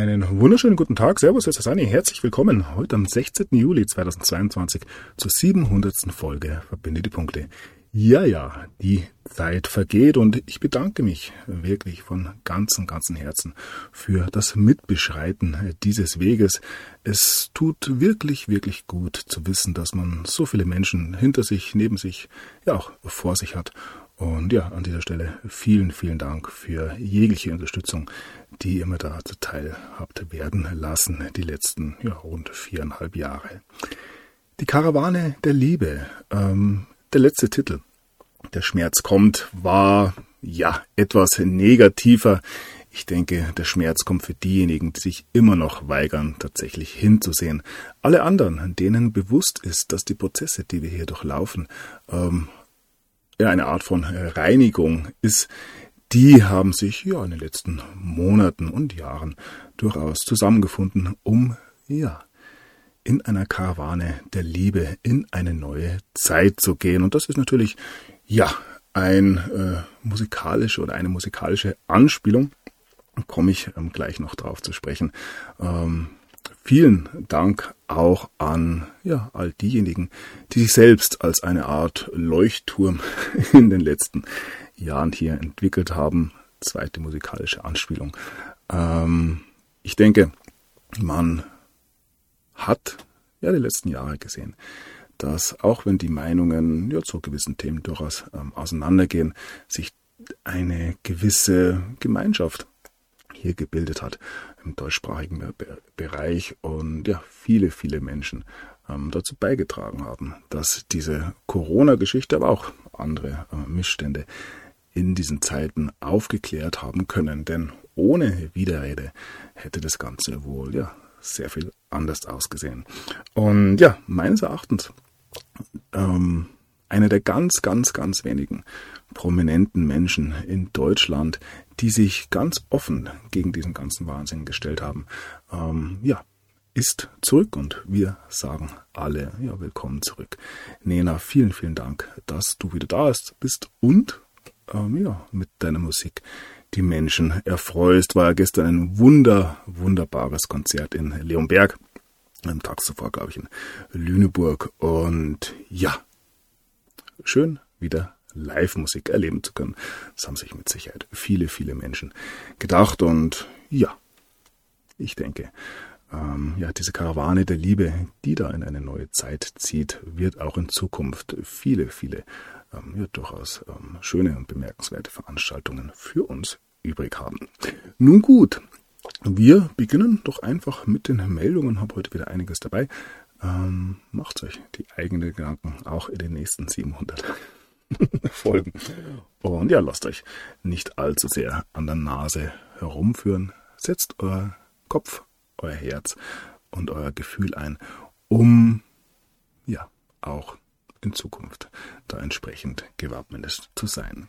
Einen wunderschönen guten Tag. Servus, es ist Anni. Herzlich willkommen heute am 16. Juli 2022 zur 700. Folge Verbinde die Punkte. Ja, die Zeit vergeht und ich bedanke mich wirklich von ganzem Herzen für das Mitbeschreiten dieses Weges. Es tut wirklich gut zu wissen, dass man so viele Menschen hinter sich, neben sich, ja auch vor sich hat. Und ja, an dieser Stelle vielen Dank für jegliche Unterstützung, die ihr mir da zuteil habt werden lassen, die letzten rund 4,5 Jahre. Die Karawane der Liebe, der letzte Titel, Der Schmerz kommt, war etwas negativer. Ich denke, der Schmerz kommt für diejenigen, die sich immer noch weigern, tatsächlich hinzusehen. Alle anderen, denen bewusst ist, dass die Prozesse, die wir hier durchlaufen, eine Art von Reinigung ist, die haben sich in den letzten Monaten und Jahren durchaus zusammengefunden, um in einer Karawane der Liebe in eine neue Zeit zu gehen. Und das ist natürlich eine musikalische Anspielung. Komme ich gleich noch drauf zu sprechen. Vielen Dank auch an all diejenigen, die sich selbst als eine Art Leuchtturm in den letzten Jahren hier entwickelt haben. Zweite musikalische Anspielung. Ich denke, man hat die letzten Jahre gesehen, dass auch wenn die Meinungen zu gewissen Themen durchaus auseinandergehen, sich eine gewisse Gemeinschaft hier gebildet hat im deutschsprachigen Bereich und viele Menschen dazu beigetragen haben, dass diese Corona-Geschichte, aber auch andere Missstände in diesen Zeiten aufgeklärt haben können. Denn ohne Widerrede hätte das Ganze wohl sehr viel anders ausgesehen. Und meines Erachtens einer der ganz wenigen prominenten Menschen in Deutschland, die sich ganz offen gegen diesen ganzen Wahnsinn gestellt haben, ist zurück und wir sagen alle willkommen zurück. Nena, vielen Dank, dass du wieder da bist und mit deiner Musik die Menschen erfreust. War ja gestern ein wunderbares Konzert in Leonberg, am Tag zuvor, glaube ich, in Lüneburg. Und schön wieder Live-Musik erleben zu können. Das haben sich mit Sicherheit viele Menschen gedacht. Und ich denke, diese Karawane der Liebe, die da in eine neue Zeit zieht, wird auch in Zukunft viele durchaus schöne und bemerkenswerte Veranstaltungen für uns übrig haben. Nun gut, wir beginnen doch einfach mit den Meldungen. Habe heute wieder einiges dabei. Macht euch die eigenen Gedanken auch in den nächsten 700 Folgen. Und lasst euch nicht allzu sehr an der Nase herumführen. Setzt euer Kopf, euer Herz und euer Gefühl ein, um auch in Zukunft da entsprechend gewappnet zu sein.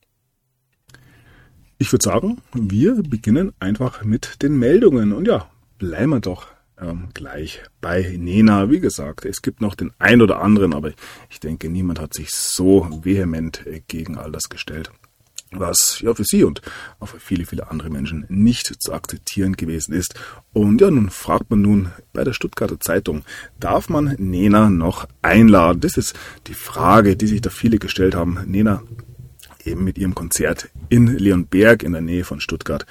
Ich würde sagen, wir beginnen einfach mit den Meldungen und bleiben wir doch gleich bei Nena. Wie gesagt, es gibt noch den ein oder anderen, aber ich denke, niemand hat sich so vehement gegen all das gestellt, was für sie und auch für viele andere Menschen nicht zu akzeptieren gewesen ist. Und nun fragt man bei der Stuttgarter Zeitung, darf man Nena noch einladen? Das ist die Frage, die sich da viele gestellt haben. Nena eben mit ihrem Konzert in Leonberg in der Nähe von Stuttgart.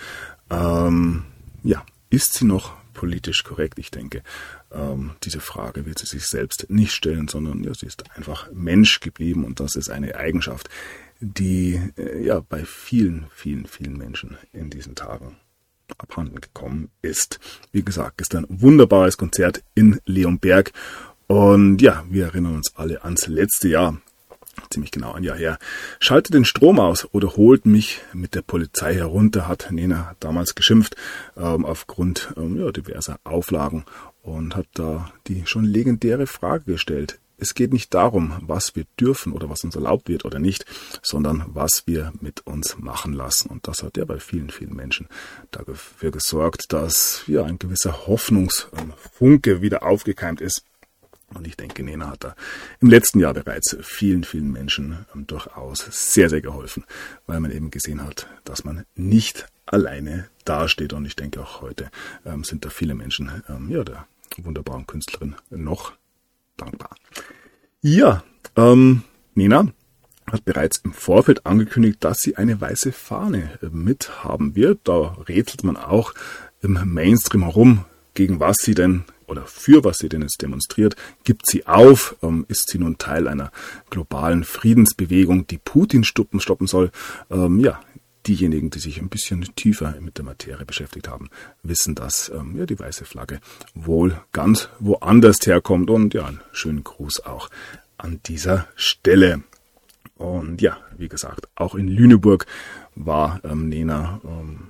Ist sie noch politisch korrekt? Ich denke, diese Frage wird sie sich selbst nicht stellen, sondern sie ist einfach Mensch geblieben und das ist eine Eigenschaft, die bei vielen Menschen in diesen Tagen abhanden gekommen ist. Wie gesagt, gestern ein wunderbares Konzert in Leonberg und wir erinnern uns alle ans letzte Jahr. Ziemlich genau ein Jahr her. Schalte den Strom aus oder holt mich mit der Polizei herunter, hat Nena damals geschimpft, aufgrund diverser Auflagen und hat da die schon legendäre Frage gestellt. Es geht nicht darum, was wir dürfen oder was uns erlaubt wird oder nicht, sondern was wir mit uns machen lassen. Und das hat bei vielen Menschen dafür gesorgt, dass ein gewisser Hoffnungsfunke wieder aufgekeimt ist. Und ich denke, Nena hat da im letzten Jahr bereits vielen Menschen durchaus sehr geholfen, weil man eben gesehen hat, dass man nicht alleine dasteht. Und ich denke auch heute sind da viele Menschen der wunderbaren Künstlerin noch dankbar. Ja, Nena hat bereits im Vorfeld angekündigt, dass sie eine weiße Fahne mit haben wird. Da rätselt man auch im Mainstream herum, gegen was sie denn oder für was sie denn jetzt demonstriert. Gibt sie auf? Ist sie nun Teil einer globalen Friedensbewegung, die Putin stoppen soll? Diejenigen, die sich ein bisschen tiefer mit der Materie beschäftigt haben, wissen, dass die weiße Flagge wohl ganz woanders herkommt. Und ja, einen schönen Gruß auch an dieser Stelle. Und ja, wie gesagt, auch in Lüneburg war Nena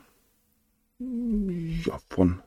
von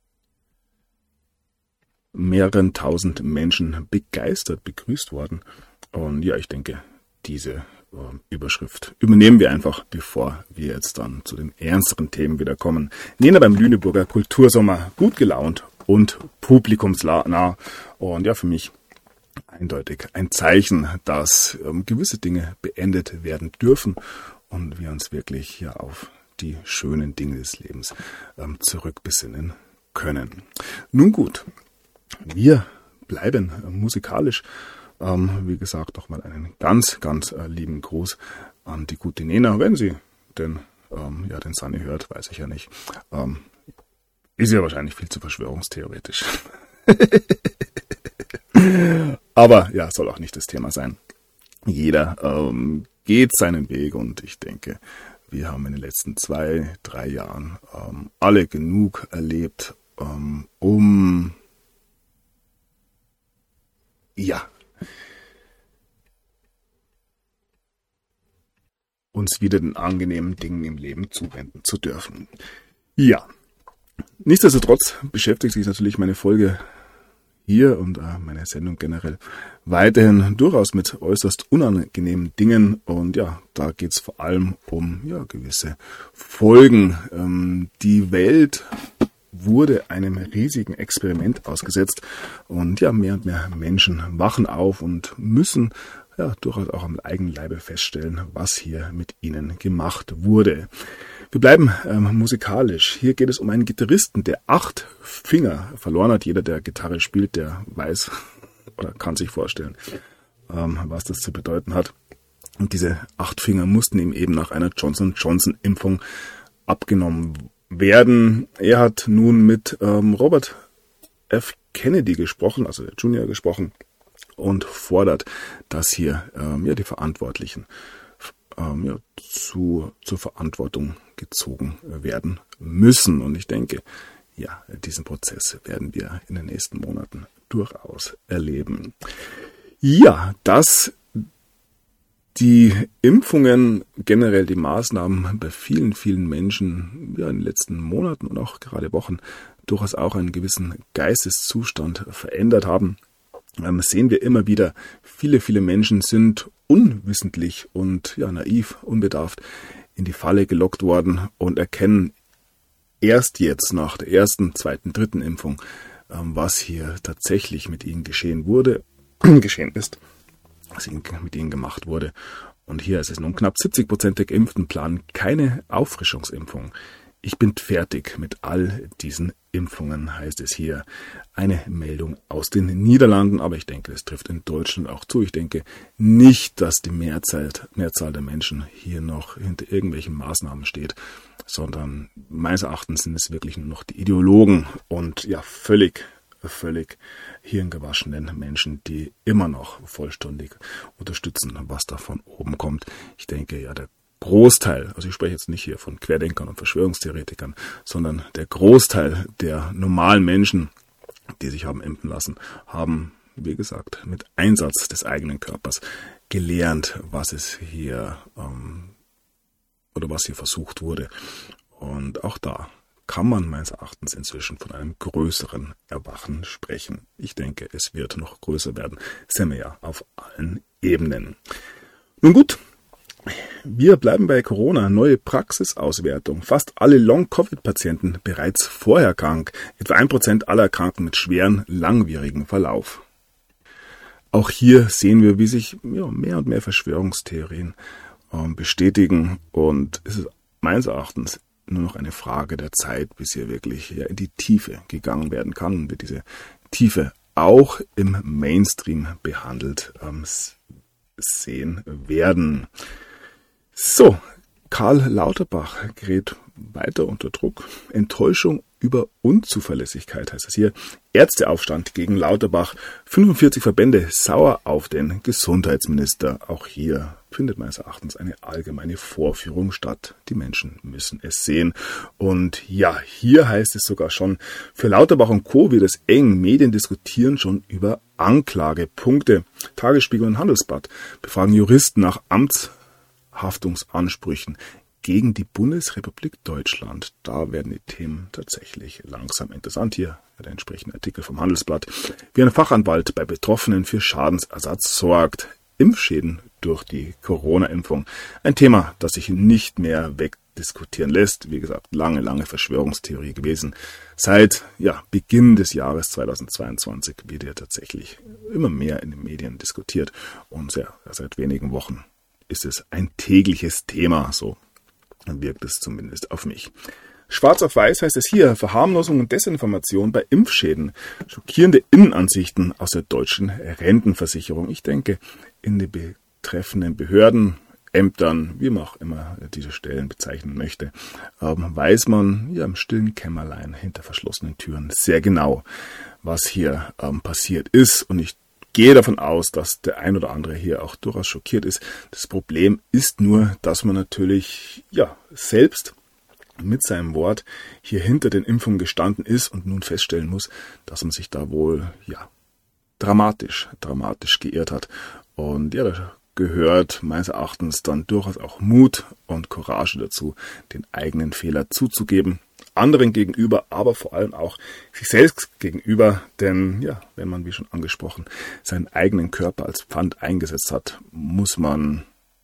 mehreren tausend Menschen begeistert begrüßt worden. Und ja, ich denke, diese Überschrift übernehmen wir einfach, bevor wir jetzt dann zu den ernsteren Themen wieder kommen. Nena beim Lüneburger Kultursommer, gut gelaunt und publikumsnah. Und ja, für mich eindeutig ein Zeichen, dass gewisse Dinge beendet werden dürfen und wir uns wirklich auf die schönen Dinge des Lebens zurückbesinnen können. Nun gut, wir bleiben musikalisch. Wie gesagt, nochmal einen ganz, ganz lieben Gruß an die gute Nena, wenn sie denn den Sunny hört, weiß ich ja nicht. Ist ja wahrscheinlich viel zu verschwörungstheoretisch. Aber ja, soll auch nicht das Thema sein. Jeder geht seinen Weg und ich denke, wir haben in den letzten 2-3 Jahren alle genug erlebt, uns wieder den angenehmen Dingen im Leben zuwenden zu dürfen. Ja, nichtsdestotrotz beschäftigt sich natürlich meine Folge hier und meine Sendung generell weiterhin durchaus mit äußerst unangenehmen Dingen. Und ja, da geht es vor allem um gewisse Folgen. Die Welt wurde einem riesigen Experiment ausgesetzt und ja, mehr und mehr Menschen wachen auf und müssen durchaus auch am eigenen Leibe feststellen, was hier mit ihnen gemacht wurde. Wir bleiben musikalisch. Hier geht es um einen Gitarristen, der 8 Finger verloren hat. Jeder, der Gitarre spielt, der weiß oder kann sich vorstellen, was das zu bedeuten hat. Und diese 8 Finger mussten ihm eben nach einer Johnson-Johnson-Impfung abgenommen werden. Er hat nun mit Robert F. Kennedy gesprochen, also der Junior gesprochen, und fordert, dass hier die Verantwortlichen zur Verantwortung gezogen werden müssen. Und ich denke, diesen Prozess werden wir in den nächsten Monaten durchaus erleben. Ja, dass die Impfungen, generell die Maßnahmen bei vielen, vielen Menschen in den letzten Monaten und auch gerade Wochen durchaus auch einen gewissen Geisteszustand verändert haben, sehen wir immer wieder. Viele, viele Menschen sind unwissentlich und naiv, unbedarft in die Falle gelockt worden und erkennen erst jetzt nach der ersten, zweiten, dritten Impfung, was hier tatsächlich mit ihnen geschehen ist, was mit ihnen gemacht wurde. Und hier ist es nun knapp 70% der Geimpften planen keine Auffrischungsimpfung. Ich bin fertig mit all diesen Impfungen, heißt es hier. Eine Meldung aus den Niederlanden, aber ich denke, das trifft in Deutschland auch zu. Ich denke nicht, dass die Mehrzahl der Menschen hier noch hinter irgendwelchen Maßnahmen steht, sondern meines Erachtens sind es wirklich nur noch die Ideologen und völlig hirngewaschenen Menschen, die immer noch vollständig unterstützen, was da von oben kommt. Ich denke, der Großteil, also ich spreche jetzt nicht hier von Querdenkern und Verschwörungstheoretikern, sondern der Großteil der normalen Menschen, die sich haben impfen lassen, haben, wie gesagt, mit Einsatz des eigenen Körpers gelernt, was hier versucht wurde. Und auch da kann man meines Erachtens inzwischen von einem größeren Erwachen sprechen. Ich denke, es wird noch größer werden. Das sehen wir ja auf allen Ebenen. Nun gut, wir bleiben bei Corona. Neue Praxisauswertung. Fast alle Long-Covid-Patienten bereits vorher krank. Etwa 1% aller Erkrankten mit schweren, langwierigen Verlauf. Auch hier sehen wir, wie sich mehr und mehr Verschwörungstheorien bestätigen. Und es ist meines Erachtens nur noch eine Frage der Zeit, bis hier wirklich in die Tiefe gegangen werden kann und wir diese Tiefe auch im Mainstream behandelt sehen werden. So, Karl Lauterbach gerät weiter unter Druck. Enttäuschung über Unzuverlässigkeit heißt es hier. Ärzteaufstand gegen Lauterbach. 45 Verbände sauer auf den Gesundheitsminister. Auch hier findet meines Erachtens eine allgemeine Vorführung statt. Die Menschen müssen es sehen. Und ja, hier heißt es sogar schon, für Lauterbach und Co. wird es eng. Medien diskutieren schon über Anklagepunkte. Tagesspiegel und Handelsblatt befragen Juristen nach Amtshaftungsansprüchen gegen die Bundesrepublik Deutschland. Da werden die Themen tatsächlich langsam interessant. Hier der entsprechende Artikel vom Handelsblatt. Wie ein Fachanwalt bei Betroffenen für Schadensersatz sorgt. Impfschäden durch die Corona-Impfung. Ein Thema, das sich nicht mehr wegdiskutieren lässt. Wie gesagt, lange Verschwörungstheorie gewesen. Seit Beginn des Jahres 2022 wird ja tatsächlich immer mehr in den Medien diskutiert. Und seit wenigen Wochen ist es ein tägliches Thema. So wirkt es zumindest auf mich. Schwarz auf weiß heißt es hier, Verharmlosung und Desinformation bei Impfschäden. Schockierende Innenansichten aus der deutschen Rentenversicherung. Ich denke, in den betreffenden Behörden, Ämtern, wie man auch immer diese Stellen bezeichnen möchte, weiß man im stillen Kämmerlein hinter verschlossenen Türen sehr genau, was hier passiert ist. Und ich gehe davon aus, dass der ein oder andere hier auch durchaus schockiert ist. Das Problem ist nur, dass man natürlich selbst mit seinem Wort hier hinter den Impfungen gestanden ist und nun feststellen muss, dass man sich da wohl dramatisch geirrt hat. Und da gehört meines Erachtens dann durchaus auch Mut und Courage dazu, den eigenen Fehler zuzugeben. Anderen gegenüber, aber vor allem auch sich selbst gegenüber, denn wenn man, wie schon angesprochen, seinen eigenen Körper als Pfand eingesetzt hat, muss man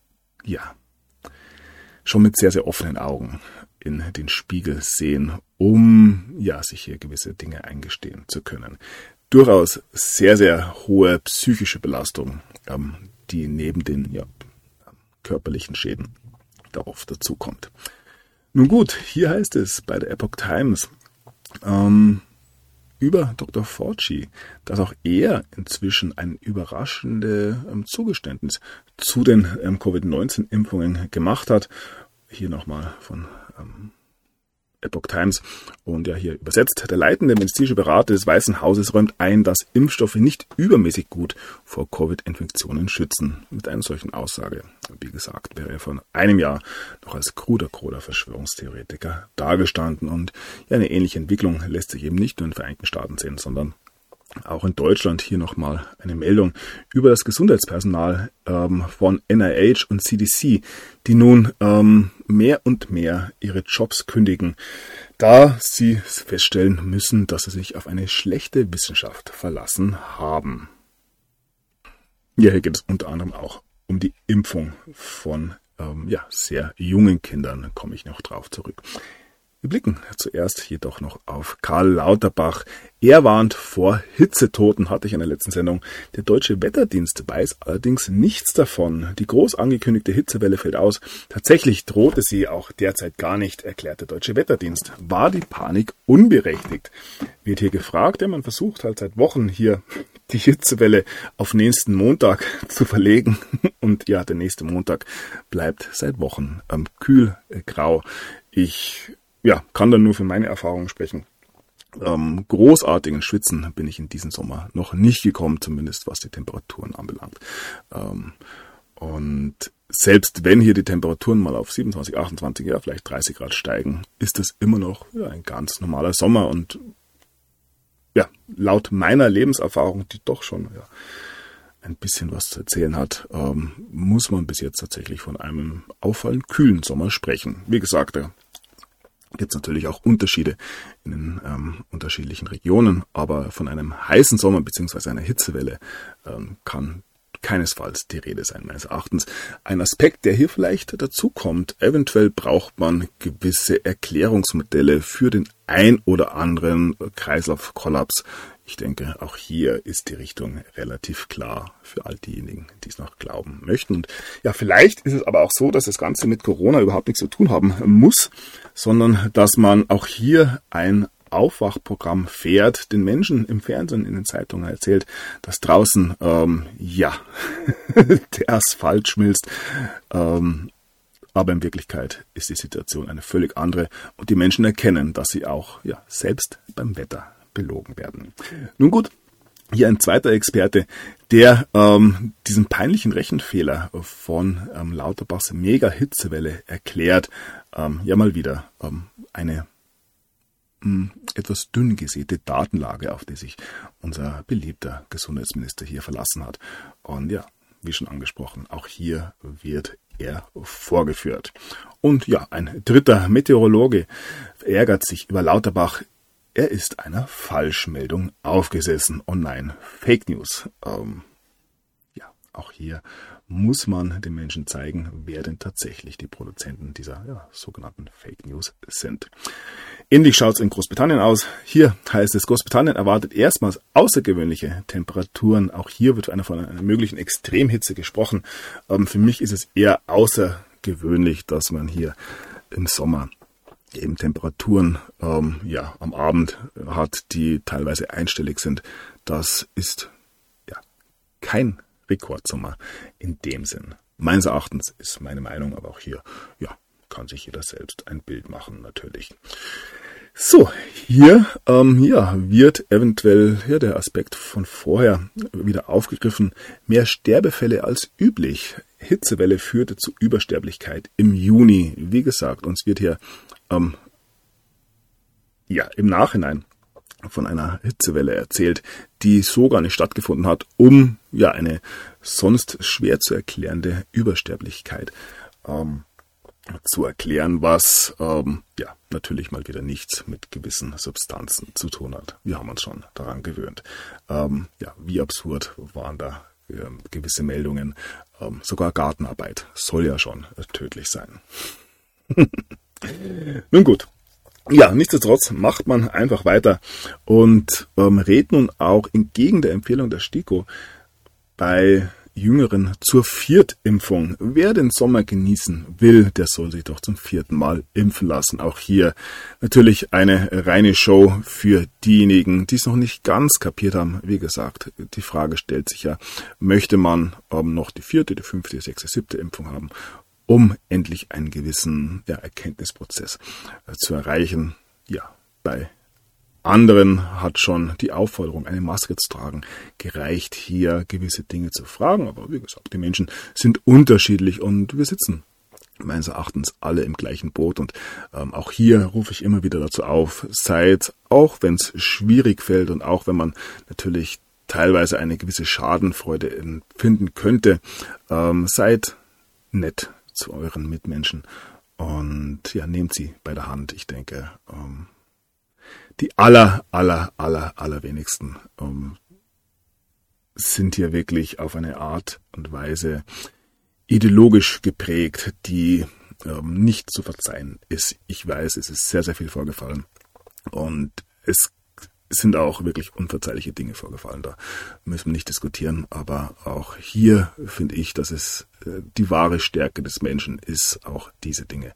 schon mit sehr offenen Augen in den Spiegel sehen, um sich hier gewisse Dinge eingestehen zu können. Durchaus sehr hohe psychische Belastung, die neben den körperlichen Schäden darauf dazukommt. Nun gut, hier heißt es bei der Epoch Times über Dr. Fauci, dass auch er inzwischen ein überraschendes Zugeständnis zu den Covid-19-Impfungen gemacht hat. Hier nochmal von Epoch Times und hier übersetzt. Der leitende medizinische Berater des Weißen Hauses räumt ein, dass Impfstoffe nicht übermäßig gut vor Covid-Infektionen schützen. Mit einer solchen Aussage, wie gesagt, wäre er vor einem Jahr noch als kruder Verschwörungstheoretiker dargestanden. Und eine ähnliche Entwicklung lässt sich eben nicht nur in den Vereinigten Staaten sehen, sondern auch in Deutschland. Hier nochmal eine Meldung über das Gesundheitspersonal von NIH und CDC, die nun mehr und mehr ihre Jobs kündigen, da sie feststellen müssen, dass sie sich auf eine schlechte Wissenschaft verlassen haben. Hier geht es unter anderem auch um die Impfung von sehr jungen Kindern, komme ich noch drauf zurück. Wir blicken zuerst jedoch noch auf Karl Lauterbach. Er warnt vor Hitzetoten, hatte ich in der letzten Sendung. Der Deutsche Wetterdienst weiß allerdings nichts davon. Die groß angekündigte Hitzewelle fällt aus. Tatsächlich drohte sie auch derzeit gar nicht, erklärt der Deutsche Wetterdienst. War die Panik unberechtigt? Wird hier gefragt, man versucht halt seit Wochen hier die Hitzewelle auf nächsten Montag zu verlegen. Und der nächste Montag bleibt seit Wochen kühl, grau. Ich kann dann nur für meine Erfahrungen sprechen. Großartigen Schwitzen bin ich in diesem Sommer noch nicht gekommen, zumindest was die Temperaturen anbelangt. Und selbst wenn hier die Temperaturen mal auf 27, 28, vielleicht 30 Grad steigen, ist das immer noch ein ganz normaler Sommer. Und laut meiner Lebenserfahrung, die doch schon ein bisschen was zu erzählen hat, muss man bis jetzt tatsächlich von einem auffallend kühlen Sommer sprechen. Wie gesagt, gibt es natürlich auch Unterschiede in den unterschiedlichen Regionen, aber von einem heißen Sommer bzw. einer Hitzewelle kann keinesfalls die Rede sein, meines Erachtens. Ein Aspekt, der hier vielleicht dazu kommt, eventuell braucht man gewisse Erklärungsmodelle für den ein oder anderen Kreislaufkollaps ich denke, auch hier ist die Richtung relativ klar für all diejenigen, die es noch glauben möchten. Und ja, vielleicht ist es aber auch so, dass das Ganze mit Corona überhaupt nichts zu tun haben muss, sondern dass man auch hier ein Aufwachprogramm fährt, den Menschen im Fernsehen, in den Zeitungen erzählt, dass draußen, der Asphalt schmilzt, aber in Wirklichkeit ist die Situation eine völlig andere und die Menschen erkennen, dass sie auch selbst beim Wetter belogen werden. Nun gut, hier ein zweiter Experte, der diesen peinlichen Rechenfehler von Lauterbachs Mega-Hitzewelle erklärt. Mal wieder eine etwas dünn gesäte Datenlage, auf die sich unser beliebter Gesundheitsminister hier verlassen hat. Und ja, wie schon angesprochen, auch hier wird er vorgeführt. Und ja, ein dritter Meteorologe ärgert sich über Lauterbach. Er ist einer Falschmeldung aufgesessen. Oh nein, Fake News. Auch hier muss man den Menschen zeigen, wer denn tatsächlich die Produzenten dieser sogenannten Fake News sind. Ähnlich schaut es in Großbritannien aus. Hier heißt es, Großbritannien erwartet erstmals außergewöhnliche Temperaturen. Auch hier wird von einer möglichen Extremhitze gesprochen. Für mich ist es eher außergewöhnlich, dass man hier im Sommer eben Temperaturen am Abend hat, die teilweise einstellig sind. Das ist kein Rekordsommer in dem Sinn. Meines Erachtens ist meine Meinung, aber auch hier kann sich jeder selbst ein Bild machen natürlich. So, hier wird eventuell der Aspekt von vorher wieder aufgegriffen. Mehr Sterbefälle als üblich. Hitzewelle führte zu Übersterblichkeit im Juni. Wie gesagt, uns wird hier im Nachhinein von einer Hitzewelle erzählt, die so gar nicht stattgefunden hat, um eine sonst schwer zu erklärende Übersterblichkeit zu erklären, was natürlich mal wieder nichts mit gewissen Substanzen zu tun hat. Wir haben uns schon daran gewöhnt. Wie absurd waren da gewisse Meldungen. Sogar Gartenarbeit soll ja schon tödlich sein. Nun gut. Ja, nichtsdestotrotz macht man einfach weiter und rät nun auch entgegen der Empfehlung der STIKO bei Jüngeren zur Viertimpfung. Wer den Sommer genießen will, der soll sich doch zum 4. Mal impfen lassen. Auch hier natürlich eine reine Show für diejenigen, die es noch nicht ganz kapiert haben. Wie gesagt, die Frage stellt sich ja, möchte man noch die 4., die 5., die 6., 7. Impfung haben, um endlich einen gewissen Erkenntnisprozess zu erreichen. Ja, bei anderen hat schon die Aufforderung, eine Maske zu tragen, gereicht, hier gewisse Dinge zu fragen. Aber wie gesagt, die Menschen sind unterschiedlich und wir sitzen meines Erachtens alle im gleichen Boot. Und auch hier rufe ich immer wieder dazu auf, auch wenn es schwierig fällt und auch wenn man natürlich teilweise eine gewisse Schadenfreude empfinden könnte, seid nett zu euren Mitmenschen und nehmt sie bei der Hand. Ich denke, die allerwenigsten sind hier wirklich auf eine Art und Weise ideologisch geprägt, die nicht zu verzeihen ist. Ich weiß, es ist sehr, sehr viel vorgefallen und es sind auch wirklich unverzeihliche Dinge vorgefallen. Da müssen wir nicht diskutieren, aber auch hier finde ich, dass es die wahre Stärke des Menschen ist, auch diese Dinge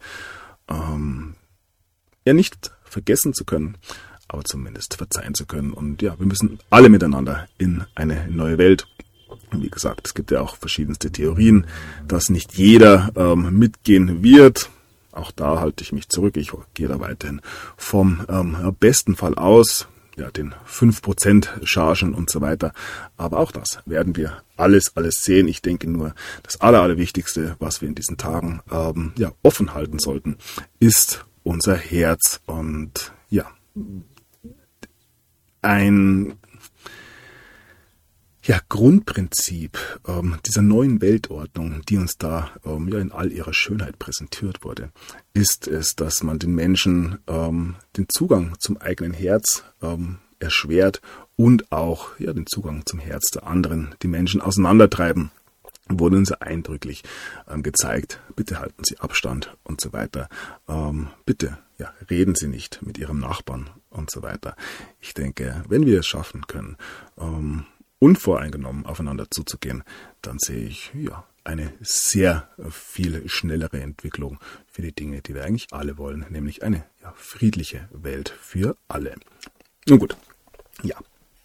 nicht vergessen zu können, aber zumindest verzeihen zu können. Und wir müssen alle miteinander in eine neue Welt. Wie gesagt, es gibt ja auch verschiedenste Theorien, dass nicht jeder mitgehen wird. Auch da halte ich mich zurück. Ich gehe da weiterhin vom besten Fall aus, den 5% Chargen und so weiter. Aber auch das werden wir alles sehen. Ich denke nur, das Allerwichtigste, was wir in diesen Tagen offen halten sollten, ist unser Herz. Und ein Grundprinzip dieser neuen Weltordnung, die uns da in all ihrer Schönheit präsentiert wurde, ist es, dass man den Menschen den Zugang zum eigenen Herz erschwert und auch den Zugang zum Herz der anderen, die Menschen auseinandertreiben, wurde uns eindrücklich gezeigt. Bitte halten Sie Abstand und so weiter. Bitte reden Sie nicht mit Ihrem Nachbarn und so weiter. Ich denke, wenn wir es schaffen können, unvoreingenommen aufeinander zuzugehen, dann sehe ich eine sehr viel schnellere Entwicklung für die Dinge, die wir eigentlich alle wollen, nämlich eine friedliche Welt für alle. Nun gut, ja.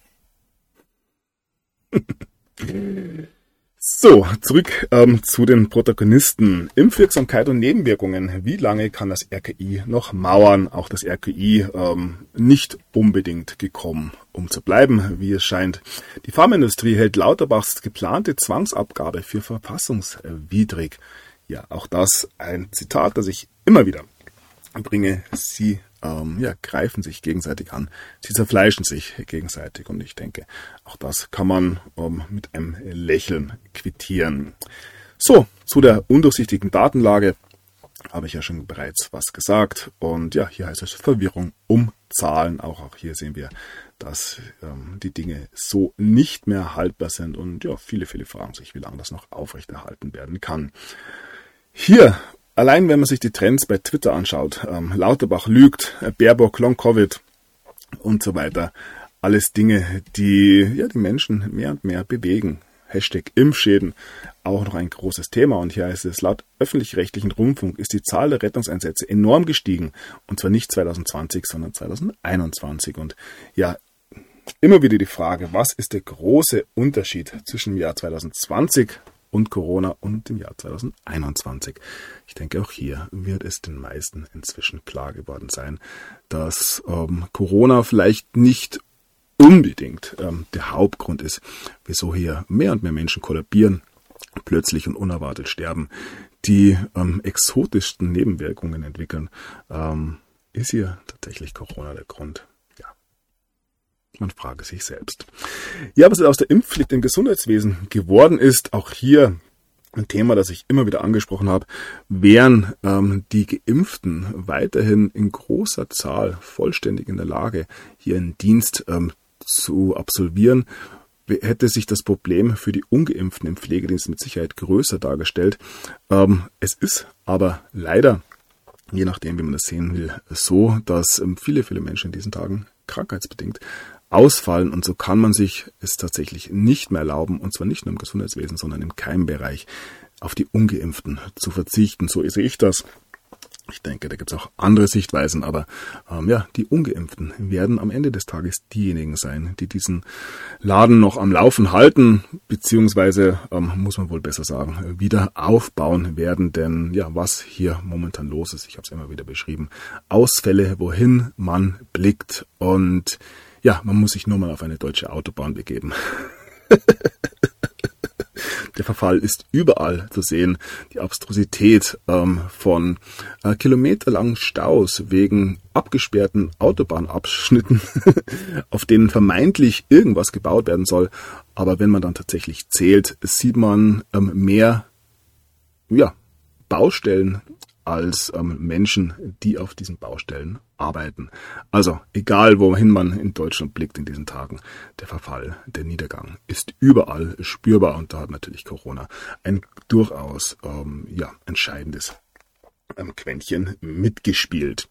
So, zurück zu den Protagonisten. Impfwirksamkeit und Nebenwirkungen. Wie lange kann das RKI noch mauern? Auch das RKI nicht unbedingt gekommen, um zu bleiben, wie es scheint. Die Pharmaindustrie hält Lauterbachs geplante Zwangsabgabe für verfassungswidrig. Ja, auch das ein Zitat, das ich immer wieder bringe. Sie greifen sich gegenseitig an. Sie zerfleischen sich gegenseitig. Und ich denke, auch das kann man mit einem Lächeln quittieren. So, zu der undurchsichtigen Datenlage habe ich ja schon bereits was gesagt. Und ja, hier heißt es Verwirrung um Zahlen. Auch hier sehen wir, dass die Dinge so nicht mehr haltbar sind. Und ja, viele fragen sich, wie lange das noch aufrechterhalten werden kann. Hier allein wenn man sich die Trends bei Twitter anschaut, Lauterbach lügt, Baerbock Long-Covid und so weiter, alles Dinge, die die Menschen mehr und mehr bewegen. Hashtag Impfschäden, auch noch ein großes Thema. Und hier heißt es, laut öffentlich-rechtlichen Rundfunk ist die Zahl der Rettungseinsätze enorm gestiegen. Und zwar nicht 2020, sondern 2021. Und ja, immer wieder die Frage, was ist der große Unterschied zwischen dem Jahr 2020 und Corona und im Jahr 2021. Ich denke, auch hier wird es den meisten inzwischen klar geworden sein, dass Corona vielleicht nicht unbedingt der Hauptgrund ist, wieso hier mehr und mehr Menschen kollabieren, plötzlich und unerwartet sterben, die exotischsten Nebenwirkungen entwickeln. Ist hier tatsächlich Corona der Grund? Ja, man frage sich selbst. Ja, was aus der Impfpflicht im Gesundheitswesen geworden ist, auch hier ein Thema, das ich immer wieder angesprochen habe, wären die Geimpften weiterhin in großer Zahl vollständig in der Lage, hier einen Dienst zu absolvieren, hätte sich das Problem für die Ungeimpften im Pflegedienst mit Sicherheit größer dargestellt. Es ist aber leider, je nachdem wie man das sehen will, so, dass viele Menschen in diesen Tagen krankheitsbedingt ausfallen und so kann man sich es tatsächlich nicht mehr erlauben, und zwar nicht nur im Gesundheitswesen, sondern im Keimbereich, auf die Ungeimpften zu verzichten. So sehe ich das. Ich denke, da gibt es auch andere Sichtweisen, aber die Ungeimpften werden am Ende des Tages diejenigen sein, die diesen Laden noch am Laufen halten, beziehungsweise, muss man wohl besser sagen, wieder aufbauen werden, denn ja, was hier momentan los ist, ich habe es immer wieder beschrieben, Ausfälle, wohin man blickt und ja, man muss sich nur mal auf eine deutsche Autobahn begeben. Der Verfall ist überall zu sehen. Die Abstrusität von kilometerlangen Staus wegen abgesperrten Autobahnabschnitten, auf denen vermeintlich irgendwas gebaut werden soll. Aber wenn man dann tatsächlich zählt, sieht man mehr Baustellen als Menschen, die auf diesen Baustellen arbeiten. Also egal, wohin man in Deutschland blickt in diesen Tagen, der Verfall, der Niedergang ist überall spürbar und da hat natürlich Corona ein durchaus entscheidendes Quäntchen mitgespielt.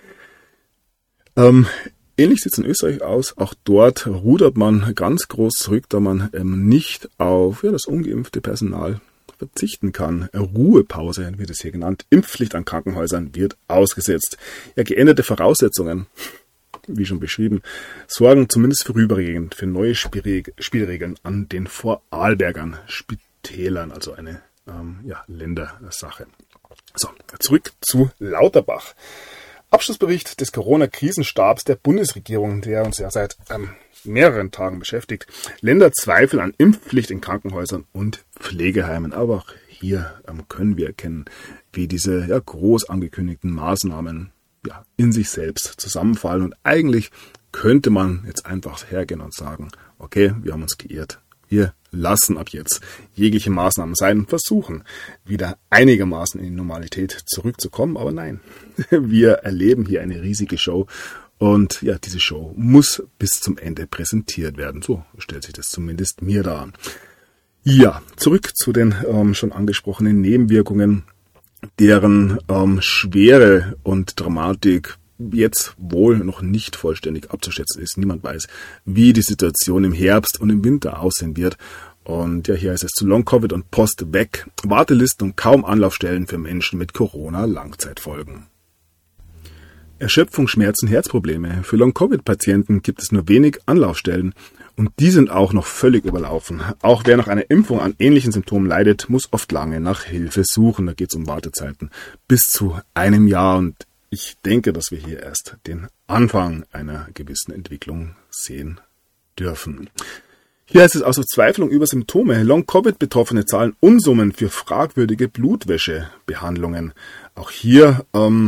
Ähnlich sieht es in Österreich aus. Auch dort rudert man ganz groß zurück, da man nicht auf das ungeimpfte Personal verzichten kann. Ruhepause wird es hier genannt. Impfpflicht an Krankenhäusern wird ausgesetzt. Ja, geänderte Voraussetzungen, wie schon beschrieben, sorgen zumindest vorübergehend für neue Spielregeln an den Vorarlbergern Spitälern, also eine Ländersache. So, zurück zu Lauterbach. Abschlussbericht des Corona-Krisenstabs der Bundesregierung, der uns ja seit mehreren Tagen beschäftigt. Länder zweifeln an Impfpflicht in Krankenhäusern und Pflegeheimen. Aber auch hier können wir erkennen, wie diese groß angekündigten Maßnahmen in sich selbst zusammenfallen. Und eigentlich könnte man jetzt einfach hergehen und sagen, okay, wir haben uns geirrt. Wir lassen ab jetzt jegliche Maßnahmen sein und versuchen, wieder einigermaßen in die Normalität zurückzukommen. Aber nein, wir erleben hier eine riesige Show. Und ja, diese Show muss bis zum Ende präsentiert werden. So stellt sich das zumindest mir dar. Ja, zurück zu den schon angesprochenen Nebenwirkungen, deren Schwere und Dramatik jetzt wohl noch nicht vollständig abzuschätzen ist. Niemand weiß, wie die Situation im Herbst und im Winter aussehen wird. Und ja, hier heißt es zu Long-Covid und Post weg. Wartelisten und kaum Anlaufstellen für Menschen mit Corona-Langzeitfolgen. Erschöpfung, Schmerzen, Herzprobleme. Für Long-Covid-Patienten gibt es nur wenig Anlaufstellen und die sind auch noch völlig überlaufen. Auch wer nach einer Impfung an ähnlichen Symptomen leidet, muss oft lange nach Hilfe suchen. Da geht es um Wartezeiten bis zu einem Jahr und ich denke, dass wir hier erst den Anfang einer gewissen Entwicklung sehen dürfen. Hier heißt es aus Verzweiflung über Symptome. Long-Covid-Betroffene zahlen Unsummen für fragwürdige Blutwäschebehandlungen. Auch hier,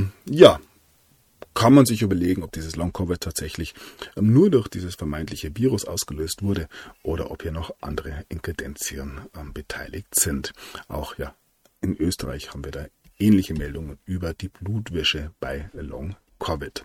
kann man sich überlegen, ob dieses Long-Covid tatsächlich nur durch dieses vermeintliche Virus ausgelöst wurde oder ob hier noch andere Ingredienzien beteiligt sind. Auch in Österreich haben wir da ähnliche Meldungen über die Blutwäsche bei Long-Covid.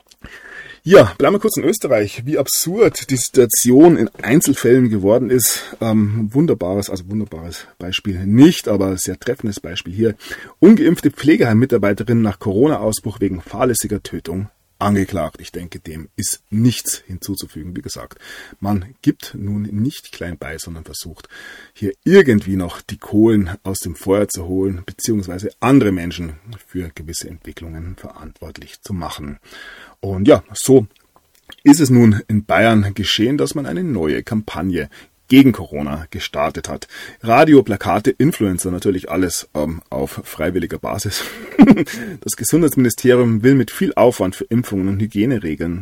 Ja, bleiben wir kurz in Österreich. Wie absurd die Situation in Einzelfällen geworden ist. Wunderbares Beispiel nicht, aber sehr treffendes Beispiel hier. Ungeimpfte Pflegeheimmitarbeiterin nach Corona-Ausbruch wegen fahrlässiger Tötung angeklagt. Ich denke, dem ist nichts hinzuzufügen. Wie gesagt, man gibt nun nicht klein bei, sondern versucht hier irgendwie noch die Kohlen aus dem Feuer zu holen, beziehungsweise andere Menschen für gewisse Entwicklungen verantwortlich zu machen. Und ja, so ist es nun in Bayern geschehen, dass man eine neue Kampagne gegen Corona gestartet hat. Radio, Plakate, Influencer, natürlich alles auf freiwilliger Basis. Das Gesundheitsministerium will mit viel Aufwand für Impfungen und Hygieneregeln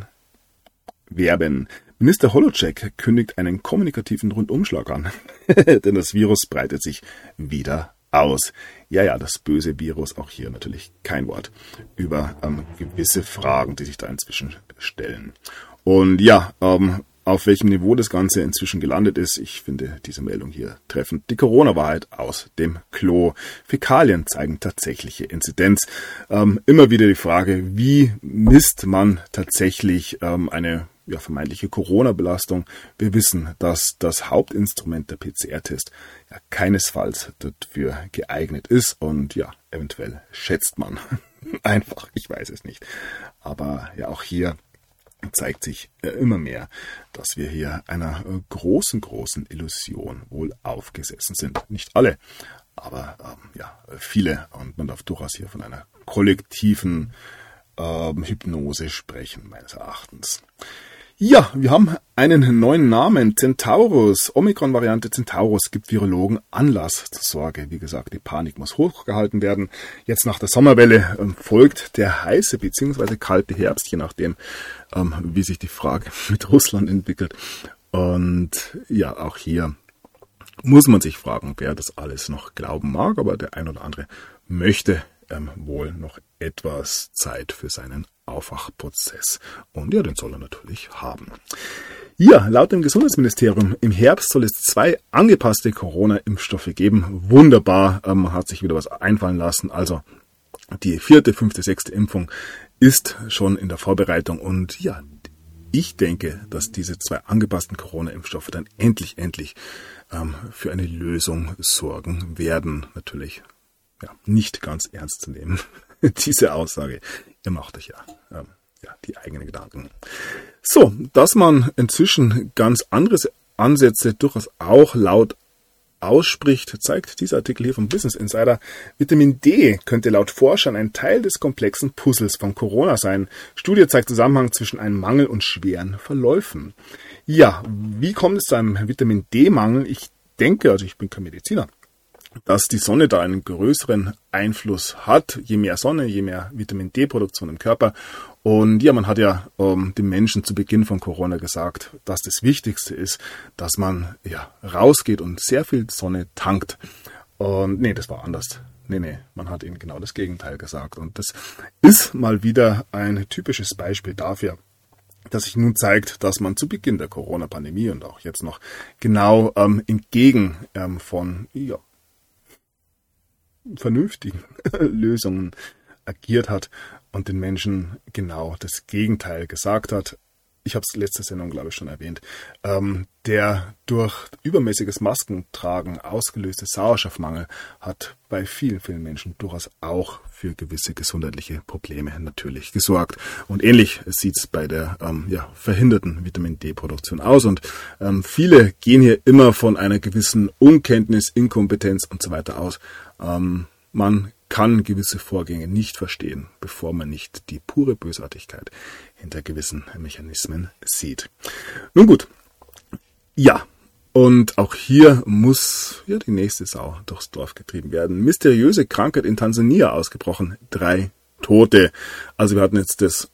werben. Minister Holacek kündigt einen kommunikativen Rundumschlag an, denn das Virus breitet sich wieder aus. Ja, das böse Virus, auch hier natürlich kein Wort über gewisse Fragen, die sich da inzwischen stellen. Und auf welchem Niveau das Ganze inzwischen gelandet ist, ich finde diese Meldung hier treffend. Die Corona-Wahrheit aus dem Klo. Fäkalien zeigen tatsächliche Inzidenz. Immer wieder die Frage, wie misst man tatsächlich eine vermeintliche Corona-Belastung? Wir wissen, dass das Hauptinstrument der PCR-Test keinesfalls dafür geeignet ist und eventuell schätzt man einfach, ich weiß es nicht. Aber auch hier zeigt sich immer mehr, dass wir hier einer großen Illusion wohl aufgesessen sind. Nicht alle, aber viele. Und man darf durchaus hier von einer kollektiven Hypnose sprechen, meines Erachtens. Ja, wir haben einen neuen Namen, Centaurus. Omikron-Variante Centaurus gibt Virologen Anlass zur Sorge. Wie gesagt, die Panik muss hochgehalten werden. Jetzt nach der Sommerwelle folgt der heiße bzw. kalte Herbst, je nachdem, wie sich die Frage mit Russland entwickelt. Und auch hier muss man sich fragen, wer das alles noch glauben mag. Aber der ein oder andere möchte wohl noch etwas Zeit für seinen Aufwachprozess. Und den soll er natürlich haben. Ja, laut dem Gesundheitsministerium im Herbst soll es 2 angepasste Corona-Impfstoffe geben. Wunderbar, man hat sich wieder was einfallen lassen. Also die 4., 5., 6. Impfung ist schon in der Vorbereitung. Und ich denke, dass diese 2 angepassten Corona-Impfstoffe dann endlich für eine Lösung sorgen werden. Natürlich nicht ganz ernst zu nehmen, diese Aussage. Ihr macht euch die eigenen Gedanken. So, dass man inzwischen ganz andere Ansätze durchaus auch laut ausspricht, zeigt dieser Artikel hier vom Business Insider. Vitamin D könnte laut Forschern ein Teil des komplexen Puzzles von Corona sein. Studie zeigt Zusammenhang zwischen einem Mangel und schweren Verläufen. Ja, wie kommt es zu einem Vitamin D-Mangel? Ich denke, ich bin kein Mediziner, dass die Sonne da einen größeren Einfluss hat. Je mehr Sonne, je mehr Vitamin D-Produktion im Körper. Und man hat den Menschen zu Beginn von Corona gesagt, dass das Wichtigste ist, dass man rausgeht und sehr viel Sonne tankt. Und das war anders. Man hat ihnen genau das Gegenteil gesagt. Und das ist mal wieder ein typisches Beispiel dafür, dass sich nun zeigt, dass man zu Beginn der Corona-Pandemie und auch jetzt noch genau entgegen von vernünftigen Lösungen agiert hat und den Menschen genau das Gegenteil gesagt hat. Ich habe es letzte Sendung, glaube ich, schon erwähnt. Der durch übermäßiges Maskentragen ausgelöste Sauerstoffmangel hat bei vielen Menschen durchaus auch für gewisse gesundheitliche Probleme natürlich gesorgt. Und ähnlich sieht es bei der verhinderten Vitamin D-Produktion aus. Und viele gehen hier immer von einer gewissen Unkenntnis, Inkompetenz und so weiter aus. Man kann gewisse Vorgänge nicht verstehen, bevor man nicht die pure Bösartigkeit hinter gewissen Mechanismen sieht. Nun gut, ja. Und auch hier muss die nächste Sau durchs Dorf getrieben werden. Mysteriöse Krankheit in Tansania ausgebrochen. 3 Tote. Also wir hatten jetzt das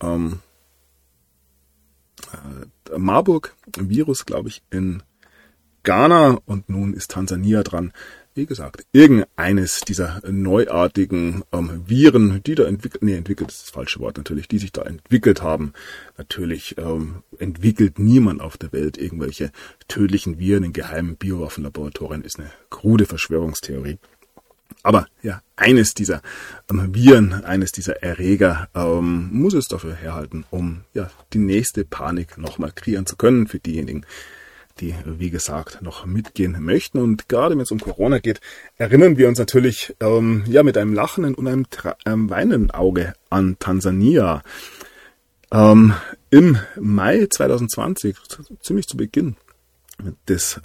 Marburg-Virus, glaube ich, in Ghana und nun ist Tansania dran. Wie gesagt, irgendeines dieser neuartigen Viren, die da entwickelt ist das falsche Wort natürlich, die sich da entwickelt haben. Natürlich entwickelt niemand auf der Welt irgendwelche tödlichen Viren in geheimen Biowaffenlaboratorien, ist eine krude Verschwörungstheorie. Aber ja, eines dieser Viren, eines dieser Erreger muss es dafür herhalten, um die nächste Panik nochmal kreieren zu können für diejenigen, die, wie gesagt, noch mitgehen möchten. Und gerade wenn es um Corona geht, erinnern wir uns natürlich mit einem lachenden und einem weinenden Auge an Tansania. Im Mai 2020, ziemlich zu Beginn des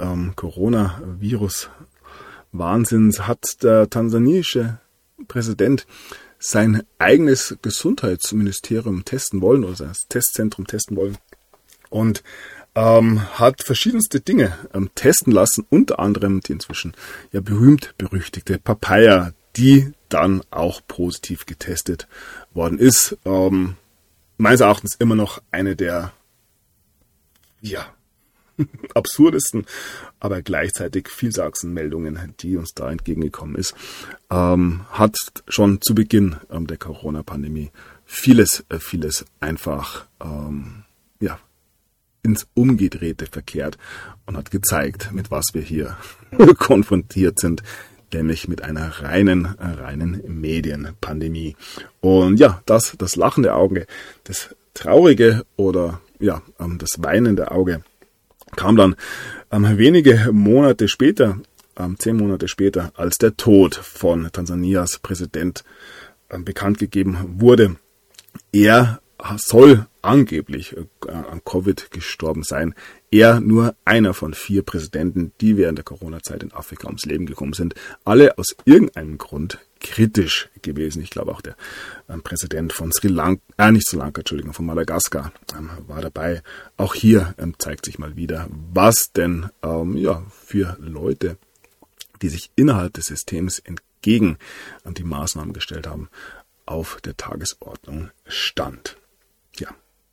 Coronavirus-Wahnsinns, hat der tansaniische Präsident sein eigenes Gesundheitsministerium testen wollen oder sein Testzentrum testen wollen und hat verschiedenste Dinge testen lassen, unter anderem die inzwischen berühmt-berüchtigte Papaya, die dann auch positiv getestet worden ist. Meines Erachtens immer noch eine der absurdesten, aber gleichzeitig vielsagendsten Meldungen, die uns da entgegengekommen ist. Hat schon zu Beginn der Corona-Pandemie vieles einfach ins Umgedrehte verkehrt und hat gezeigt, mit was wir hier konfrontiert sind, nämlich mit einer reinen Medienpandemie. Und das lachende Auge, das traurige oder das weinende Auge kam dann wenige Monate später, 10 Monate später, als der Tod von Tansanias Präsident bekannt gegeben wurde. Er soll angeblich an Covid gestorben sein. Er nur einer von 4 Präsidenten, die während der Corona-Zeit in Afrika ums Leben gekommen sind. Alle aus irgendeinem Grund kritisch gewesen. Ich glaube auch der Präsident von von Madagaskar war dabei. Auch hier zeigt sich mal wieder, was denn für Leute, die sich innerhalb des Systems entgegen die Maßnahmen gestellt haben, auf der Tagesordnung stand. Ja.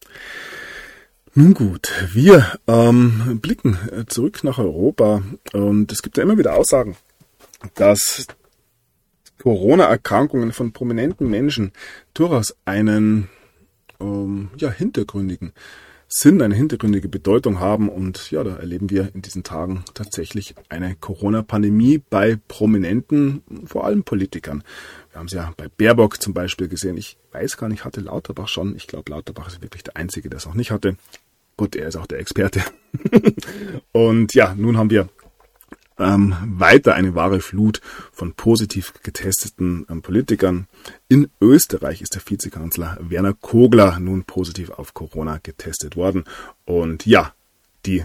Nun gut, wir blicken zurück nach Europa und es gibt ja immer wieder Aussagen, dass Corona-Erkrankungen von prominenten Menschen durchaus einen hintergründigen Sinn, eine hintergründige Bedeutung haben und da erleben wir in diesen Tagen tatsächlich eine Corona-Pandemie bei prominenten, vor allem Politikern. Wir haben es ja bei Baerbock zum Beispiel gesehen. Ich weiß gar nicht, hatte Lauterbach schon. Ich glaube, Lauterbach ist wirklich der Einzige, der es noch nicht hatte. Gut, er ist auch der Experte. Und nun haben wir weiter eine wahre Flut von positiv getesteten Politikern. In Österreich ist der Vizekanzler Werner Kogler nun positiv auf Corona getestet worden. Und die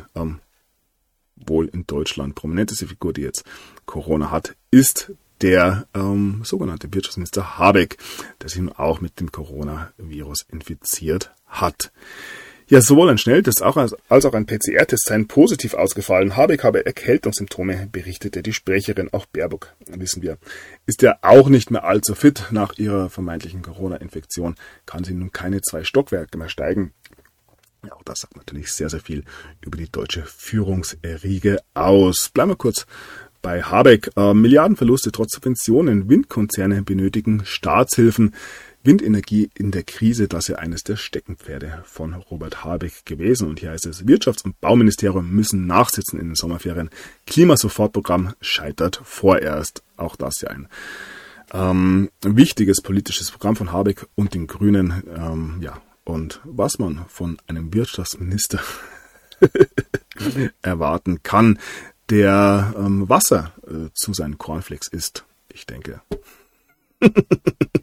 wohl in Deutschland prominenteste Figur, die jetzt Corona hat, ist der sogenannte Wirtschaftsminister Habeck, der sich nun auch mit dem Coronavirus infiziert hat. Ja, sowohl ein Schnelltest als auch ein PCR-Test seien positiv ausgefallen. Habeck habe Erkältungssymptome, berichtete die Sprecherin. Auch Baerbock, wissen wir, ist ja auch nicht mehr allzu fit. Nach ihrer vermeintlichen Corona-Infektion kann sie nun keine 2 Stockwerke mehr steigen. Ja, auch das sagt natürlich sehr, sehr viel über die deutsche Führungsriege aus. Bleiben wir kurz bei Habeck. Milliardenverluste trotz Subventionen. Windkonzerne benötigen Staatshilfen. Windenergie in der Krise, das ist ja eines der Steckenpferde von Robert Habeck gewesen. Und hier heißt es, Wirtschafts- und Bauministerium müssen nachsitzen in den Sommerferien. Klimasofortprogramm scheitert vorerst. Auch das ja ein wichtiges politisches Programm von Habeck und den Grünen. Und was man von einem Wirtschaftsminister erwarten kann, der Wasser zu seinen Cornflakes isst. Ich denke,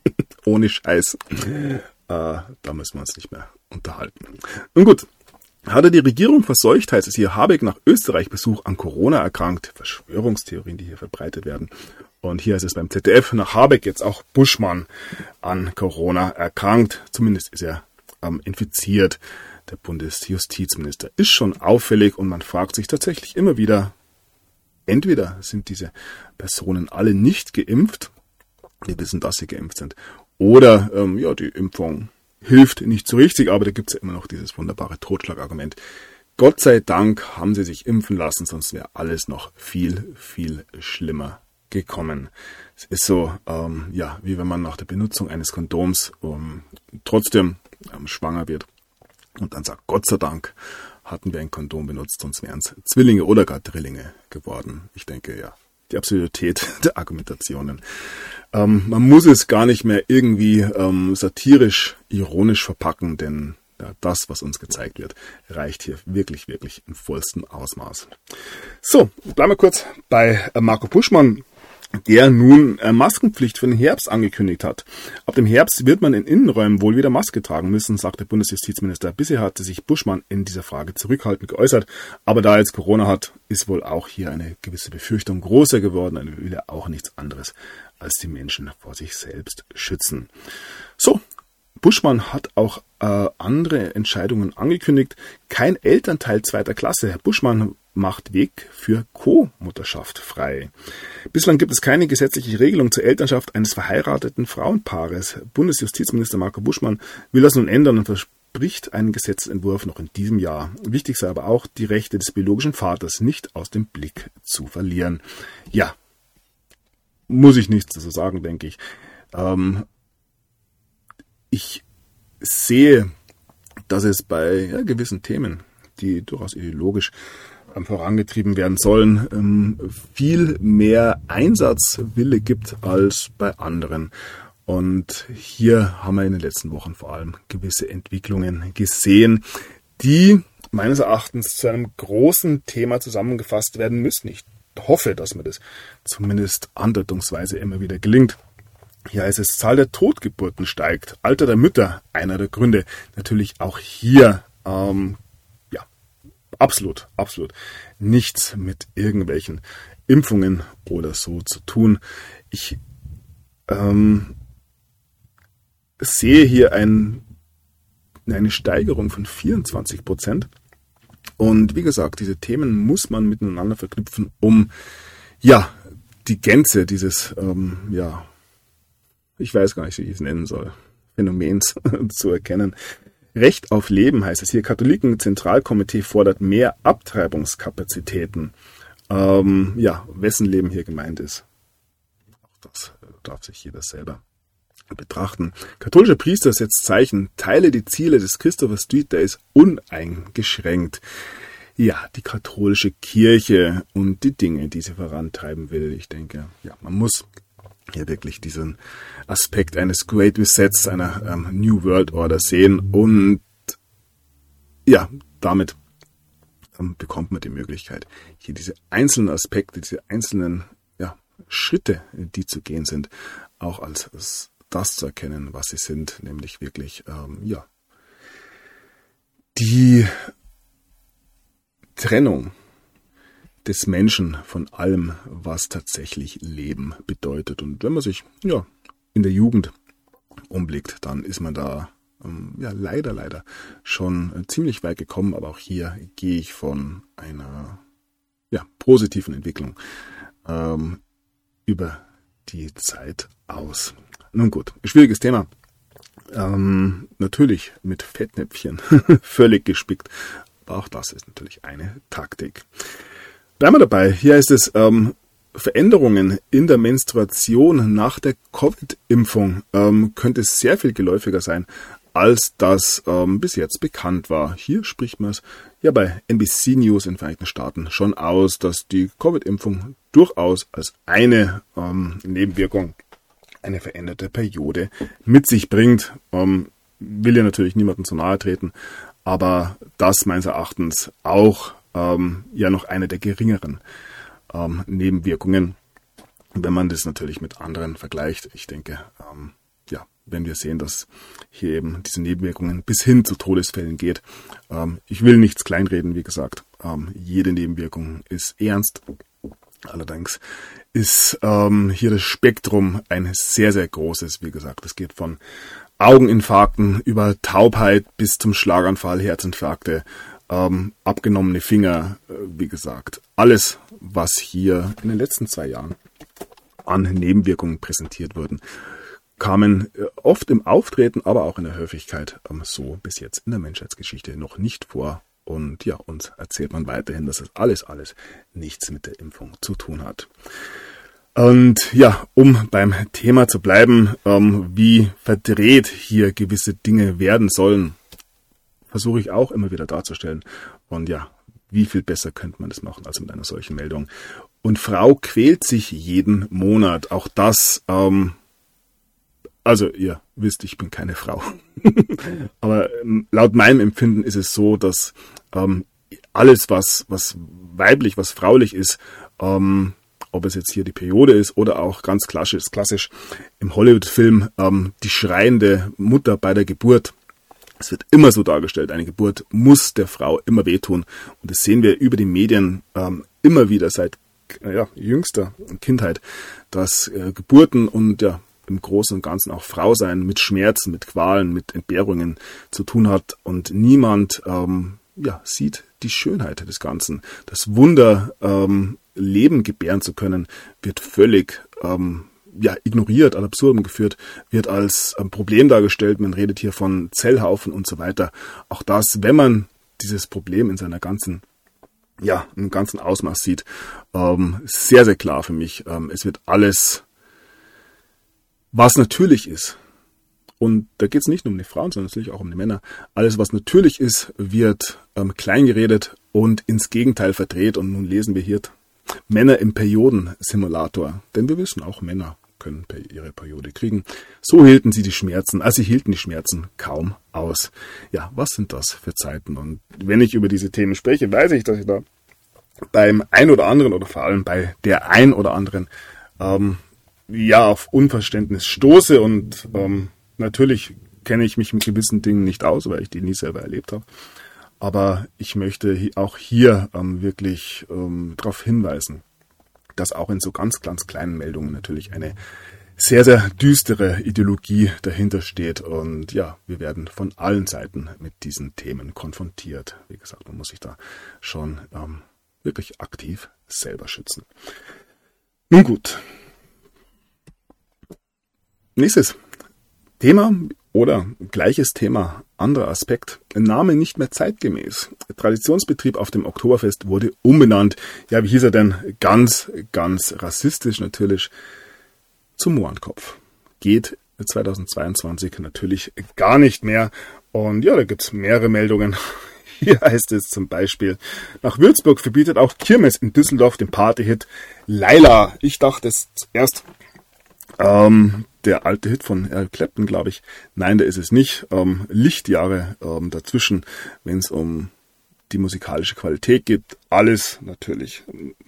Ohne Scheiß. Da müssen wir uns nicht mehr unterhalten. Nun gut. Hatte die Regierung verseucht, heißt es hier, Habeck nach Österreich-Besuch an Corona erkrankt. Verschwörungstheorien, die hier verbreitet werden. Und hier ist es beim ZDF, nach Habeck jetzt auch Buschmann an Corona erkrankt. Zumindest ist er infiziert. Der Bundesjustizminister ist schon auffällig und man fragt sich tatsächlich immer wieder, entweder sind diese Personen alle nicht geimpft, wir wissen, dass sie geimpft sind, oder die Impfung hilft nicht so richtig, aber da gibt es ja immer noch dieses wunderbare Totschlagargument. Gott sei Dank haben sie sich impfen lassen, sonst wäre alles noch viel, viel schlimmer gekommen. Es ist so, wie wenn man nach der Benutzung eines Kondoms trotzdem schwanger wird und dann sagt, Gott sei Dank hatten wir ein Kondom benutzt, sonst wären es Zwillinge oder gar Drillinge geworden. Ich denke, ja, die Absurdität der Argumentationen. Man muss es gar nicht mehr irgendwie satirisch, ironisch verpacken, denn das, was uns gezeigt wird, reicht hier wirklich, wirklich in vollstem Ausmaß. So, bleiben wir kurz bei Marco Buschmann, der nun Maskenpflicht für den Herbst angekündigt hat. Ab dem Herbst wird man in Innenräumen wohl wieder Maske tragen müssen, sagt der Bundesjustizminister. Bisher hatte sich Buschmann in dieser Frage zurückhaltend geäußert, aber da er jetzt Corona hat, ist wohl auch hier eine gewisse Befürchtung größer geworden. Er will ja auch nichts anderes als die Menschen vor sich selbst schützen. So, Buschmann hat auch andere Entscheidungen angekündigt. Kein Elternteil zweiter Klasse. Herr Buschmann macht Weg für Co-Mutterschaft frei. Bislang gibt es keine gesetzliche Regelung zur Elternschaft eines verheirateten Frauenpaares. Bundesjustizminister Marco Buschmann will das nun ändern und verspricht einen Gesetzentwurf noch in diesem Jahr. Wichtig sei aber auch, die Rechte des biologischen Vaters nicht aus dem Blick zu verlieren. Ja, muss ich nichts dazu sagen, denke ich. Ich sehe, dass es bei gewissen Themen, die durchaus ideologisch vorangetrieben werden sollen, viel mehr Einsatzwille gibt als bei anderen. Und hier haben wir in den letzten Wochen vor allem gewisse Entwicklungen gesehen, die meines Erachtens zu einem großen Thema zusammengefasst werden müssen. Ich hoffe, dass mir das zumindest andeutungsweise immer wieder gelingt. Hier heißt es, Zahl der Totgeburten steigt, Alter der Mütter, einer der Gründe. Natürlich auch hier, absolut nichts mit irgendwelchen Impfungen oder so zu tun. Ich sehe hier eine Steigerung von 24%. Und wie gesagt, diese Themen muss man miteinander verknüpfen, um die Gänze dieses ich weiß gar nicht, wie ich es nennen soll, Phänomens zu erkennen. Recht auf Leben heißt es hier. Katholiken-Zentralkomitee fordert mehr Abtreibungskapazitäten. Wessen Leben hier gemeint ist, auch das darf sich jeder selber betrachten. Katholischer Priester setzt Zeichen, teile die Ziele des Christopher Street Days uneingeschränkt. Ja, die katholische Kirche und die Dinge, die sie vorantreiben will. Ich denke, man muss hier wirklich diesen Aspekt eines Great Resets, einer New World Order sehen und damit bekommt man die Möglichkeit, hier diese einzelnen Aspekte, diese einzelnen Schritte, die zu gehen sind, auch als das zu erkennen, was sie sind, nämlich wirklich die Trennung des Menschen von allem, was tatsächlich Leben bedeutet. Und wenn man sich in der Jugend umblickt, dann ist man da leider schon ziemlich weit gekommen. Aber auch hier gehe ich von einer positiven Entwicklung über die Zeit aus. Nun gut, schwieriges Thema. Natürlich mit Fettnäpfchen völlig gespickt. Aber auch das ist natürlich eine Taktik. Bleiben wir dabei. Hier heißt es, Veränderungen in der Menstruation nach der Covid-Impfung könnte sehr viel geläufiger sein, als das bis jetzt bekannt war. Hier spricht man es bei NBC News in den Vereinigten Staaten schon aus, dass die Covid-Impfung durchaus als eine Nebenwirkung eine veränderte Periode mit sich bringt. Will ja natürlich niemandem zu nahe treten, aber das meines Erachtens auch noch eine der geringeren Nebenwirkungen, wenn man das natürlich mit anderen vergleicht. Ich denke, wenn wir sehen, dass hier eben diese Nebenwirkungen bis hin zu Todesfällen geht. Ich will nichts kleinreden, wie gesagt. Jede Nebenwirkung ist ernst. Allerdings ist hier das Spektrum ein sehr, sehr großes. Wie gesagt, es geht von Augeninfarkten über Taubheit bis zum Schlaganfall, Herzinfarkte, abgenommene Finger, wie gesagt. Alles, was hier in den letzten 2 Jahren an Nebenwirkungen präsentiert wurden, kamen oft im Auftreten, aber auch in der Häufigkeit so bis jetzt in der Menschheitsgeschichte noch nicht vor. Und ja, uns erzählt man weiterhin, dass das alles nichts mit der Impfung zu tun hat. Und ja, um beim Thema zu bleiben, wie verdreht hier gewisse Dinge werden sollen, versuche ich auch immer wieder darzustellen. Und ja, wie viel besser könnte man das machen als mit einer solchen Meldung. Und Frau quält sich jeden Monat. Auch das, also ihr wisst, ich bin keine Frau. Aber laut meinem Empfinden ist es so, dass alles, was weiblich, was fraulich ist, ob es jetzt hier die Periode ist oder auch ganz klassisch im Hollywood-Film die schreiende Mutter bei der Geburt. Es wird immer so dargestellt, eine Geburt muss der Frau immer wehtun. Und das sehen wir über die Medien immer wieder seit jüngster Kindheit, dass Geburten und ja im Großen und Ganzen auch Frausein mit Schmerzen, mit Qualen, mit Entbehrungen zu tun hat. Und niemand sieht die Schönheit des Ganzen. Das Wunder, Leben gebären zu können, wird völlig ignoriert, ad absurdum geführt, wird als Problem dargestellt. Man redet hier von Zellhaufen und so weiter. Auch das, wenn man dieses Problem in seiner ganzen im ganzen Ausmaß sieht, sehr, sehr klar für mich. Es wird alles, was natürlich ist, und da geht es nicht nur um die Frauen, sondern natürlich auch um die Männer, alles, was natürlich ist, wird kleingeredet und ins Gegenteil verdreht. Und nun lesen wir hier Männer im Periodensimulator. Denn wir wissen, auch Männer können ihre Periode kriegen. So hielten sie hielten die Schmerzen kaum aus. Ja, was sind das für Zeiten? Und wenn ich über diese Themen spreche, weiß ich, dass ich da beim ein oder anderen oder vor allem bei der ein oder anderen auf Unverständnis stoße. Und natürlich kenne ich mich mit gewissen Dingen nicht aus, weil ich die nie selber erlebt habe. Aber ich möchte auch hier wirklich darauf hinweisen, dass auch in so ganz, ganz kleinen Meldungen natürlich eine sehr, sehr düstere Ideologie dahinter steht. Und ja, wir werden von allen Seiten mit diesen Themen konfrontiert. Wie gesagt, man muss sich da schon wirklich aktiv selber schützen. Nun gut. Nächstes Thema oder gleiches Thema, anderer Aspekt. Name nicht mehr zeitgemäß. Traditionsbetrieb auf dem Oktoberfest wurde umbenannt. Ja, wie hieß er denn? Ganz, ganz rassistisch natürlich. Zum Mohrenkopf. Geht 2022 natürlich gar nicht mehr. Und ja, da gibt es mehrere Meldungen. Hier heißt es zum Beispiel, nach Würzburg verbietet auch Kirmes in Düsseldorf den Partyhit Laila. Ich dachte es erst, der alte Hit von Eric Clapton, glaube ich. Nein, der ist es nicht. Lichtjahre dazwischen, wenn es um die musikalische Qualität geht. Alles natürlich,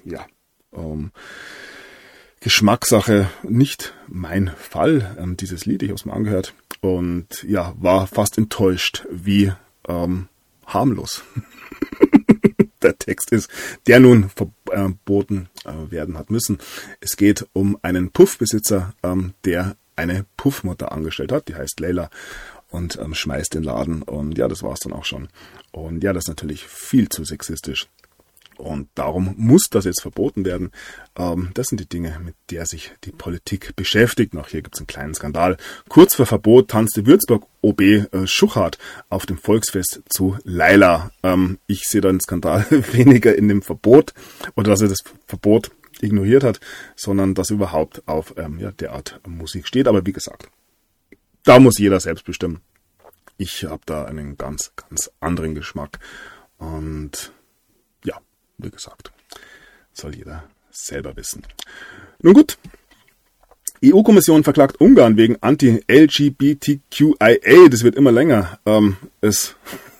Geschmackssache, nicht mein Fall, dieses Lied. Ich habe es mal angehört und ja, war fast enttäuscht, wie harmlos der Text ist, der nun verboten werden hat müssen. Es geht um einen Puffbesitzer, der eine Puffmutter angestellt hat, die heißt Leila und schmeißt den Laden und ja, das war's dann auch schon. Und ja, das ist natürlich viel zu sexistisch. Und darum muss das jetzt verboten werden. Das sind die Dinge, mit der sich die Politik beschäftigt. Auch hier gibt es einen kleinen Skandal. Kurz vor Verbot tanzte Würzburg-OB Schuchart auf dem Volksfest zu Laila. Ich sehe da einen Skandal weniger in dem Verbot oder dass er das Verbot ignoriert hat, sondern dass er überhaupt auf derart Musik steht. Aber wie gesagt, da muss jeder selbst bestimmen. Ich habe da einen ganz, ganz anderen Geschmack. Und ja, wie gesagt, soll jeder selber wissen. Nun gut, EU-Kommission verklagt Ungarn wegen Anti-LGBTQIA. Das wird immer länger. Es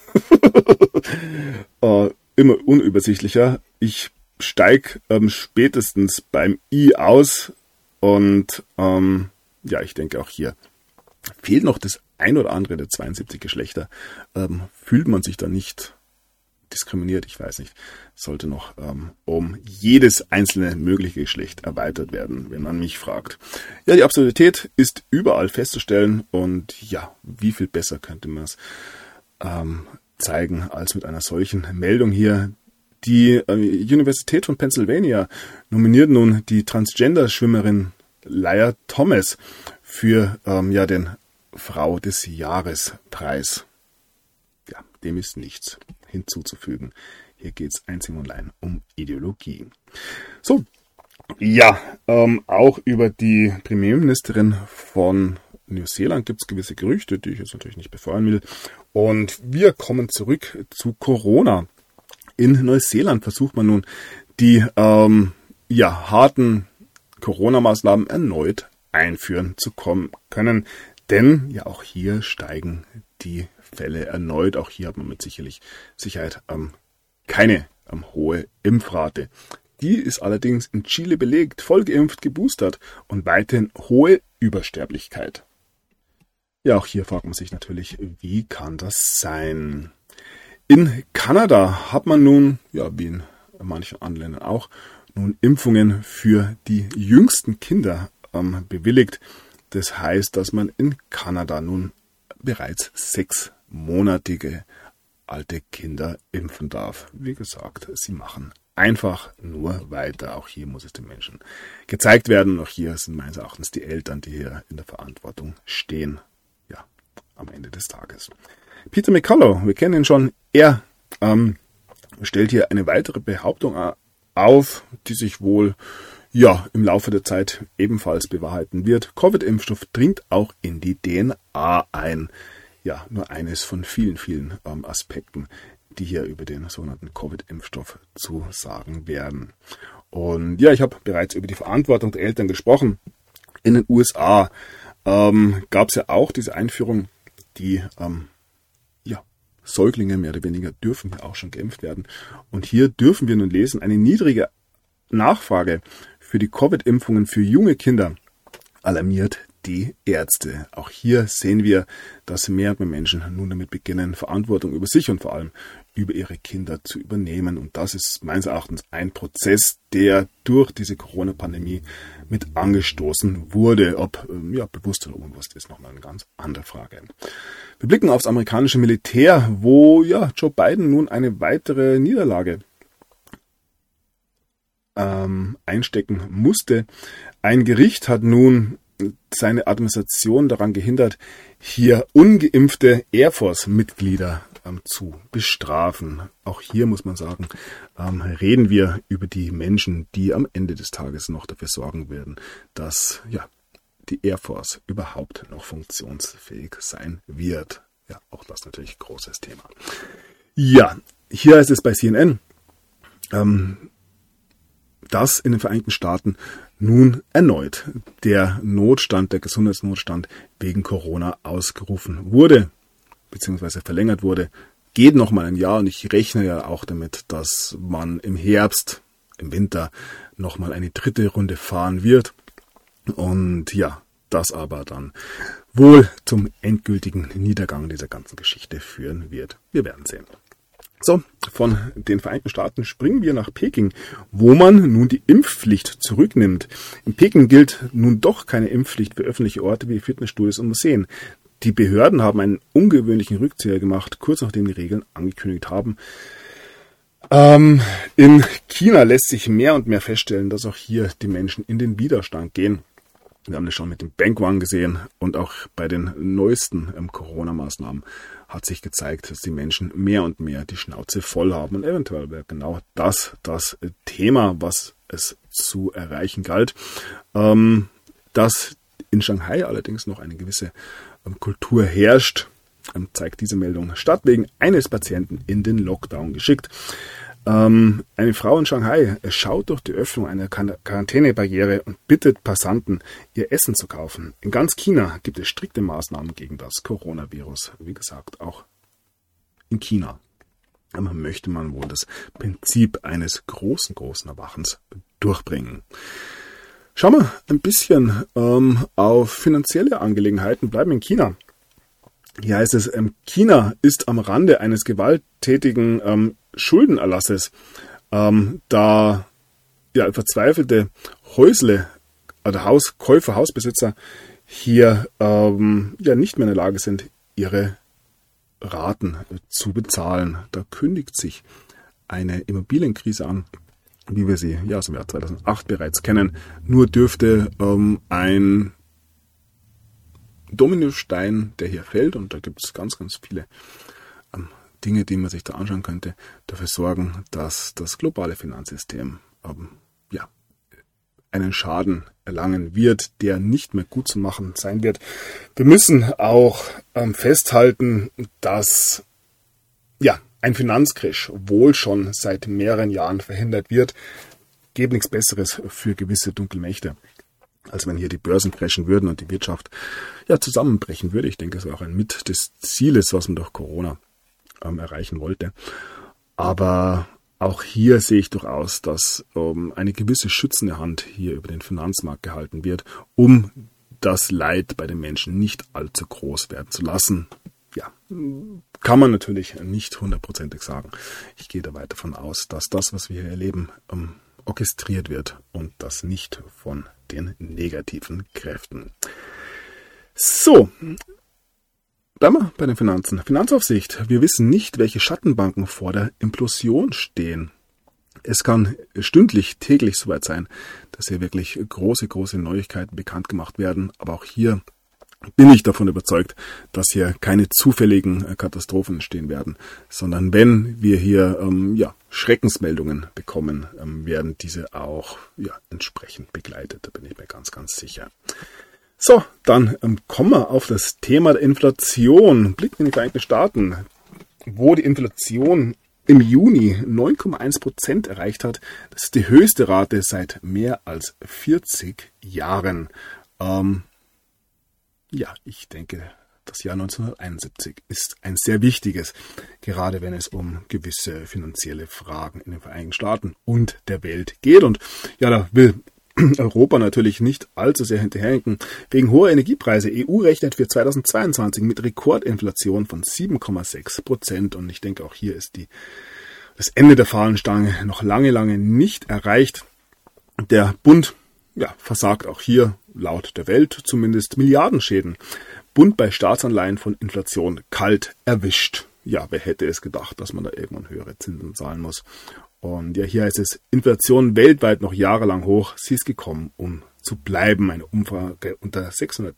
immer unübersichtlicher. Ich steige spätestens beim I aus und ich denke auch hier fehlt noch das ein oder andere der 72 Geschlechter, fühlt man sich da nicht diskriminiert, ich weiß nicht, sollte noch um jedes einzelne mögliche Geschlecht erweitert werden, wenn man mich fragt. Ja, die Absurdität ist überall festzustellen und ja, wie viel besser könnte man es zeigen als mit einer solchen Meldung hier. Die Universität von Pennsylvania nominiert nun die Transgender-Schwimmerin Lia Thomas für den Frau des Jahres-Preis. Ja, dem ist nichts hinzuzufügen. Hier geht es einzig und allein um Ideologie. So, ja, auch über die Premierministerin von Neuseeland gibt es gewisse Gerüchte, die ich jetzt natürlich nicht befeuern will. Und wir kommen zurück zu Corona. In Neuseeland versucht man nun, die harten Corona-Maßnahmen erneut einführen zu können. Denn ja auch hier steigen die Fälle erneut. Auch hier hat man mit Sicherheit keine hohe Impfrate. Die ist allerdings in Chile belegt, voll geimpft, geboostert und weiterhin hohe Übersterblichkeit. Ja, auch hier fragt man sich natürlich, wie kann das sein? In Kanada hat man nun, ja, wie in manchen anderen Ländern auch, nun Impfungen für die jüngsten Kinder bewilligt. Das heißt, dass man in Kanada nun bereits 6-monatige alte Kinder impfen darf. Wie gesagt, sie machen einfach nur weiter. Auch hier muss es den Menschen gezeigt werden. Auch hier sind meines Erachtens die Eltern, die hier in der Verantwortung stehen. Ja, am Ende des Tages. Peter McCullough, wir kennen ihn schon. Er stellt hier eine weitere Behauptung auf, die sich wohl im Laufe der Zeit ebenfalls bewahrheiten wird. Covid-Impfstoff dringt auch in die DNA ein. Ja, nur eines von vielen, vielen Aspekten, die hier über den sogenannten Covid-Impfstoff zu sagen werden. Und ja, ich habe bereits über die Verantwortung der Eltern gesprochen. In den USA gab es ja auch diese Einführung, die Säuglinge mehr oder weniger dürfen ja auch schon geimpft werden. Und hier dürfen wir nun lesen, eine niedrige Nachfrage für die Covid-Impfungen für junge Kinder alarmiert die Ärzte. Auch hier sehen wir, dass mehr und mehr Menschen nun damit beginnen, Verantwortung über sich und vor allem über ihre Kinder zu übernehmen. Und das ist meines Erachtens ein Prozess, der durch diese Corona-Pandemie mit angestoßen wurde. Ob bewusst oder unbewusst, ist nochmal eine ganz andere Frage. Wir blicken aufs amerikanische Militär, wo Joe Biden nun eine weitere Niederlage einstecken musste. Ein Gericht hat nun seine Administration daran gehindert, hier ungeimpfte Air Force-Mitglieder zu bestrafen. Auch hier muss man sagen, reden wir über die Menschen, die am Ende des Tages noch dafür sorgen werden, dass die Air Force überhaupt noch funktionsfähig sein wird. Ja, auch das natürlich ein großes Thema. Ja, hier heißt es bei CNN, dass in den Vereinigten Staaten nun erneut der Gesundheitsnotstand wegen Corona ausgerufen wurde, beziehungsweise verlängert wurde. Geht nochmal ein Jahr und ich rechne ja auch damit, dass man im Winter nochmal eine dritte Runde fahren wird. Und ja, das aber dann wohl zum endgültigen Niedergang dieser ganzen Geschichte führen wird. Wir werden sehen. So, von den Vereinigten Staaten springen wir nach Peking, wo man nun die Impfpflicht zurücknimmt. In Peking gilt nun doch keine Impfpflicht für öffentliche Orte wie Fitnessstudios und Museen. Die Behörden haben einen ungewöhnlichen Rückzieher gemacht, kurz nachdem die Regeln angekündigt haben. In China lässt sich mehr und mehr feststellen, dass auch hier die Menschen in den Widerstand gehen. Wir haben das schon mit dem Bangwang gesehen und auch bei den neuesten Corona-Maßnahmen hat sich gezeigt, dass die Menschen mehr und mehr die Schnauze voll haben. Und eventuell wäre genau das Thema, was es zu erreichen galt. Dass in Shanghai allerdings noch eine gewisse Kultur herrscht, zeigt diese Meldung. Statt wegen eines Patienten in den Lockdown geschickt. Eine Frau in Shanghai schaut durch die Öffnung einer Quarantänebarriere und bittet Passanten, ihr Essen zu kaufen. In ganz China gibt es strikte Maßnahmen gegen das Coronavirus. Wie gesagt, auch in China möchte man wohl das Prinzip eines großen Erwachens durchbringen. Schauen wir ein bisschen auf finanzielle Angelegenheiten, bleiben in China. Hier heißt es, China ist am Rande eines gewalttätigen Schuldenerlasses, da verzweifelte Hauskäufer, Hausbesitzer hier nicht mehr in der Lage sind, ihre Raten zu bezahlen. Da kündigt sich eine Immobilienkrise an, wie wir sie aus dem Jahr 2008 bereits kennen. Nur dürfte ein Dominostein, der hier fällt, und da gibt es ganz, ganz viele Dinge, die man sich da anschauen könnte, dafür sorgen, dass das globale Finanzsystem einen Schaden erlangen wird, der nicht mehr gut zu machen sein wird. Wir müssen auch festhalten, dass ein Finanzcrash wohl schon seit mehreren Jahren verhindert wird. Gäbe nichts Besseres für gewisse Dunkelmächte, als wenn hier die Börsen crashen würden und die Wirtschaft zusammenbrechen würde. Ich denke, das war auch ein Mit des Zieles, was man durch Corona erreichen wollte. Aber auch hier sehe ich durchaus, dass eine gewisse schützende Hand hier über den Finanzmarkt gehalten wird, um das Leid bei den Menschen nicht allzu groß werden zu lassen. Ja, kann man natürlich nicht hundertprozentig sagen. Ich gehe da weit davon aus, dass das, was wir hier erleben, orchestriert wird und das nicht von den negativen Kräften. So, bleiben wir bei den Finanzen. Finanzaufsicht. Wir wissen nicht, welche Schattenbanken vor der Implosion stehen. Es kann stündlich, täglich soweit sein, dass hier wirklich große Neuigkeiten bekannt gemacht werden. Aber auch hier bin ich davon überzeugt, dass hier keine zufälligen Katastrophen entstehen werden, sondern wenn wir hier Schreckensmeldungen bekommen, werden diese auch entsprechend begleitet. Da bin ich mir ganz, ganz sicher. So, dann kommen wir auf das Thema der Inflation. Blicken in die Vereinigten Staaten, wo die Inflation im Juni 9,1% erreicht hat. Das ist die höchste Rate seit mehr als 40 Jahren. Ich denke, das Jahr 1971 ist ein sehr wichtiges, gerade wenn es um gewisse finanzielle Fragen in den Vereinigten Staaten und der Welt geht. Und da will Europa natürlich nicht allzu sehr hinterherhinken. Wegen hoher Energiepreise. EU rechnet für 2022 mit Rekordinflation von 7,6%. Und ich denke, auch hier ist das Ende der Fahnenstange noch lange nicht erreicht. Der Bund versagt auch hier, laut der Welt zumindest, Milliardenschäden. Bund bei Staatsanleihen von Inflation kalt erwischt. Ja, wer hätte es gedacht, dass man da irgendwann höhere Zinsen zahlen muss. Und hier heißt es, Inflation weltweit noch jahrelang hoch. Sie ist gekommen, um zu bleiben. Eine Umfrage unter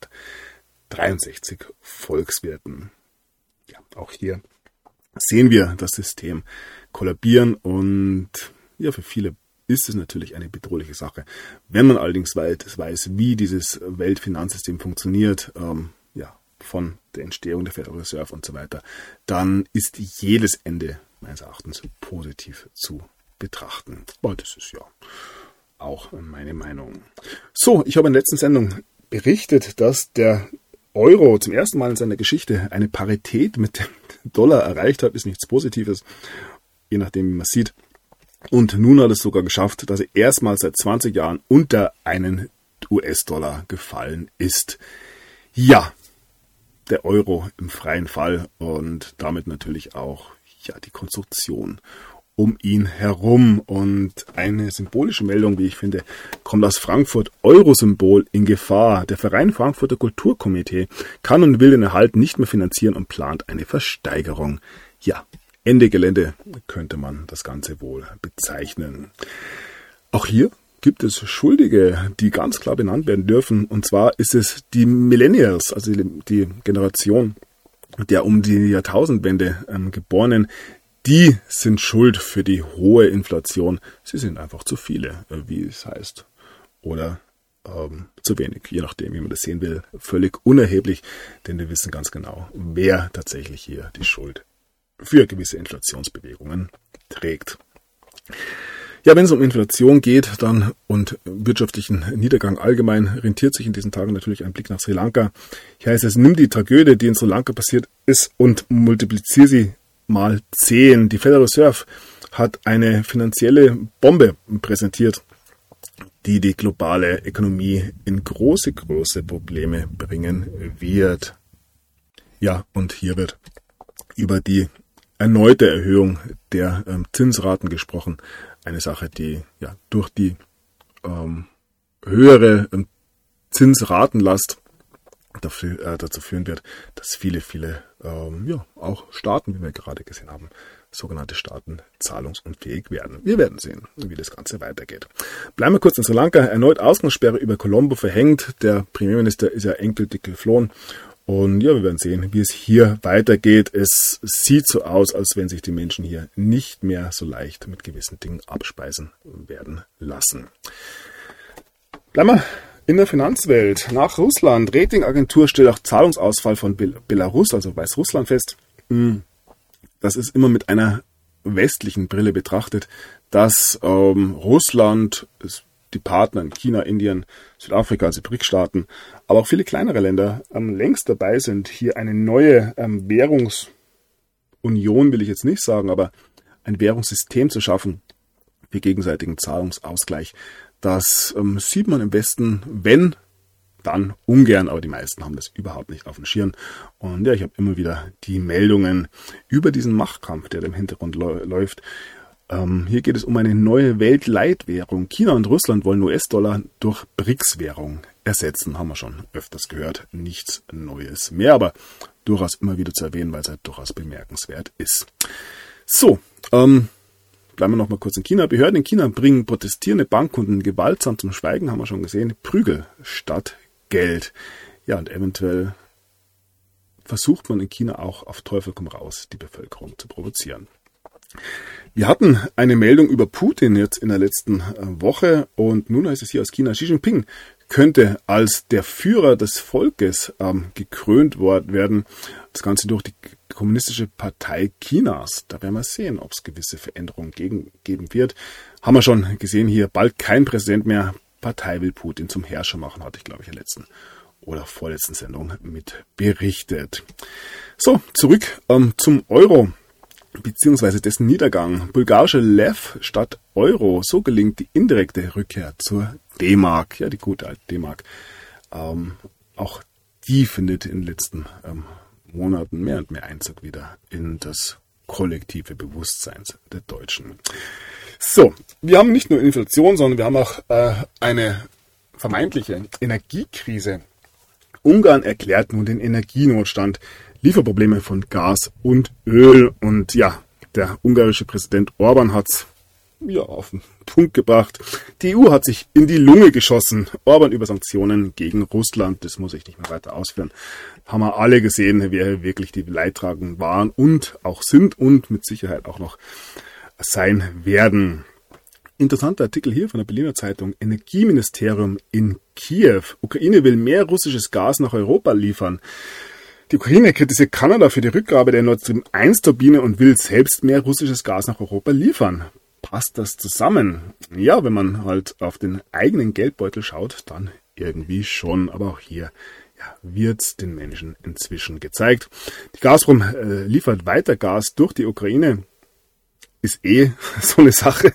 663 Volkswirten. Ja, auch hier sehen wir das System kollabieren. Und für viele ist es natürlich eine bedrohliche Sache. Wenn man allerdings weiß, wie dieses Weltfinanzsystem funktioniert, von der Entstehung der Federal Reserve und so weiter, dann ist jedes Ende meines Erachtens positiv zu betrachten. Aber das ist auch meine Meinung. So, ich habe in der letzten Sendung berichtet, dass der Euro zum ersten Mal in seiner Geschichte eine Parität mit dem Dollar erreicht hat. Ist nichts Positives, je nachdem, wie man sieht. Und nun hat es sogar geschafft, dass er erstmals seit 20 Jahren unter einen US-Dollar gefallen ist. Ja, der Euro im freien Fall und damit natürlich auch die Konstruktion um ihn herum. Und eine symbolische Meldung, wie ich finde, kommt aus Frankfurt. Euro-Symbol in Gefahr. Der Verein Frankfurter Kulturkomitee kann und will den Erhalt nicht mehr finanzieren und plant eine Versteigerung. Ja, Ende Gelände könnte man das Ganze wohl bezeichnen. Auch hier gibt es Schuldige, die ganz klar benannt werden dürfen. Und zwar ist es die Millennials, also die Generation der um die Jahrtausendwende Geborenen. Die sind schuld für die hohe Inflation. Sie sind einfach zu viele, wie es heißt. Oder zu wenig, je nachdem, wie man das sehen will. Völlig unerheblich, denn wir wissen ganz genau, wer tatsächlich hier die Schuld für gewisse Inflationsbewegungen trägt. Ja, wenn es um Inflation geht dann und wirtschaftlichen Niedergang allgemein, rentiert sich in diesen Tagen natürlich ein Blick nach Sri Lanka. Hier heißt es, nimm die Tragödie, die in Sri Lanka passiert ist, und multipliziere sie mal 10. Die Federal Reserve hat eine finanzielle Bombe präsentiert. die die globale Ökonomie in große Probleme bringen wird. Ja, und hier wird über die erneute Erhöhung der Zinsraten gesprochen. Eine Sache, die ja durch die höhere Zinsratenlast dazu führen wird, dass viele auch Staaten, wie wir gerade gesehen haben, sogenannte Staaten zahlungsunfähig werden. Wir werden sehen, wie das Ganze weitergeht. Bleiben wir kurz in Sri Lanka. Erneut Ausgangssperre über Colombo verhängt. Der Premierminister ist ja endgültig geflohen. Und ja, wir werden sehen, wie es hier weitergeht. Es sieht so aus, als wenn sich die Menschen hier nicht mehr so leicht mit gewissen Dingen abspeisen werden lassen. Bleiben wir in der Finanzwelt. Nach Russland. Ratingagentur stellt auch Zahlungsausfall von Belarus, also Weißrussland, fest. Das ist immer mit einer westlichen Brille betrachtet, dass Russland, die Partner in China, Indien, Südafrika, also BRIC-Staaten, aber auch viele kleinere Länder längst dabei sind, hier eine neue Währungsunion, will ich jetzt nicht sagen, aber ein Währungssystem zu schaffen für gegenseitigen Zahlungsausgleich. Das sieht man im Westen, wenn, dann ungern, aber die meisten haben das überhaupt nicht auf dem Schirm. Und ja, ich habe immer wieder die Meldungen über diesen Machtkampf, der da im Hintergrund läuft. Hier geht es um eine neue Weltleitwährung. China und Russland wollen US-Dollar durch BRICS-Währung ersetzen. Haben wir schon öfters gehört. Nichts Neues mehr, aber durchaus immer wieder zu erwähnen, weil es halt durchaus bemerkenswert ist. So, bleiben wir noch mal kurz in China. Behörden in China bringen protestierende Bankkunden gewaltsam zum Schweigen, haben wir schon gesehen. Prügel statt Geld. Ja, und eventuell versucht man in China auch auf Teufel komm raus, die Bevölkerung zu provozieren. Wir hatten eine Meldung über Putin jetzt in der letzten Woche und nun heißt es hier aus China, Xi Jinping könnte als der Führer des Volkes gekrönt werden. Das Ganze durch die Kommunistische Partei Chinas. Da werden wir sehen, ob es gewisse Veränderungen geben wird. Haben wir schon gesehen hier, bald kein Präsident mehr. Partei will Putin zum Herrscher machen, hatte ich glaube ich in der letzten oder vorletzten Sendung mit berichtet. So, zurück zum Euro beziehungsweise dessen Niedergang. Bulgarische Lev statt Euro. So gelingt die indirekte Rückkehr zur D-Mark. Ja, die gute alte D-Mark. Auch die findet in den letzten Monaten mehr und mehr Einzug wieder in das kollektive Bewusstsein der Deutschen. So, wir haben nicht nur Inflation, sondern wir haben auch eine vermeintliche Energiekrise. Ungarn erklärt nun den Energienotstand, Lieferprobleme von Gas und Öl. Und ja, der ungarische Präsident Orban hat's auf den Punkt gebracht. Die EU hat sich in die Lunge geschossen. Orban über Sanktionen gegen Russland. Das muss ich nicht mehr weiter ausführen. Haben wir alle gesehen, wer wirklich die Leidtragenden waren und auch sind und mit Sicherheit auch noch sein werden. Interessanter Artikel hier von der Berliner Zeitung. Energieministerium in Kiew. Ukraine will mehr russisches Gas nach Europa liefern. Die Ukraine kritisiert Kanada für die Rückgabe der Nord Stream 1 Turbine und will selbst mehr russisches Gas nach Europa liefern. Passt das zusammen? Ja, wenn man halt auf den eigenen Geldbeutel schaut, dann irgendwie schon. Aber auch hier wird's den Menschen inzwischen gezeigt. Die Gazprom liefert weiter Gas durch die Ukraine. Ist so eine Sache.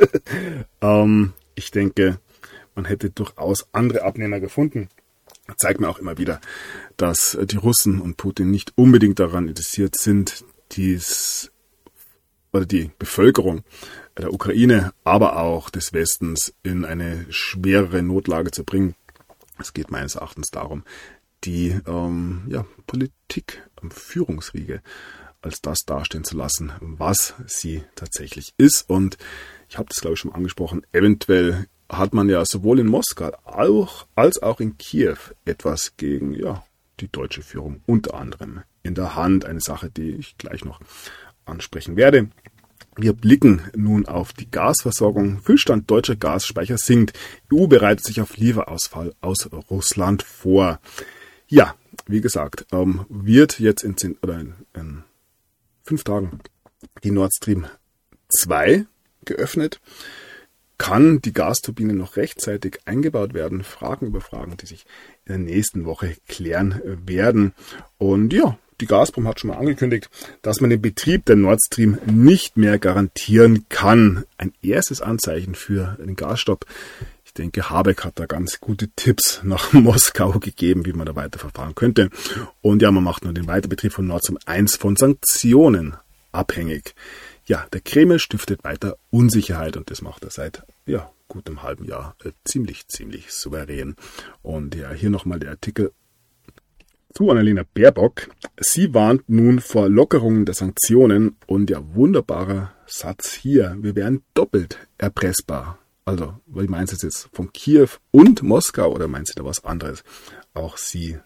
Ich denke, man hätte durchaus andere Abnehmer gefunden. Das zeigt mir auch immer wieder, dass die Russen und Putin nicht unbedingt daran interessiert sind, die Bevölkerung der Ukraine, aber auch des Westens in eine schwerere Notlage zu bringen. Es geht meines Erachtens darum, die Politik, Führungsriege als das dastehen zu lassen, was sie tatsächlich ist. Und ich habe das, glaube ich, schon angesprochen, eventuell hat man ja sowohl in Moskau als auch in Kiew etwas gegen die deutsche Führung unter anderem in der Hand. Eine Sache, die ich gleich noch ansprechen werde. Wir blicken nun auf die Gasversorgung. Füllstand deutscher Gasspeicher sinkt. EU bereitet sich auf Lieferausfall aus Russland vor. Ja, wie gesagt, wird jetzt in 5 Tagen die Nord Stream 2 geöffnet. Kann die Gasturbine noch rechtzeitig eingebaut werden? Fragen über Fragen, die sich in der nächsten Woche klären werden. Und ja, die Gazprom hat schon mal angekündigt, dass man den Betrieb der Nord Stream nicht mehr garantieren kann. Ein erstes Anzeichen für einen Gasstopp. Ich denke, Habeck hat da ganz gute Tipps nach Moskau gegeben, wie man da weiterverfahren könnte. Und ja, man macht nur den Weiterbetrieb von Nord Stream 1 von Sanktionen abhängig. Ja, der Kreml stiftet weiter Unsicherheit und das macht er seit gut einem halben Jahr ziemlich souverän. Und ja, hier nochmal der Artikel zu Annalena Baerbock. Sie warnt nun vor Lockerungen der Sanktionen und ja, wunderbarer Satz hier. Wir wären doppelt erpressbar. Also, wie meint sie jetzt? Von Kiew und Moskau oder meint sie da was anderes? Auch sie,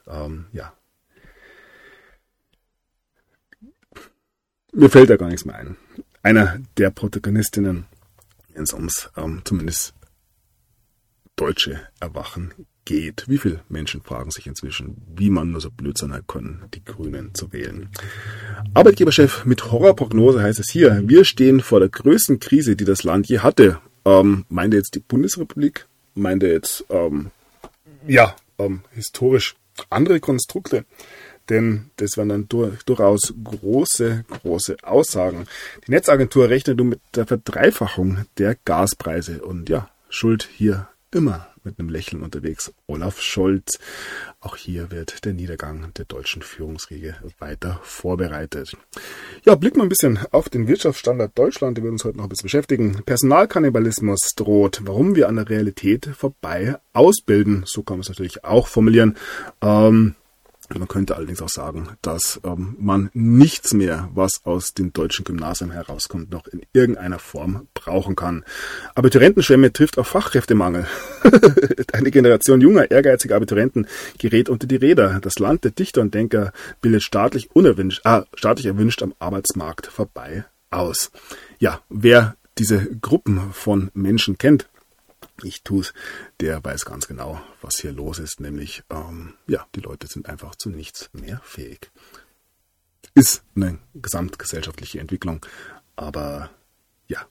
Mir fällt da gar nichts mehr ein. Einer der Protagonistinnen, wenn es ums zumindest deutsche Erwachen geht. Wie viele Menschen fragen sich inzwischen, wie man nur so blöd sein kann, die Grünen zu wählen. Arbeitgeberchef mit Horrorprognose heißt es hier, wir stehen vor der größten Krise, die das Land je hatte. Meint er jetzt die Bundesrepublik? Meint er jetzt historisch andere Konstrukte? Denn das waren dann durchaus große Aussagen. Die Netzagentur rechnet nun mit der Verdreifachung der Gaspreise. Und ja, Schuld hier immer mit einem Lächeln unterwegs. Olaf Scholz. Auch hier wird der Niedergang der deutschen Führungsriege weiter vorbereitet. Ja, blicken wir ein bisschen auf den Wirtschaftsstandard Deutschland. Der wird uns heute noch ein bisschen beschäftigen. Personalkannibalismus droht. Warum wir an der Realität vorbei ausbilden. So kann man es natürlich auch formulieren. Man könnte allerdings auch sagen, dass man nichts mehr, was aus den deutschen Gymnasien herauskommt, noch in irgendeiner Form brauchen kann. Abiturientenschwemme trifft auf Fachkräftemangel. Eine Generation junger, ehrgeiziger Abiturienten gerät unter die Räder. Das Land der Dichter und Denker bildet staatlich erwünscht am Arbeitsmarkt vorbei aus. Ja, wer diese Gruppen von Menschen kennt, ich tu's, der weiß ganz genau, was hier los ist, nämlich, die Leute sind einfach zu nichts mehr fähig. Ist eine gesamtgesellschaftliche Entwicklung, aber ja,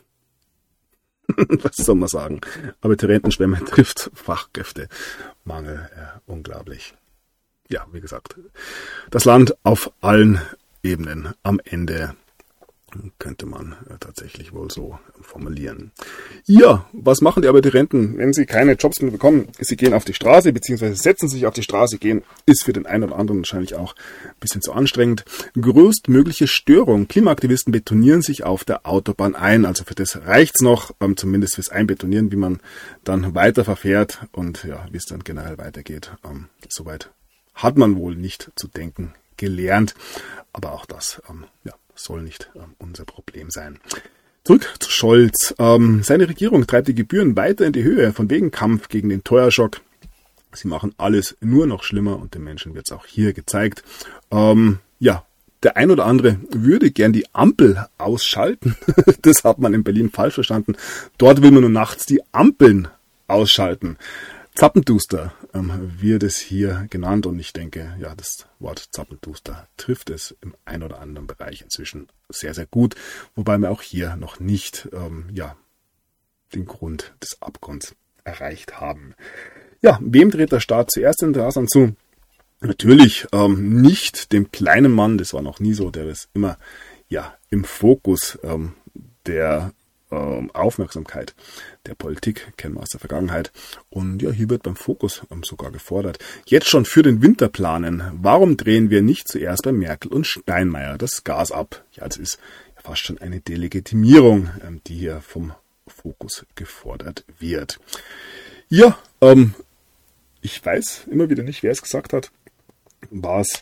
was soll man sagen? Abiturientenschwemme trifft Fachkräftemangel, unglaublich. Ja, wie gesagt, das Land auf allen Ebenen am Ende könnte man tatsächlich wohl so formulieren. Ja, was machen die Abiturienten, wenn sie keine Jobs mehr bekommen? Sie gehen auf die Straße, beziehungsweise setzen sich auf die Straße. Gehen ist für den einen oder anderen wahrscheinlich auch ein bisschen zu anstrengend. Größtmögliche Störung. Klimaaktivisten betonieren sich auf der Autobahn ein. Also für das reicht's noch, zumindest fürs Einbetonieren, wie man dann weiter verfährt und ja, wie es dann generell weitergeht. Soweit hat man wohl nicht zu denken gelernt. Aber auch das, soll nicht unser Problem sein. Zurück zu Scholz. Seine Regierung treibt die Gebühren weiter in die Höhe, von wegen Kampf gegen den Teuerschock. Sie machen alles nur noch schlimmer und den Menschen wird es auch hier gezeigt. Der ein oder andere würde gern die Ampel ausschalten. Das hat man in Berlin falsch verstanden. Dort will man nur nachts die Ampeln ausschalten. Zappenduster wird es hier genannt und ich denke, ja, das Wort Zappenduster trifft es im ein oder anderen Bereich inzwischen sehr, sehr gut, wobei wir auch hier noch nicht den Grund des Abgrunds erreicht haben. Ja, wem dreht der Staat zuerst den Rasen zu? Natürlich nicht dem kleinen Mann, das war noch nie so, der ist immer im Fokus der Aufmerksamkeit der Politik, kennen wir aus der Vergangenheit. Und ja, hier wird beim Fokus sogar gefordert. Jetzt schon für den Winter planen. Warum drehen wir nicht zuerst bei Merkel und Steinmeier das Gas ab? Ja, das ist ja fast schon eine Delegitimierung, die hier vom Fokus gefordert wird. Ja, ich weiß immer wieder nicht, wer es gesagt hat. War es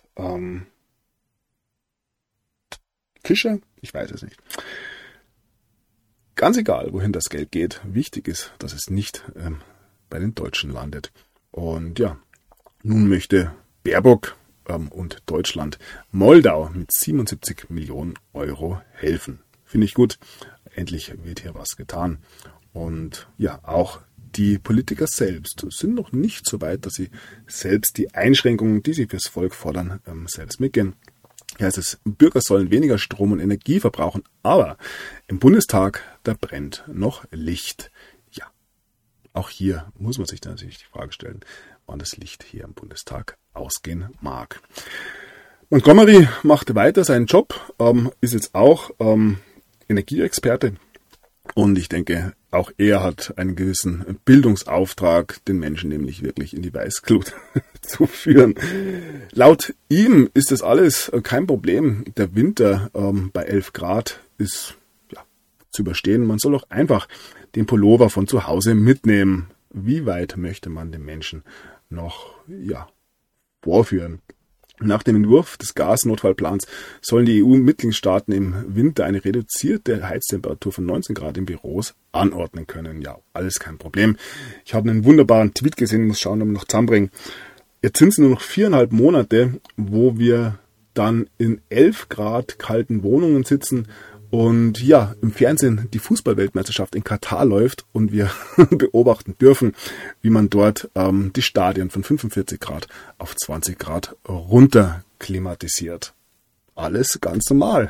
Fischer? Ich weiß es nicht. Ganz egal, wohin das Geld geht, wichtig ist, dass es nicht bei den Deutschen landet. Und ja, nun möchte Baerbock und Deutschland Moldau mit 77 Millionen Euro helfen. Finde ich gut. Endlich wird hier was getan. Und ja, auch die Politiker selbst sind noch nicht so weit, dass sie selbst die Einschränkungen, die sie fürs Volk fordern, selbst mitgehen. Hier heißt es, Bürger sollen weniger Strom und Energie verbrauchen, aber im Bundestag, da brennt noch Licht. Ja, auch hier muss man sich dann natürlich die Frage stellen, wann das Licht hier im Bundestag ausgehen mag. Montgomery macht weiter seinen Job, ist jetzt auch Energieexperte und ich denke, auch er hat einen gewissen Bildungsauftrag, den Menschen nämlich wirklich in die Weißglut zu führen. Laut ihm ist das alles kein Problem. Der Winter bei 11 Grad ist zu überstehen. Man soll auch einfach den Pullover von zu Hause mitnehmen. Wie weit möchte man den Menschen noch vorführen? Nach dem Entwurf des Gasnotfallplans sollen die EU-Mitgliedstaaten im Winter eine reduzierte Heiztemperatur von 19 Grad in Büros anordnen können. Ja, alles kein Problem. Ich habe einen wunderbaren Tweet gesehen, muss schauen, ob ich noch zusammenbringen. Jetzt sind es nur noch 4,5 Monate, wo wir dann in 11 Grad kalten Wohnungen sitzen und im Fernsehen die Fußballweltmeisterschaft in Katar läuft und wir beobachten dürfen, wie man dort die Stadien von 45 Grad auf 20 Grad runter klimatisiert. Alles ganz normal.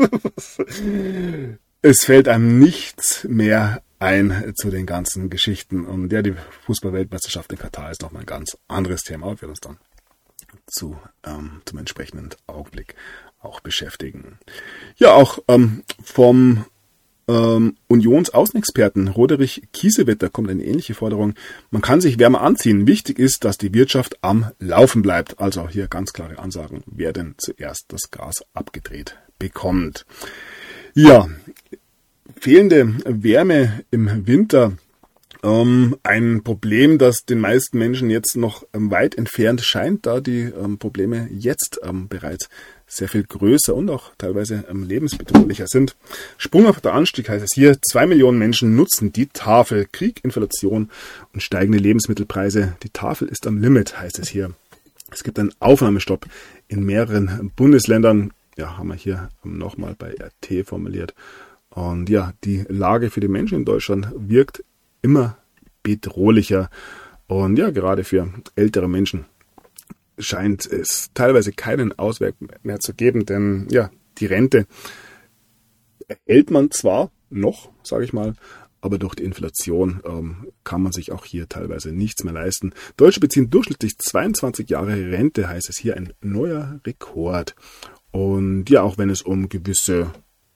Es fällt einem nichts mehr ein zu den ganzen Geschichten. Und die Fußballweltmeisterschaft in Katar ist nochmal ein ganz anderes Thema. Wir werden uns dann zum entsprechenden Augenblick auch beschäftigen. Ja, auch vom Unionsaußenexperten Roderich Kiesewetter kommt eine ähnliche Forderung. Man kann sich wärmer anziehen. Wichtig ist, dass die Wirtschaft am Laufen bleibt. Also hier ganz klare Ansagen, wer denn zuerst das Gas abgedreht bekommt. Ja, fehlende Wärme im Winter. Ein Problem, das den meisten Menschen jetzt noch weit entfernt scheint, da die Probleme jetzt bereits sehr viel größer und auch teilweise lebensbedrohlicher sind. Sprunghafter Anstieg heißt es hier, 2 Millionen Menschen nutzen die Tafel. Krieg, Inflation und steigende Lebensmittelpreise. Die Tafel ist am Limit, heißt es hier. Es gibt einen Aufnahmestopp in mehreren Bundesländern. Ja, haben wir hier nochmal bei RT formuliert. Und ja, die Lage für die Menschen in Deutschland wirkt immer bedrohlicher. Und ja, gerade für ältere Menschen scheint es teilweise keinen Ausweg mehr zu geben, denn ja, die Rente erhält man zwar noch, sage ich mal, aber durch die Inflation kann man sich auch hier teilweise nichts mehr leisten. Deutsche beziehen durchschnittlich 22 Jahre Rente, heißt es hier, ein neuer Rekord. Und ja, auch wenn es um gewisse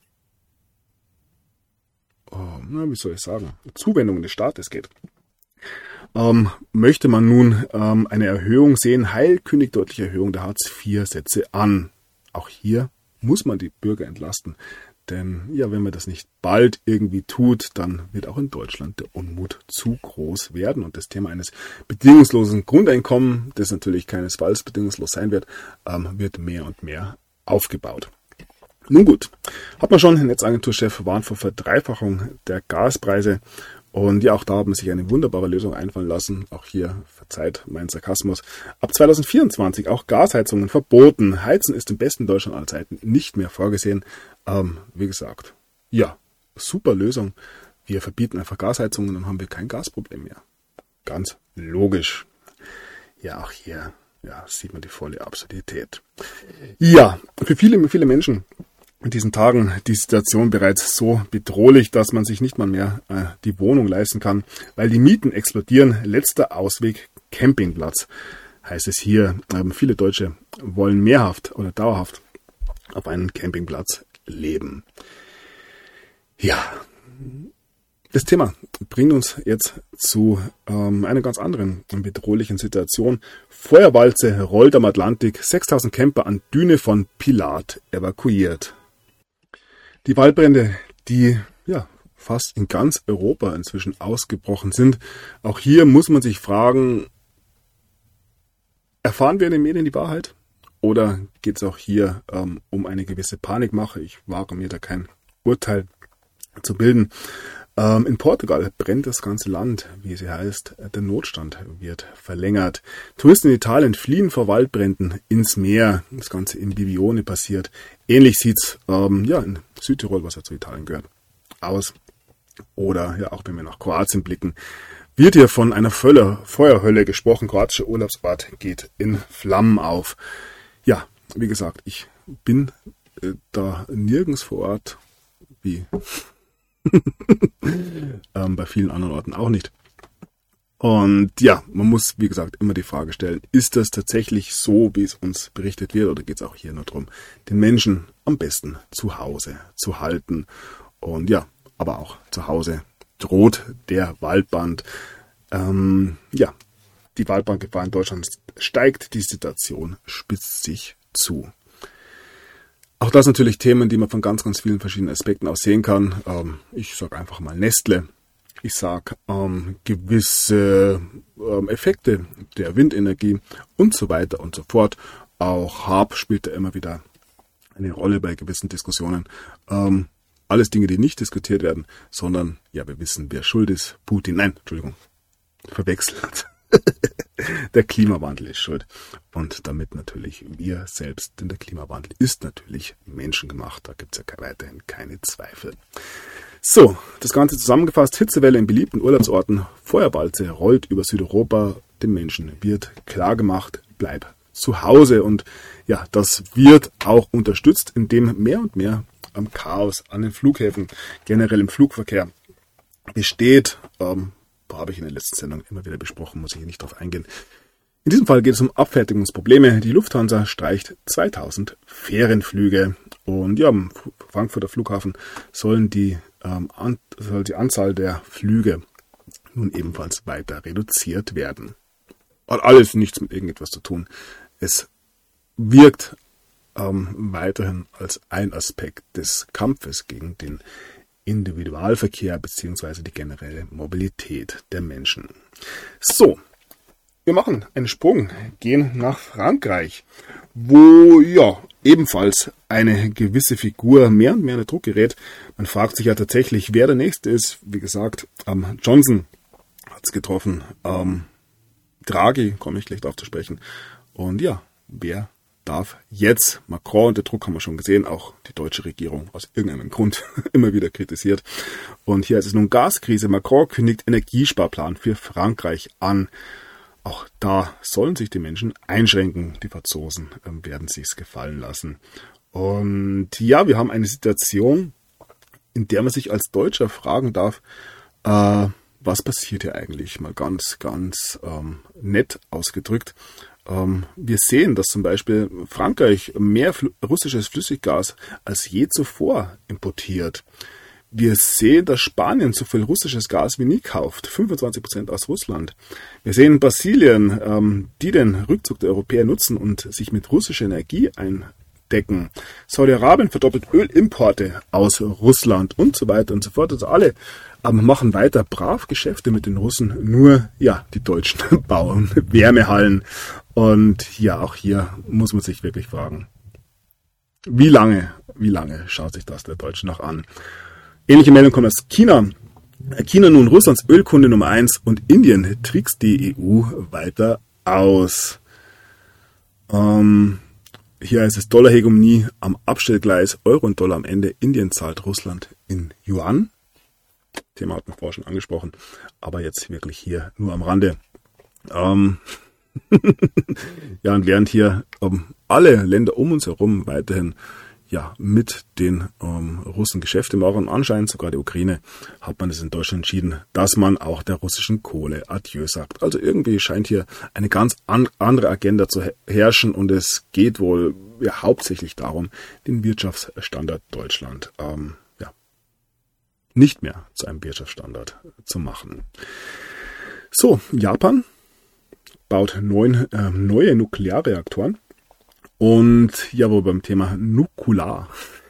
Zuwendungen des Staates geht, möchte man nun eine Erhöhung sehen. Heil kündigt deutliche Erhöhung der Hartz-IV-Sätze an. Auch hier muss man die Bürger entlasten. Denn ja, wenn man das nicht bald irgendwie tut, dann wird auch in Deutschland der Unmut zu groß werden. Und das Thema eines bedingungslosen Grundeinkommens, das natürlich keinesfalls bedingungslos sein wird, wird mehr und mehr aufgebaut. Nun gut, hat man schon, Netzagenturchef warnt vor Verdreifachung der Gaspreise. Und ja, auch da haben sich eine wunderbare Lösung einfallen lassen. Auch hier, verzeiht mein Sarkasmus. Ab 2024 auch Gasheizungen verboten. Heizen ist im besten Deutschland aller Zeiten nicht mehr vorgesehen. Wie gesagt, ja, super Lösung. Wir verbieten einfach Gasheizungen, dann haben wir kein Gasproblem mehr. Ganz logisch. Ja, auch hier sieht man die volle Absurdität. Ja, für viele Menschen in diesen Tagen die Situation bereits so bedrohlich, dass man sich nicht mal mehr die Wohnung leisten kann, weil die Mieten explodieren. Letzter Ausweg, Campingplatz, heißt es hier. Viele Deutsche wollen mehrhaft oder dauerhaft auf einem Campingplatz leben. Ja, das Thema bringt uns jetzt zu einer ganz anderen bedrohlichen Situation. Feuerwalze rollt am Atlantik, 6000 Camper an Düne von Pilat evakuiert. Die Waldbrände, die fast in ganz Europa inzwischen ausgebrochen sind. Auch hier muss man sich fragen, erfahren wir in den Medien die Wahrheit? Oder geht es auch hier um eine gewisse Panikmache? Ich wage mir da kein Urteil zu bilden. In Portugal brennt das ganze Land, wie sie heißt. Der Notstand wird verlängert. Touristen in Italien fliehen vor Waldbränden ins Meer. Das Ganze in Bibione passiert. Ähnlich sieht's in Südtirol, was ja zu Italien gehört, aus. Oder ja, auch wenn wir nach Kroatien blicken, wird hier von einer Feuerhölle gesprochen. Kroatischer Urlaubsort geht in Flammen auf. Ja, wie gesagt, ich bin da nirgends vor Ort, wie bei vielen anderen Orten auch nicht. Und ja, man muss, wie gesagt, immer die Frage stellen, ist das tatsächlich so, wie es uns berichtet wird, oder geht es auch hier nur darum, den Menschen am besten zu Hause zu halten und ja, aber auch zu Hause droht der Waldbrand. Die Waldbrandgefahr in Deutschland steigt, die Situation spitzt sich zu. Auch das natürlich Themen, die man von ganz, ganz vielen verschiedenen Aspekten aus sehen kann. Ich sage einfach mal Nestle. Ich sage gewisse Effekte der Windenergie und so weiter und so fort. Auch Harp spielt da immer wieder eine Rolle bei gewissen Diskussionen. Alles Dinge, die nicht diskutiert werden, sondern, ja, wir wissen, wer schuld ist. Putin, nein, Entschuldigung, verwechselt. Der Klimawandel ist schuld. Und damit natürlich wir selbst, denn der Klimawandel ist natürlich menschengemacht. Da gibt es ja weiterhin keine Zweifel. So, das Ganze zusammengefasst. Hitzewelle in beliebten Urlaubsorten. Feuerwalze rollt über Südeuropa. Den Menschen wird klargemacht, bleib zu Hause. Und ja, das wird auch unterstützt, indem mehr und mehr am Chaos an den Flughäfen, generell im Flugverkehr besteht. Habe ich in der letzten Sendung immer wieder besprochen, muss ich hier nicht drauf eingehen. In diesem Fall geht es um Abfertigungsprobleme. Die Lufthansa streicht 2000 Fährenflüge. Und ja, am Frankfurter Flughafen soll die Anzahl der Flüge nun ebenfalls weiter reduziert werden. Hat alles nichts mit irgendetwas zu tun. Es wirkt weiterhin als ein Aspekt des Kampfes gegen den Individualverkehr bzw. die generelle Mobilität der Menschen. So, wir machen einen Sprung, gehen nach Frankreich, wo ja ebenfalls eine gewisse Figur mehr und mehr unter Druck gerät. Man fragt sich ja tatsächlich, wer der Nächste ist. Wie gesagt, Johnson hat es getroffen, Draghi, komme ich gleich drauf zu sprechen. Und ja, wer darf jetzt? Macron, und der Druck haben wir schon gesehen, auch die deutsche Regierung aus irgendeinem Grund immer wieder kritisiert. Und hier ist es nun Gaskrise. Macron kündigt Energiesparplan für Frankreich an. Auch da sollen sich die Menschen einschränken. Die Franzosen werden sich's gefallen lassen. Und ja, wir haben eine Situation, in der man sich als Deutscher fragen darf, was passiert hier eigentlich? Mal ganz, ganz nett ausgedrückt. Wir sehen, dass zum Beispiel Frankreich mehr russisches Flüssiggas als je zuvor importiert. Wir sehen, dass Spanien so viel russisches Gas wie nie kauft, 25% aus Russland. Wir sehen Brasilien, die den Rückzug der Europäer nutzen und sich mit russischer Energie eindecken. Saudi-Arabien verdoppelt Ölimporte aus Russland und so weiter und so fort. Also alle machen weiter brav Geschäfte mit den Russen, nur ja, die Deutschen bauen Wärmehallen. Und ja, auch hier muss man sich wirklich fragen, wie lange schaut sich das der Deutsche noch an? Ähnliche Meldung kommt aus China. China nun Russlands Ölkunde Nummer 1 und Indien trickst die EU weiter aus. Hier heißt es Dollarhegemonie am Abstellgleis, Euro und Dollar am Ende. Indien zahlt Russland in Yuan. Thema hatten wir vorher schon angesprochen, aber jetzt wirklich hier nur am Rande. Ja, und während hier alle Länder um uns herum weiterhin ja mit den Russen Geschäfte machen, anscheinend sogar die Ukraine, hat man es in Deutschland entschieden, dass man auch der russischen Kohle Adieu sagt. Also irgendwie scheint hier eine ganz andere Agenda zu herrschen und es geht wohl ja hauptsächlich darum, den Wirtschaftsstandard Deutschland nicht mehr zu einem Wirtschaftsstandard zu machen. So, Japan baut 9 neue Nuklearreaktoren. Und ja, wo wir beim Thema Nukular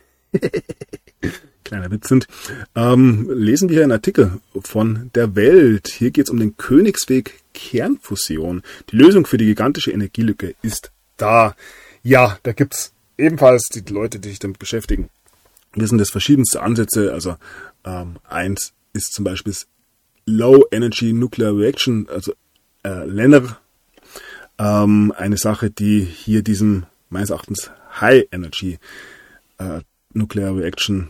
kleiner Witz sind, lesen wir hier einen Artikel von der Welt. Hier geht es um den Königsweg Kernfusion. Die Lösung für die gigantische Energielücke ist da. Ja, da gibt es ebenfalls die Leute, die sich damit beschäftigen. Wir sind das verschiedenste Ansätze. Also eins ist zum Beispiel Low Energy Nuclear Reaction, also LENR. Eine Sache, die hier diesem meines Erachtens High Energy Nuclear Reaction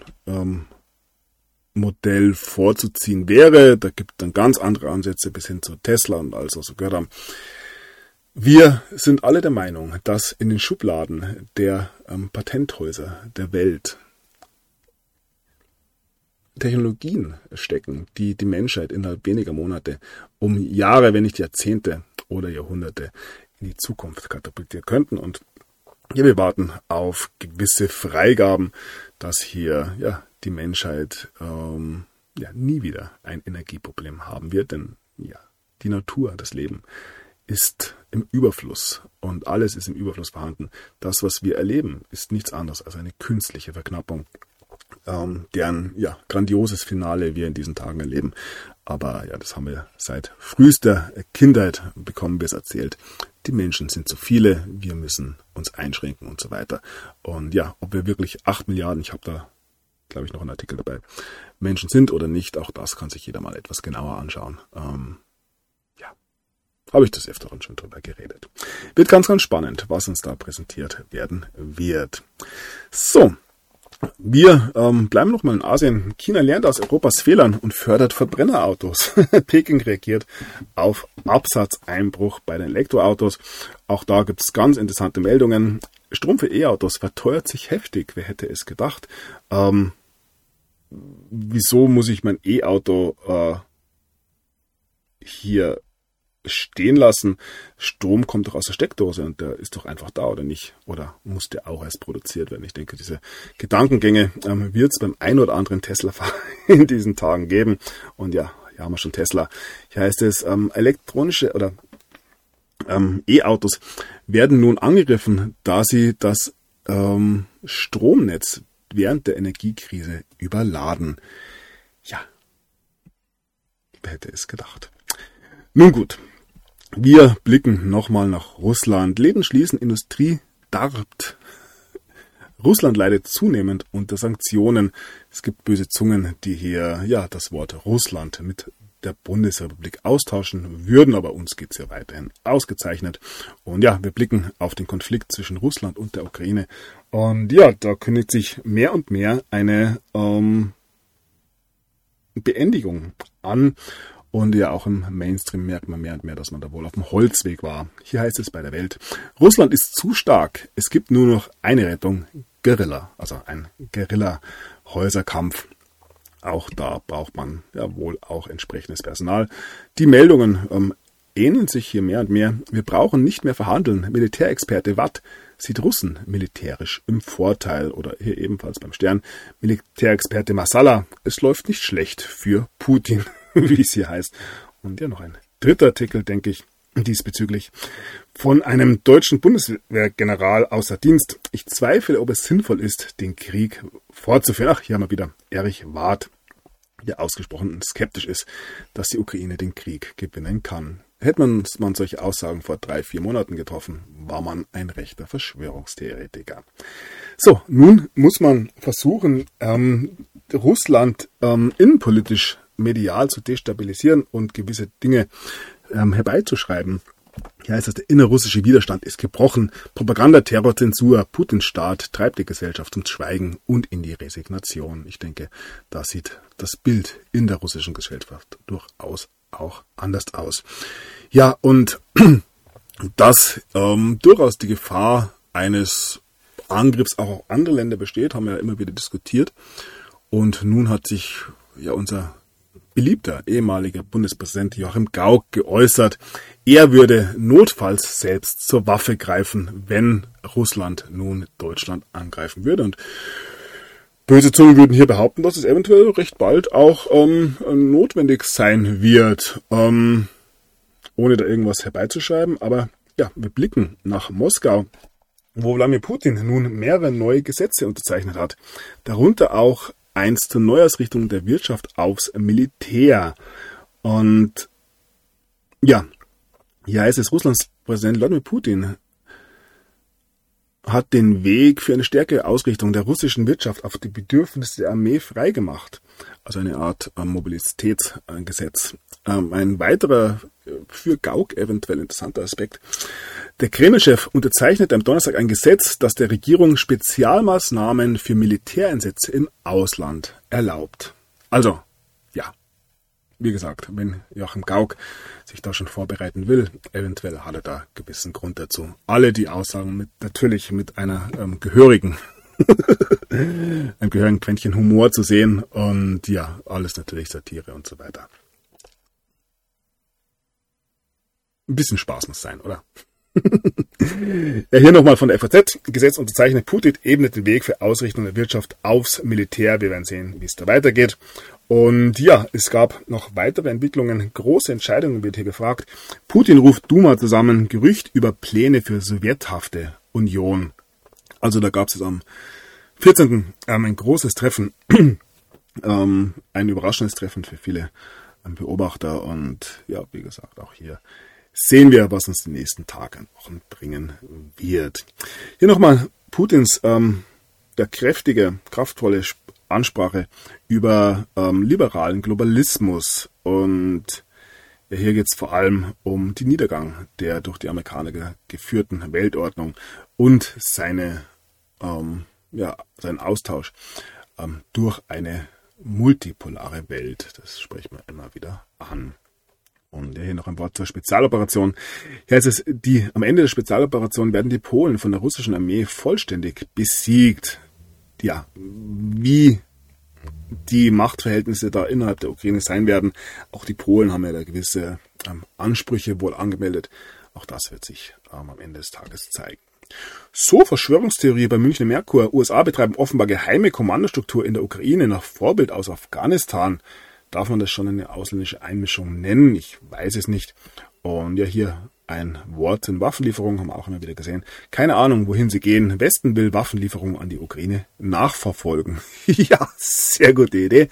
Modell vorzuziehen wäre. Da gibt es dann ganz andere Ansätze bis hin zu Tesla und alles, was wir gehört haben. Wir sind alle der Meinung, dass in den Schubladen der Patenthäuser der Welt Technologien stecken, die die Menschheit innerhalb weniger Monate um Jahre, wenn nicht Jahrzehnte oder Jahrhunderte in die Zukunft katapultieren könnten. Und ja, wir warten auf gewisse Freigaben, dass hier ja die Menschheit nie wieder ein Energieproblem haben wird, denn die Natur, das Leben ist im Überfluss und alles ist im Überfluss vorhanden. Das, was wir erleben, ist nichts anderes als eine künstliche Verknappung, deren grandioses Finale wir in diesen Tagen erleben. Aber das haben wir seit frühester Kindheit, bekommen wir es erzählt. Die Menschen sind zu viele, wir müssen uns einschränken und so weiter. Und ob wir wirklich 8 Milliarden, ich habe da, glaube ich, noch einen Artikel dabei, Menschen sind oder nicht, auch das kann sich jeder mal etwas genauer anschauen. Habe ich des Öfteren schon drüber geredet. Wird ganz, ganz spannend, was uns da präsentiert werden wird. So, wir bleiben noch mal in Asien. China lernt aus Europas Fehlern und fördert Verbrennerautos. Peking reagiert auf Absatzeinbruch bei den Elektroautos. Auch da gibt es ganz interessante Meldungen. Strom für E-Autos verteuert sich heftig. Wer hätte es gedacht? Wieso muss ich mein E-Auto hier stehen lassen? Strom kommt doch aus der Steckdose und der ist doch einfach da, oder nicht? Oder muss der auch erst produziert werden? Ich denke, diese Gedankengänge wird es beim ein oder anderen Tesla-Fahrer in diesen Tagen geben. Und hier haben wir schon Tesla. Hier heißt es, elektronische oder E-Autos werden nun angegriffen, da sie das Stromnetz während der Energiekrise überladen. Wer hätte es gedacht? Nun gut, wir blicken nochmal nach Russland. Läden schließen, Industrie darbt. Russland leidet zunehmend unter Sanktionen. Es gibt böse Zungen, die hier das Wort Russland mit der Bundesrepublik austauschen würden, aber uns geht's ja weiterhin ausgezeichnet. Und wir blicken auf den Konflikt zwischen Russland und der Ukraine. Und da kündigt sich mehr und mehr eine Beendigung an. Und auch im Mainstream merkt man mehr und mehr, dass man da wohl auf dem Holzweg war. Hier heißt es bei der Welt, Russland ist zu stark. Es gibt nur noch eine Rettung, Guerilla, also ein Guerilla-Häuserkampf. Auch da braucht man wohl auch entsprechendes Personal. Die Meldungen ähneln sich hier mehr und mehr. Wir brauchen nicht mehr verhandeln. Militärexperte Watt sieht Russen militärisch im Vorteil. Oder hier ebenfalls beim Stern, Militärexperte Masala, es läuft nicht schlecht für Putin, wie es hier heißt. Und noch ein dritter Artikel, denke ich, diesbezüglich von einem deutschen Bundeswehrgeneral außer Dienst. Ich zweifle, ob es sinnvoll ist, den Krieg fortzuführen. Hier haben wir wieder Erich Warth, der ausgesprochen skeptisch ist, dass die Ukraine den Krieg gewinnen kann. Hätte man solche Aussagen vor 3-4 Monaten getroffen, war man ein rechter Verschwörungstheoretiker. So, nun muss man versuchen, Russland innenpolitisch medial zu destabilisieren und gewisse Dinge herbeizuschreiben. Hier heißt es, der innerrussische Widerstand ist gebrochen. Propaganda, Terror, Zensur, Putin-Staat treibt die Gesellschaft ins Schweigen und in die Resignation. Ich denke, da sieht das Bild in der russischen Gesellschaft durchaus auch anders aus. Und dass durchaus die Gefahr eines Angriffs auch auf andere Länder besteht, haben wir ja immer wieder diskutiert. Und nun hat sich unser beliebter ehemaliger Bundespräsident Joachim Gauck geäußert, er würde notfalls selbst zur Waffe greifen, wenn Russland nun Deutschland angreifen würde. Und böse Zungen würden hier behaupten, dass es eventuell recht bald auch notwendig sein wird, ohne da irgendwas herbeizuschreiben. Aber wir blicken nach Moskau, wo Wladimir Putin nun mehrere neue Gesetze unterzeichnet hat, darunter auch eins zur Neuausrichtung der Wirtschaft aufs Militär. Und hier heißt es, Russlands Präsident Wladimir Putin hat den Weg für eine stärkere Ausrichtung der russischen Wirtschaft auf die Bedürfnisse der Armee freigemacht. Also eine Art Mobilitätsgesetz. Ein weiterer für Gauck eventuell interessanter Aspekt. Der Kreml-Chef unterzeichnet am Donnerstag ein Gesetz, das der Regierung Spezialmaßnahmen für Militäreinsätze im Ausland erlaubt. Also, wie gesagt, wenn Joachim Gauck sich da schon vorbereiten will, eventuell hat er da gewissen Grund dazu. Alle die Aussagen natürlich mit einer gehörigen Quäntchen Humor zu sehen und alles natürlich Satire und so weiter. Ein bisschen Spaß muss sein, oder? Hier nochmal von der FAZ. Gesetz unterzeichnet, Putin ebnet den Weg für Ausrichtung der Wirtschaft aufs Militär. Wir werden sehen, wie es da weitergeht. Und ja, es gab noch weitere Entwicklungen, große Entscheidungen wird hier gefragt. Putin ruft Duma zusammen, Gerücht über Pläne für sowjethafte Union. Also da gab es am 14. Ein großes Treffen, ein überraschendes Treffen für viele Beobachter. Und ja, wie gesagt, auch hier sehen wir, was uns die nächsten Tage und Wochen bringen wird. Hier nochmal Putins der kräftige, kraftvolle Ansprache über liberalen Globalismus. Und ja, hier geht es vor allem um den Niedergang der durch die Amerikaner geführten Weltordnung und seinen Austausch durch eine multipolare Welt. Das spricht man immer wieder an. Und hier noch ein Wort zur Spezialoperation. Hier heißt es, am Ende der Spezialoperation werden die Polen von der russischen Armee vollständig besiegt. Ja, wie die Machtverhältnisse da innerhalb der Ukraine sein werden. Auch die Polen haben ja da gewisse Ansprüche wohl angemeldet. Auch das wird sich am Ende des Tages zeigen. So, Verschwörungstheorie bei Münchner Merkur. USA betreiben offenbar geheime Kommandostruktur in der Ukraine nach Vorbild aus Afghanistan. Darf man das schon eine ausländische Einmischung nennen? Ich weiß es nicht. Und ja, hier ein Wort in Waffenlieferungen haben wir auch immer wieder gesehen. Keine Ahnung, wohin sie gehen. Westen will Waffenlieferungen an die Ukraine nachverfolgen. Ja, sehr gute Idee.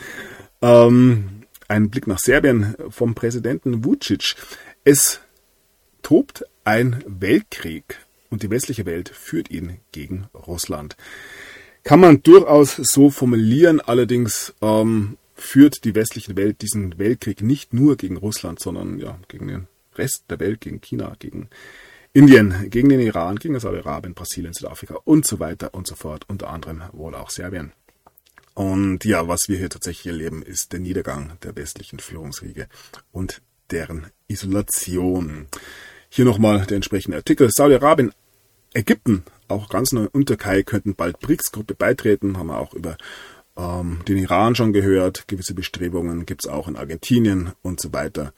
Ein Blick nach Serbien vom Präsidenten Vučić. Es tobt ein Weltkrieg und die westliche Welt führt ihn gegen Russland. Kann man durchaus so formulieren, allerdings führt die westliche Welt diesen Weltkrieg nicht nur gegen Russland, sondern ja gegen den Rest der Welt, gegen China, gegen Indien, gegen den Iran, gegen Saudi-Arabien, Brasilien, Südafrika und so weiter und so fort, unter anderem wohl auch Serbien. Und ja, was wir hier tatsächlich erleben, ist der Niedergang der westlichen Führungsriege und deren Isolation. Hier nochmal der entsprechende Artikel. Saudi-Arabien, Ägypten, auch ganz neu und Türkei könnten bald BRICS-Gruppe beitreten, haben wir auch über den Iran schon gehört, gewisse Bestrebungen gibt es auch in Argentinien und so weiter.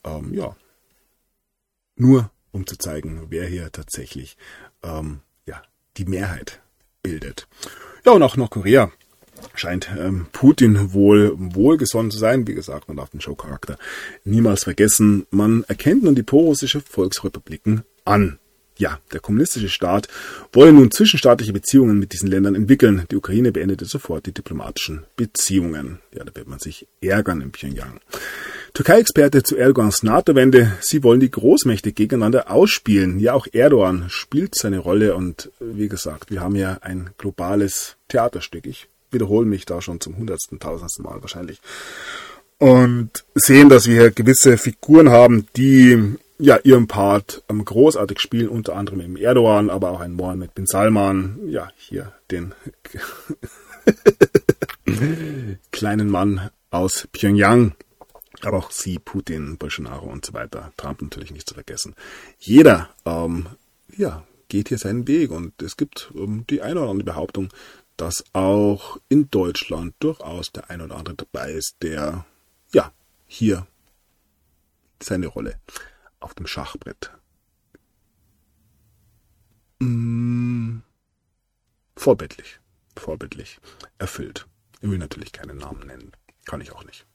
Nur um zu zeigen, wer hier tatsächlich die Mehrheit bildet. Ja, und auch Nordkorea scheint Putin wohlgesonnen zu sein. Wie gesagt, man darf den Showcharakter niemals vergessen. Man erkennt nun die prorussische Volksrepubliken an. Ja, der kommunistische Staat wolle nun zwischenstaatliche Beziehungen mit diesen Ländern entwickeln. Die Ukraine beendete sofort die diplomatischen Beziehungen. Ja, da wird man sich ärgern in Pyongyang. Türkei-Experte zu Erdogans NATO-Wende. Sie wollen die Großmächte gegeneinander ausspielen. Ja, auch Erdogan spielt seine Rolle. Und wie gesagt, wir haben ja ein globales Theaterstück. Ich wiederhole mich da schon zum 100.000. Mal wahrscheinlich. Und sehen, dass wir hier gewisse Figuren haben, die ja ihren Part großartig spielen, unter anderem im Erdogan, aber auch ein Mohammed bin Salman, ja, hier den kleinen Mann aus Pyongyang, aber auch Sie, Putin, Bolsonaro und so weiter, Trump natürlich nicht zu vergessen. Jeder, geht hier seinen Weg und es gibt die eine oder andere Behauptung, dass auch in Deutschland durchaus der ein oder andere dabei ist, der, hier seine Rolle auf dem Schachbrett vorbildlich erfüllt. Ich will natürlich keinen Namen nennen. Kann ich auch nicht.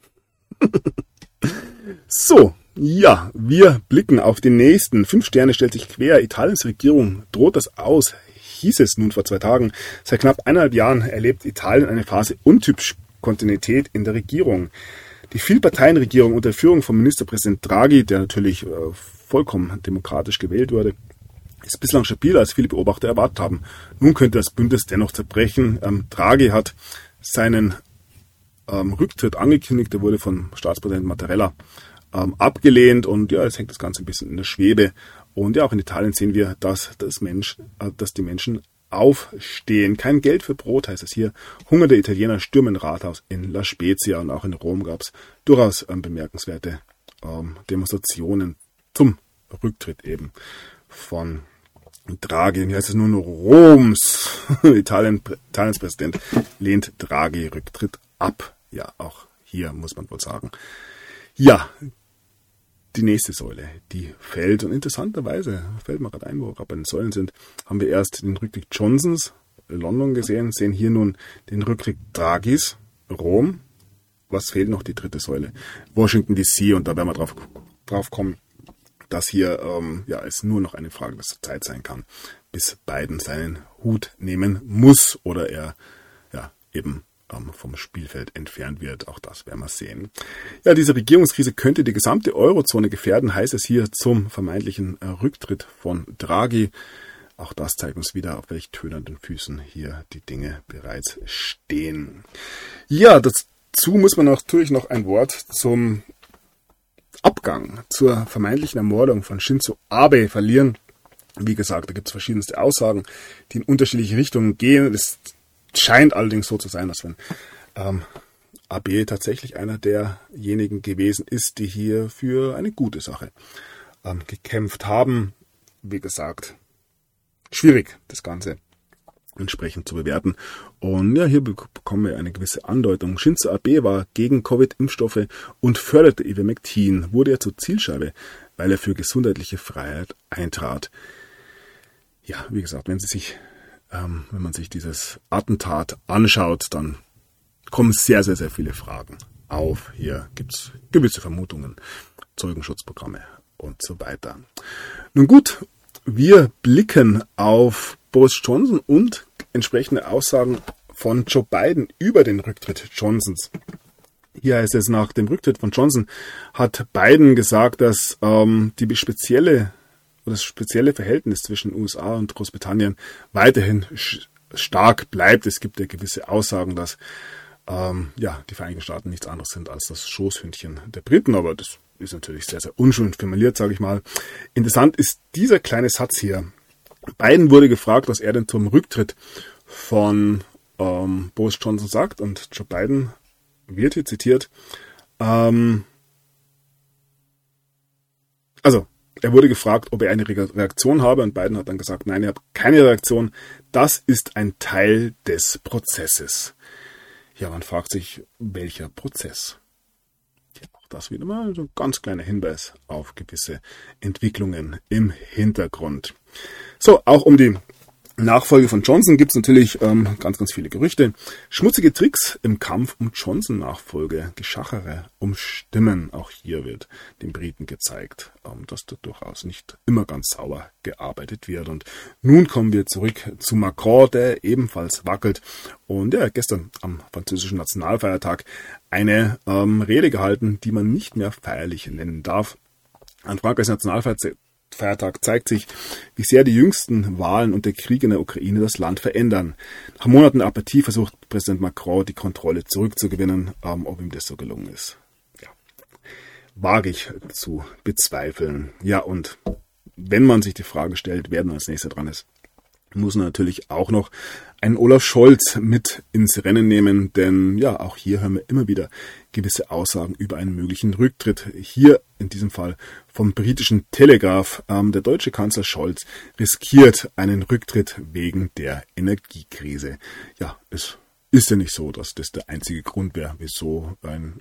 So, ja, wir blicken auf den nächsten. 5 Sterne stellt sich quer. Italiens Regierung droht das aus, hieß es nun vor 2 Tagen. Seit knapp 1,5 Jahren erlebt Italien eine Phase untypisch Kontinuität in der Regierung. Die Vielparteienregierung unter Führung von Ministerpräsident Draghi, der natürlich vollkommen demokratisch gewählt wurde, ist bislang stabiler, als viele Beobachter erwartet haben. Nun könnte das Bündnis dennoch zerbrechen. Draghi hat seinen Rücktritt angekündigt, der wurde von Staatspräsident Mattarella abgelehnt und ja, jetzt hängt das Ganze ein bisschen in der Schwebe. Und ja, auch in Italien sehen wir, dass die Menschen aufstehen. Kein Geld für Brot, heißt es hier. Hungernde Italiener stürmen Rathaus in La Spezia und auch in Rom gab es durchaus bemerkenswerte Demonstrationen zum Rücktritt eben von Draghi. Hier heißt es nun Roms. Italiens Präsident lehnt Draghi Rücktritt ab. Ja, auch hier muss man wohl sagen. Ja, die nächste Säule, die fällt. Und interessanterweise, fällt mir gerade ein, wo wir gerade bei den Säulen sind, haben wir erst den Rücktritt Johnsons, London gesehen, sehen hier nun den Rücktritt Draghis, Rom. was fehlt noch? Die dritte Säule. Washington DC, und da werden wir drauf kommen, dass hier es nur noch eine Frage der Zeit sein kann, bis Biden seinen Hut nehmen muss oder er eben vom Spielfeld entfernt wird. Auch das werden wir sehen. Ja, diese Regierungskrise könnte die gesamte Eurozone gefährden, heißt es hier zum vermeintlichen Rücktritt von Draghi. Auch das zeigt uns wieder, auf welch tönernden Füßen hier die Dinge bereits stehen. Ja, dazu muss man natürlich noch ein Wort zum Abgang, zur vermeintlichen Ermordung von Shinzo Abe verlieren. Wie gesagt, da gibt es verschiedenste Aussagen, die in unterschiedliche Richtungen gehen. Es scheint allerdings so zu sein, dass wenn Abe tatsächlich einer derjenigen gewesen ist, die hier für eine gute Sache gekämpft haben. Wie gesagt, schwierig, das Ganze entsprechend zu bewerten. Und ja, hier bekommen wir eine gewisse Andeutung. Shinzo Abe war gegen Covid-Impfstoffe und förderte Ivermectin, wurde er zur Zielscheibe, weil er für gesundheitliche Freiheit eintrat. Ja, wie gesagt, wenn man sich dieses Attentat anschaut, dann kommen sehr, sehr, sehr viele Fragen auf. Hier gibt es gewisse Vermutungen, Zeugenschutzprogramme und so weiter. Nun gut, wir blicken auf Boris Johnson und entsprechende Aussagen von Joe Biden über den Rücktritt Johnsons. Hier heißt es, nach dem Rücktritt von Johnson hat Biden gesagt, dass das spezielle Verhältnis zwischen USA und Großbritannien weiterhin stark bleibt. Es gibt ja gewisse Aussagen, dass die Vereinigten Staaten nichts anderes sind als das Schoßhündchen der Briten, aber das ist natürlich sehr, sehr unschön formuliert, sage ich mal. Interessant ist dieser kleine Satz hier. Biden wurde gefragt, was er denn zum Rücktritt von Boris Johnson sagt, und Joe Biden wird hier zitiert. Er wurde gefragt, ob er eine Reaktion habe, und Biden hat dann gesagt, nein, er hat keine Reaktion. Das ist ein Teil des Prozesses. Ja, man fragt sich, welcher Prozess? Ja, auch das wieder mal so ein ganz kleiner Hinweis auf gewisse Entwicklungen im Hintergrund. So, auch um die Nachfolge von Johnson gibt es natürlich ganz, ganz viele Gerüchte. Schmutzige Tricks im Kampf um Johnson-Nachfolge, Geschachere um Stimmen. Auch hier wird den Briten gezeigt, dass da durchaus nicht immer ganz sauber gearbeitet wird. Und nun kommen wir zurück zu Macron, der ebenfalls wackelt. Und er hat gestern am französischen Nationalfeiertag eine Rede gehalten, die man nicht mehr feierlich nennen darf. An Frankreichs Nationalfeiertag zeigt sich, wie sehr die jüngsten Wahlen und der Krieg in der Ukraine das Land verändern. Nach Monaten Apathie versucht Präsident Macron, die Kontrolle zurückzugewinnen. Ob ihm das so gelungen ist, ja, wage ich zu bezweifeln. Ja, und wenn man sich die Frage stellt, wer nun als nächster dran ist, muss man natürlich auch noch einen Olaf Scholz mit ins Rennen nehmen, denn ja, auch hier hören wir immer wieder gewisse Aussagen über einen möglichen Rücktritt. Hier in diesem Fall vom britischen Telegraph. Der deutsche Kanzler Scholz riskiert einen Rücktritt wegen der Energiekrise. Ja, es ist ja nicht so, dass das der einzige Grund wäre, wieso ein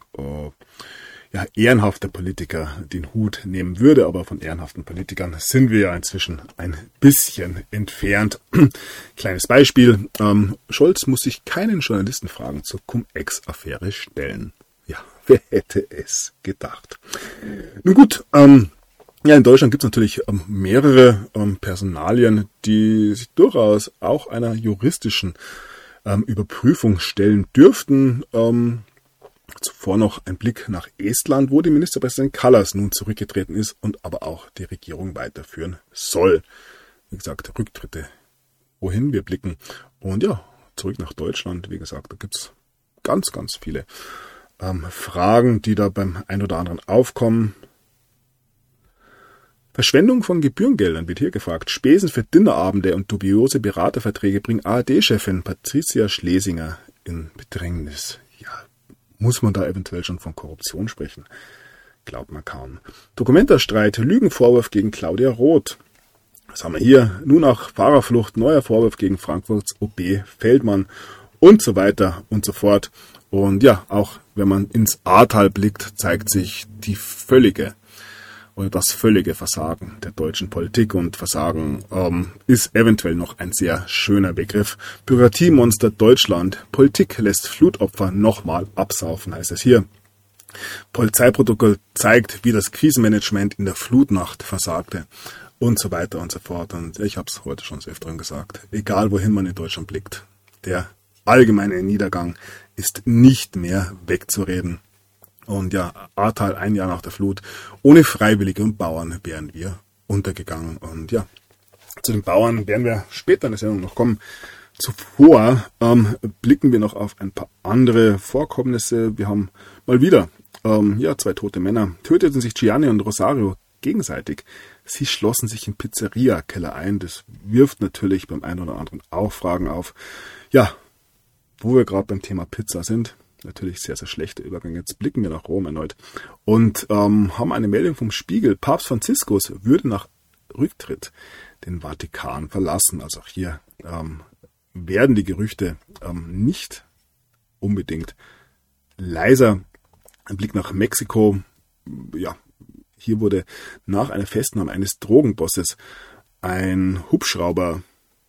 ehrenhafter Politiker den Hut nehmen würde, aber von ehrenhaften Politikern sind wir ja inzwischen ein bisschen entfernt. Kleines Beispiel, Scholz muss sich keinen Journalistenfragen zur Cum-Ex-Affäre stellen. Ja, wer hätte es gedacht? Nun gut, in Deutschland gibt es natürlich mehrere Personalien, die sich durchaus auch einer juristischen Überprüfung stellen dürften. Zuvor noch ein Blick nach Estland, wo die Ministerpräsident Kallas nun zurückgetreten ist und aber auch die Regierung weiterführen soll. Wie gesagt, Rücktritte, wohin wir blicken. Und ja, zurück nach Deutschland. Wie gesagt, da gibt es ganz, ganz viele Fragen, die da beim ein oder anderen aufkommen. Verschwendung von Gebührengeldern wird hier gefragt. Spesen für Dinnerabende und dubiose Beraterverträge bringen ARD-Chefin Patricia Schlesinger in Bedrängnis. Ja, muss man da eventuell schon von Korruption sprechen? Glaubt man kaum. Dokumentarstreit, Lügenvorwurf gegen Claudia Roth. Was haben wir hier? Nun auch Fahrerflucht, neuer Vorwurf gegen Frankfurts OB Feldmann und so weiter und so fort. Und ja, auch wenn man ins Ahrtal blickt, zeigt sich die völlige oder das völlige Versagen der deutschen Politik. Und Versagen ist eventuell noch ein sehr schöner Begriff. Bürokratiemonster Deutschland. Politik lässt Flutopfer nochmal absaufen, heißt es hier. Polizeiprotokoll zeigt, wie das Krisenmanagement in der Flutnacht versagte. Und so weiter und so fort. Und ich habe es heute schon so öfter gesagt. Egal wohin man in Deutschland blickt, der allgemeine Niedergang ist nicht mehr wegzureden. Und ja, Ahrtal, ein Jahr nach der Flut, ohne Freiwillige und Bauern wären wir untergegangen. Und ja, zu den Bauern werden wir später in der Sendung noch kommen. Zuvor blicken wir noch auf ein paar andere Vorkommnisse. Wir haben mal wieder 2 tote Männer. Töteten sich Gianni und Rosario gegenseitig. Sie schlossen sich im Pizzeria-Keller ein. Das wirft natürlich beim einen oder anderen auch Fragen auf. Ja, wo wir gerade beim Thema Pizza sind. Natürlich sehr, sehr schlechter Übergang. Jetzt blicken wir nach Rom erneut und haben eine Meldung vom Spiegel. Papst Franziskus würde nach Rücktritt den Vatikan verlassen. Also auch hier werden die Gerüchte nicht unbedingt leiser. Ein Blick nach Mexiko. Ja, hier wurde nach einer Festnahme eines Drogenbosses ein Hubschrauber,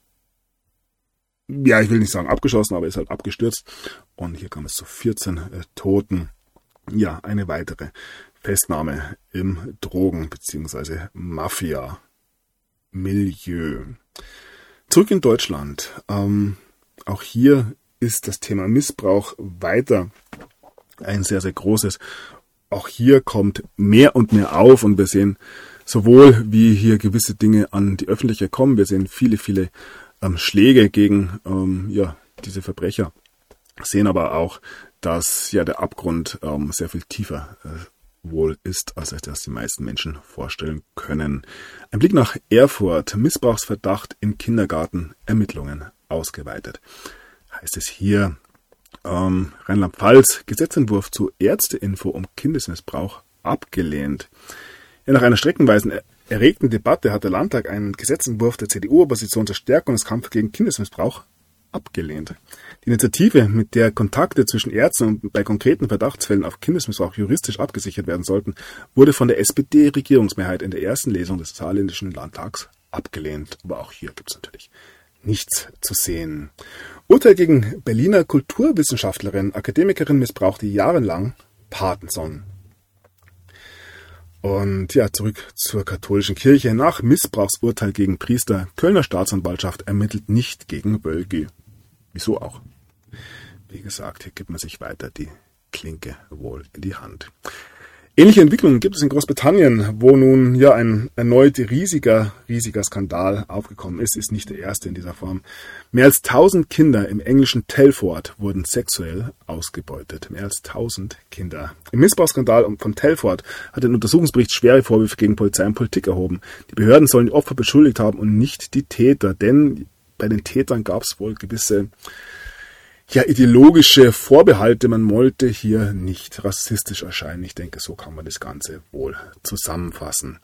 ja, ich will nicht sagen abgeschossen, aber ist halt abgestürzt. Und hier kam es zu 14 Toten. Ja, eine weitere Festnahme im Drogen- bzw. Mafia-Milieu. Zurück in Deutschland. Auch hier ist das Thema Missbrauch weiter ein sehr, sehr großes. Auch hier kommt mehr und mehr auf und wir sehen sowohl, wie hier gewisse Dinge an die Öffentlichkeit kommen, wir sehen viele, viele Schläge gegen diese Verbrecher, sehen aber auch, dass ja der Abgrund sehr viel tiefer wohl ist, als sich das die meisten Menschen vorstellen können. Ein Blick nach Erfurt, Missbrauchsverdacht im Kindergarten, Ermittlungen ausgeweitet. Heißt es hier, Rheinland-Pfalz, Gesetzentwurf zu Ärzteinfo um Kindesmissbrauch abgelehnt. Ja, nach einer streckenweisen erregten Debatte hat der Landtag einen Gesetzentwurf der CDU-Opposition zur Stärkung des Kampfes gegen Kindesmissbrauch abgelehnt. Die Initiative, mit der Kontakte zwischen Ärzten und bei konkreten Verdachtsfällen auf Kindesmissbrauch juristisch abgesichert werden sollten, wurde von der SPD-Regierungsmehrheit in der ersten Lesung des Saarländischen Landtags abgelehnt. Aber auch hier gibt es natürlich nichts zu sehen. Urteil gegen Berliner Kulturwissenschaftlerin, Akademikerin missbrauchte jahrelang Parkinson. Und ja, zurück zur katholischen Kirche. Nach Missbrauchsurteil gegen Priester, Kölner Staatsanwaltschaft ermittelt nicht gegen Wölki. Wieso auch? Wie gesagt, hier gibt man sich weiter die Klinke wohl in die Hand. Ähnliche Entwicklungen gibt es in Großbritannien, wo nun ja ein erneut riesiger Skandal aufgekommen ist. Ist nicht der erste in dieser Form. Mehr als 1000 Kinder im englischen Telford wurden sexuell ausgebeutet. Mehr als 1000 Kinder. Im Missbrauchsskandal von Telford hat ein Untersuchungsbericht schwere Vorwürfe gegen Polizei und Politik erhoben. Die Behörden sollen die Opfer beschuldigt haben und nicht die Täter, denn bei den Tätern gab es wohl gewisse ideologische Vorbehalte. Man wollte hier nicht rassistisch erscheinen. Ich denke, so kann man das Ganze wohl zusammenfassen.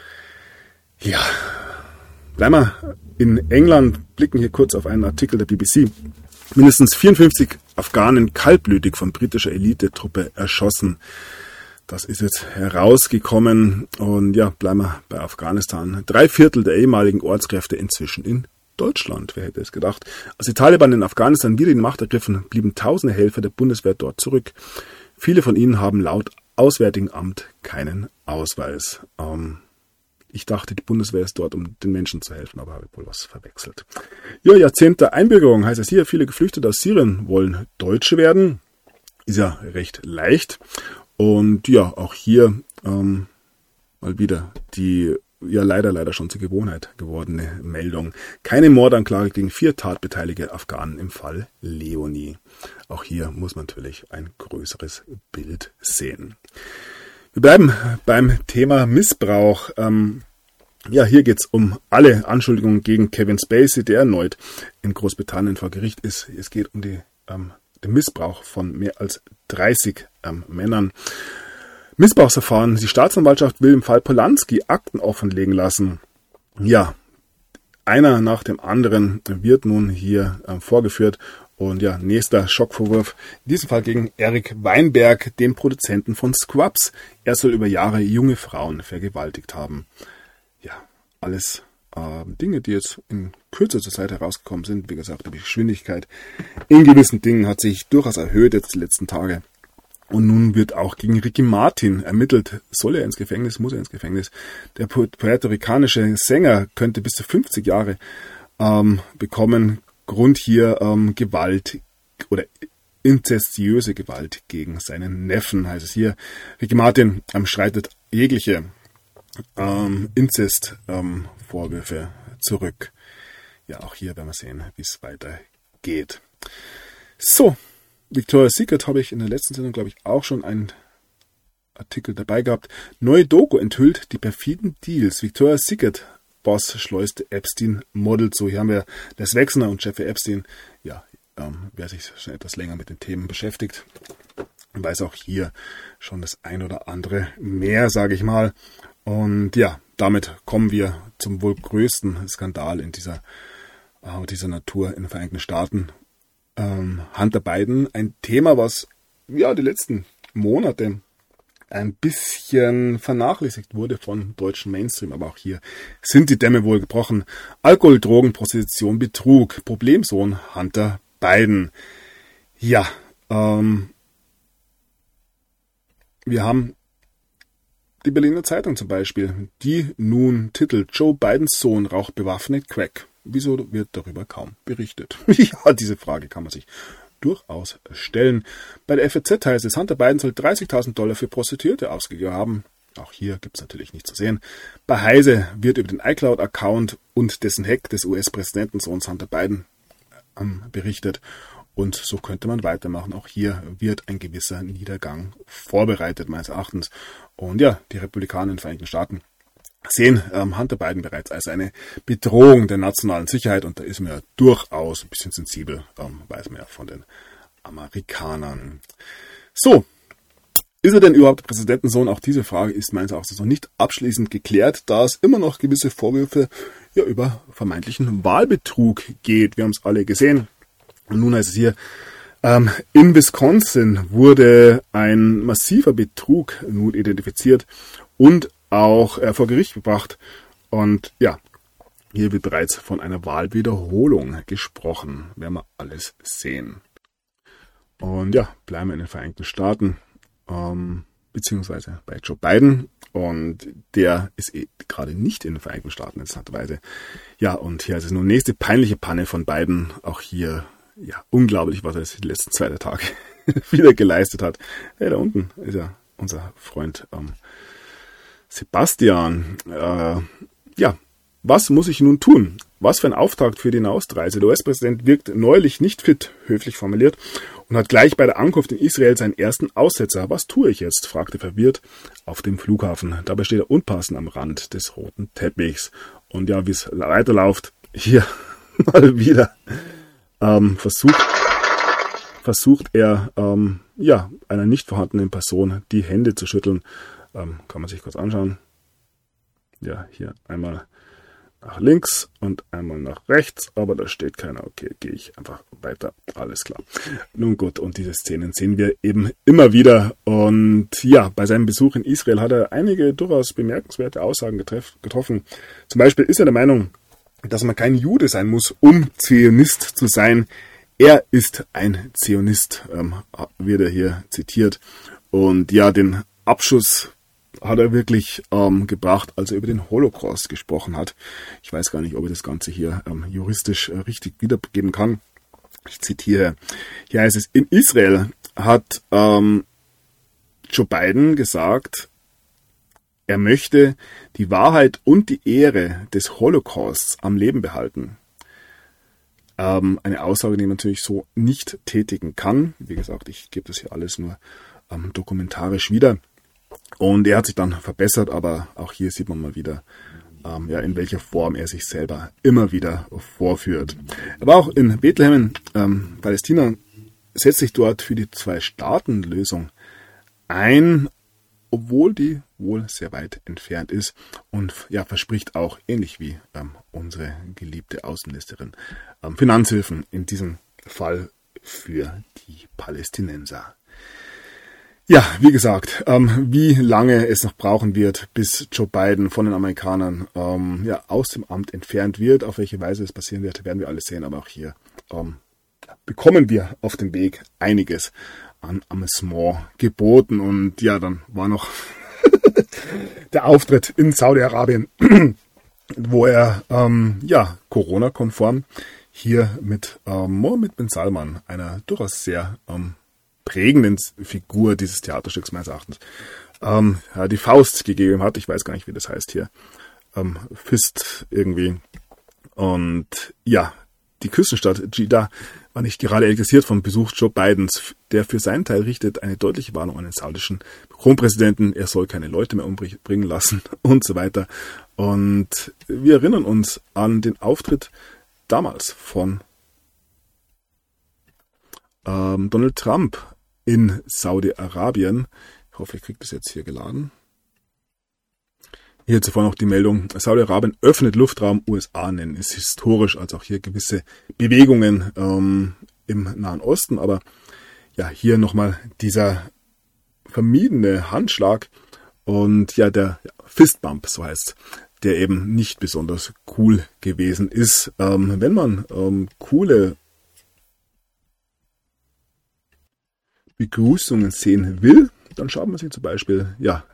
Ja, bleiben wir in England, blicken hier kurz auf einen Artikel der BBC. Mindestens 54 Afghanen kaltblütig von britischer Elitetruppe erschossen. Das ist jetzt herausgekommen. Und ja, bleiben wir bei Afghanistan. 3/4 der ehemaligen Ortskräfte inzwischen in Deutschland, wer hätte es gedacht. Als die Taliban in Afghanistan wieder die Macht ergriffen, blieben tausende Helfer der Bundeswehr dort zurück. Viele von ihnen haben laut Auswärtigen Amt keinen Ausweis. Ich dachte, die Bundeswehr ist dort, um den Menschen zu helfen, aber habe wohl was verwechselt. Ja, Jahrzehnt der Einbürgerung heißt es hier, viele Geflüchtete aus Syrien wollen Deutsche werden. Ist ja recht leicht. Und ja, auch hier mal wieder die leider schon zur Gewohnheit gewordene Meldung. Keine Mordanklage gegen 4 tatbeteiligte Afghanen im Fall Leonie. Auch hier muss man natürlich ein größeres Bild sehen. Wir bleiben beim Thema Missbrauch. Hier geht es um alle Anschuldigungen gegen Kevin Spacey, der erneut in Großbritannien vor Gericht ist. Es geht um den Missbrauch von mehr als 30 Männern. Missbrauchsverfahren. Die Staatsanwaltschaft will im Fall Polanski Akten offenlegen lassen. Ja, einer nach dem anderen wird nun hier vorgeführt Und ja, nächster Schockvorwurf, in diesem Fall gegen Erik Weinberg, dem Produzenten von Scrubs. Er soll über Jahre junge Frauen vergewaltigt haben. Ja, alles Dinge, die jetzt in kürzester Zeit herausgekommen sind. Wie gesagt, die Geschwindigkeit in gewissen Dingen hat sich durchaus erhöht jetzt die letzten Tage. Und nun wird auch gegen Ricky Martin ermittelt. Soll er ins Gefängnis? Muss er ins Gefängnis? Der puerto-ricanische Sänger könnte bis zu 50 Jahre bekommen. Grund hier Gewalt oder inzestiöse Gewalt gegen seinen Neffen, heißt es hier. Ricky Martin schreitet jegliche Inzest-Vorwürfe zurück. Ja, auch hier werden wir sehen, wie es weitergeht. So, Victoria's Secret habe ich in der letzten Sendung, glaube ich, auch schon einen Artikel dabei gehabt. Neue Doku enthüllt die perfiden Deals. Victoria's Secret Boss schleuste Epstein Model zu. Hier haben wir Les Wexner und Jeffrey Epstein. Ja, wer sich schon etwas länger mit den Themen beschäftigt, weiß auch hier schon das ein oder andere mehr, sage ich mal. Und ja, damit kommen wir zum wohl größten Skandal in dieser Natur in den Vereinigten Staaten. Hunter Biden, ein Thema, was ja die letzten Monate ein bisschen vernachlässigt wurde von deutschen Mainstream, aber auch hier sind die Dämme wohl gebrochen. Alkohol, Drogen, Prostitution, Betrug, Problemsohn Hunter Biden. Ja, wir haben die Berliner Zeitung zum Beispiel, die nun titelt: Joe Bidens Sohn raucht bewaffnet Crack. Wieso wird darüber kaum berichtet? Ja, diese Frage kann man sich durchaus stellen. Bei der FAZ heißt es, Hunter Biden soll $30.000 für Prostituierte ausgegeben haben. Auch hier gibt es natürlich nichts zu sehen. Bei Heise wird über den iCloud-Account und dessen Hack des US-Präsidentensohns Hunter Biden berichtet. Und so könnte man weitermachen. Auch hier wird ein gewisser Niedergang vorbereitet, meines Erachtens. Und ja, die Republikaner in den Vereinigten Staaten sehen Hunter Biden bereits als eine Bedrohung der nationalen Sicherheit. Und da ist man ja durchaus ein bisschen sensibel, weiß man ja von den Amerikanern. So, ist er denn überhaupt Präsidentensohn? Auch diese Frage ist meines Erachtens noch nicht abschließend geklärt, da es immer noch gewisse Vorwürfe ja über vermeintlichen Wahlbetrug geht. Wir haben es alle gesehen. Und nun heißt es hier, in Wisconsin wurde ein massiver Betrug nun identifiziert und auch vor Gericht gebracht. Und ja, hier wird bereits von einer Wahlwiederholung gesprochen. Werden wir alles sehen. Und ja, bleiben wir in den Vereinigten Staaten, beziehungsweise bei Joe Biden. Und der ist gerade nicht in den Vereinigten Staaten, interessanterweise. Ja, und hier ist es nun nächste peinliche Panne von Biden. Auch hier, ja, unglaublich, was er jetzt die letzten 2 Tage wieder geleistet hat. Hey, da unten ist ja unser Freund Sebastian. Ja, was muss ich nun tun? Was für ein Auftakt für die Ausreise. Der US-Präsident wirkt neulich nicht fit, höflich formuliert, und hat gleich bei der Ankunft in Israel seinen ersten Aussetzer. Was tue ich jetzt? Fragte verwirrt auf dem Flughafen. Dabei steht er unpassend am Rand des roten Teppichs. Und ja, wie es weiterläuft, hier mal wieder versucht er, ja, einer nicht vorhandenen Person die Hände zu schütteln. Kann man sich kurz anschauen. Ja, hier einmal nach links und einmal nach rechts, aber da steht keiner. Okay, gehe ich einfach weiter. Alles klar. Nun gut, und diese Szenen sehen wir eben immer wieder. Und ja, bei seinem Besuch in Israel hat er einige durchaus bemerkenswerte Aussagen getroffen. Zum Beispiel ist er der Meinung, dass man kein Jude sein muss, um Zionist zu sein. Er ist ein Zionist, wird er hier zitiert. Und ja, den Abschuss hat er wirklich gebracht, als er über den Holocaust gesprochen hat. Ich weiß gar nicht, ob ich das Ganze hier juristisch richtig wiedergeben kann. Ich zitiere. Hier heißt es, in Israel hat Joe Biden gesagt, er möchte die Wahrheit und die Ehre des Holocausts am Leben behalten. Eine Aussage, die man natürlich so nicht tätigen kann. Wie gesagt, ich gebe das hier alles nur dokumentarisch wieder. Und er hat sich dann verbessert, aber auch hier sieht man mal wieder, ja, in welcher Form er sich selber immer wieder vorführt. Er war auch in Bethlehem, Palästina, setzt sich dort für die 2-Staaten-Lösung ein, obwohl die wohl sehr weit entfernt ist, und ja, verspricht auch, ähnlich wie unsere geliebte Außenministerin, Finanzhilfen in diesem Fall für die Palästinenser. Ja, wie gesagt, wie lange es noch brauchen wird, bis Joe Biden von den Amerikanern aus dem Amt entfernt wird, auf welche Weise es passieren wird, werden wir alles sehen. Aber auch hier bekommen wir auf dem Weg einiges an Amüsement geboten. Und ja, dann war noch der Auftritt in Saudi-Arabien, wo er Corona-konform hier mit Mohammed bin Salman, einer durchaus sehr prägenden Figur dieses Theaterstücks meines Erachtens, die Faust gegeben hat. Ich weiß gar nicht, wie das heißt hier. Fist irgendwie. Und ja, die Küstenstadt Jeddah war nicht gerade interessiert vom Besuch Joe Bidens, der für seinen Teil richtet eine deutliche Warnung an den saudischen Kronpräsidenten. Er soll keine Leute mehr umbringen lassen und so weiter. Und wir erinnern uns an den Auftritt damals von Donald Trump in Saudi-Arabien. Ich hoffe, ich kriege das jetzt hier geladen. Hier zuvor noch die Meldung, Saudi-Arabien öffnet Luftraum USA, nennen ist historisch, als auch hier gewisse Bewegungen im Nahen Osten. Aber ja, hier nochmal dieser vermiedene Handschlag und ja, der Fistbump, so heißt, der eben nicht besonders cool gewesen ist. Wenn man coole Begrüßungen sehen will, dann schaut man sich zum Beispiel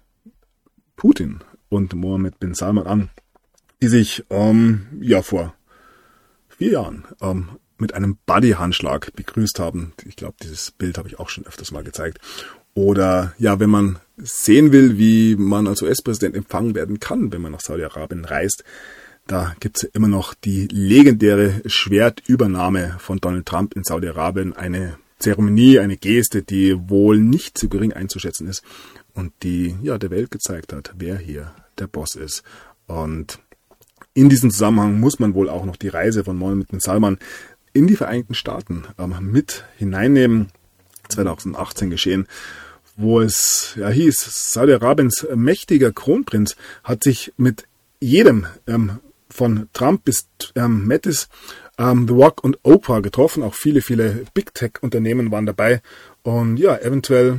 Putin und Mohammed bin Salman an, die sich vor 4 Jahren mit einem Buddy-Handschlag begrüßt haben. Ich glaube, dieses Bild habe ich auch schon öfters mal gezeigt. Oder ja, wenn man sehen will, wie man als US-Präsident empfangen werden kann, wenn man nach Saudi-Arabien reist, da gibt es immer noch die legendäre Schwertübernahme von Donald Trump in Saudi-Arabien, eine Zeremonie, eine Geste, die wohl nicht zu gering einzuschätzen ist und die der Welt gezeigt hat, wer hier der Boss ist. Und in diesem Zusammenhang muss man wohl auch noch die Reise von Mohammed bin Salman in die Vereinigten Staaten mit hineinnehmen. 2018 geschehen, wo es hieß, Saudi-Arabiens mächtiger Kronprinz hat sich mit jedem von Trump bis Mattis, The Rock und Oprah getroffen. Auch viele Big Tech-Unternehmen waren dabei. Und ja, eventuell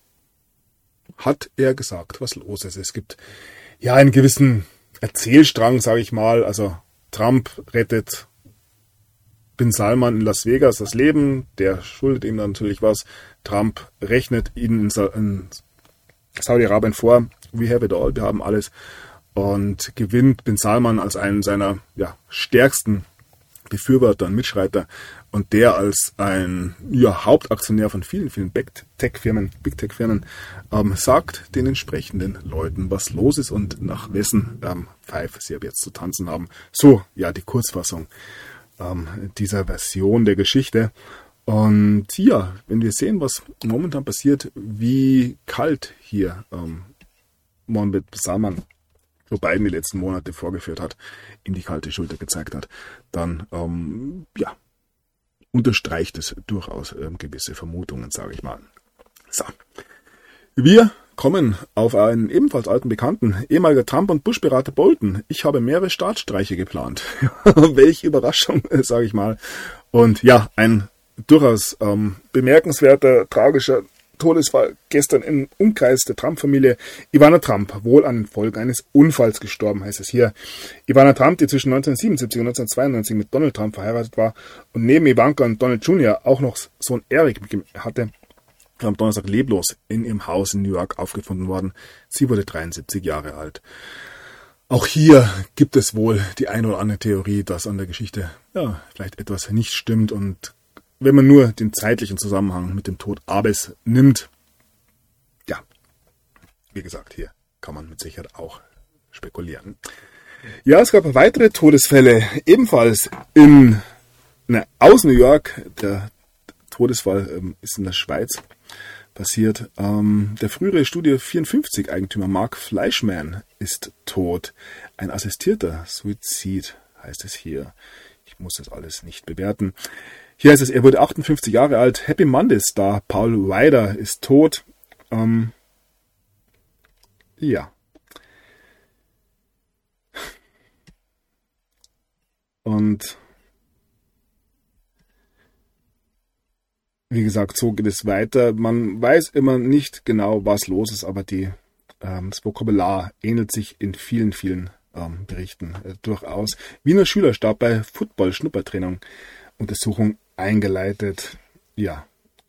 hat er gesagt, was los ist. Es gibt einen gewissen Erzählstrang, sage ich mal. Also Trump rettet bin Salman in Las Vegas das Leben. Der schuldet ihm dann natürlich was. Trump rechnet ihn in Saudi-Arabien vor. We have it all, wir haben alles. Und gewinnt bin Salman als einen seiner stärksten Befürworter und Mitstreiter und der als ein Hauptaktionär von vielen Big Tech-Firmen, sagt den entsprechenden Leuten, was los ist und nach wessen Pfeife sie ab jetzt zu tanzen haben. So, die Kurzfassung dieser Version der Geschichte. Und wenn wir sehen, was momentan passiert, wie kalt hier Mohammed bin Salman Joe Biden die letzten Monate vorgeführt hat, ihm die kalte Schulter gezeigt hat, dann unterstreicht es durchaus gewisse Vermutungen, sage ich mal. So, wir kommen auf einen ebenfalls alten Bekannten, ehemaliger Trump- und Bush-Berater Bolton. Ich habe mehrere Staatsstreiche geplant. Welche Überraschung, sage ich mal. Und ein durchaus bemerkenswerter, tragischer Todesfall gestern im Umkreis der Trump-Familie. Ivana Trump, wohl an den Folgen eines Unfalls gestorben, heißt es hier. Ivana Trump, die zwischen 1977 und 1992 mit Donald Trump verheiratet war und neben Ivanka und Donald Jr. auch noch Sohn Eric hatte, am Donnerstag leblos in ihrem Haus in New York aufgefunden worden. Sie wurde 73 Jahre alt. Auch hier gibt es wohl die eine oder andere Theorie, dass an der Geschichte vielleicht etwas nicht stimmt, und wenn man nur den zeitlichen Zusammenhang mit dem Tod Abes nimmt, wie gesagt, hier kann man mit Sicherheit auch spekulieren. Ja, es gab weitere Todesfälle, ebenfalls aus New York. Der Todesfall ist in der Schweiz passiert. Der frühere Studio 54-Eigentümer Mark Fleischmann ist tot. Ein assistierter Suizid heißt es hier. Ich muss das alles nicht bewerten. Hier heißt es, er wurde 58 Jahre alt. Happy Monday-Star Paul Weider ist tot. Und wie gesagt, so geht es weiter. Man weiß immer nicht genau, was los ist, aber das Vokabular ähnelt sich in vielen, vielen Berichten durchaus. Wiener Schüler starb bei Football-Schnuppertraining. Untersuchung eingeleitet. Ja,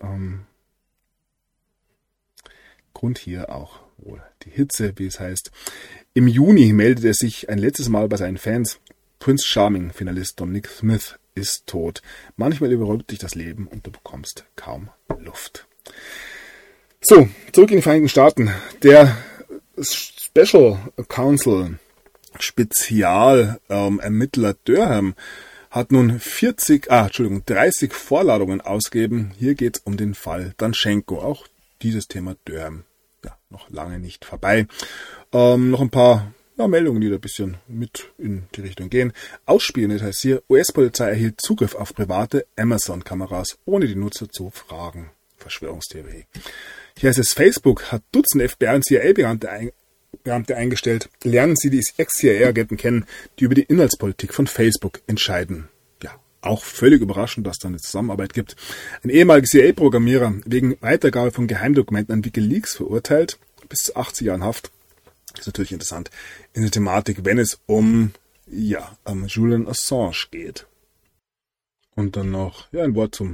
Grund hier auch wohl die Hitze, wie es heißt. Im Juni meldet er sich ein letztes Mal bei seinen Fans. Prince Charming, Finalist Dominic Smith, ist tot. Manchmal überrollt dich das Leben und du bekommst kaum Luft. So, zurück in die Vereinigten Staaten. Der Special Counsel, Ermittler Durham, hat nun 30 Vorladungen ausgegeben. Hier geht es um den Fall Danchenko. Auch dieses Thema Durham, ja, noch lange nicht vorbei. Noch ein paar Meldungen, die da ein bisschen mit in die Richtung gehen. Ausspioniert heißt hier, US-Polizei erhielt Zugriff auf private Amazon-Kameras, ohne die Nutzer zu fragen. Verschwörungstheorie. Hier heißt es, Facebook hat Dutzende FBI- und CIA-Beamte eingestellt. Lernen Sie die Ex-CIA-Agenten kennen, die über die Inhaltspolitik von Facebook entscheiden. Ja, auch völlig überraschend, dass da eine Zusammenarbeit gibt. Ein ehemaliger CIA-Programmierer wegen Weitergabe von Geheimdokumenten an WikiLeaks verurteilt, bis zu 80 Jahren Haft. Das ist natürlich interessant in der Thematik, wenn es um Julian Assange geht. Und dann noch ein Wort zum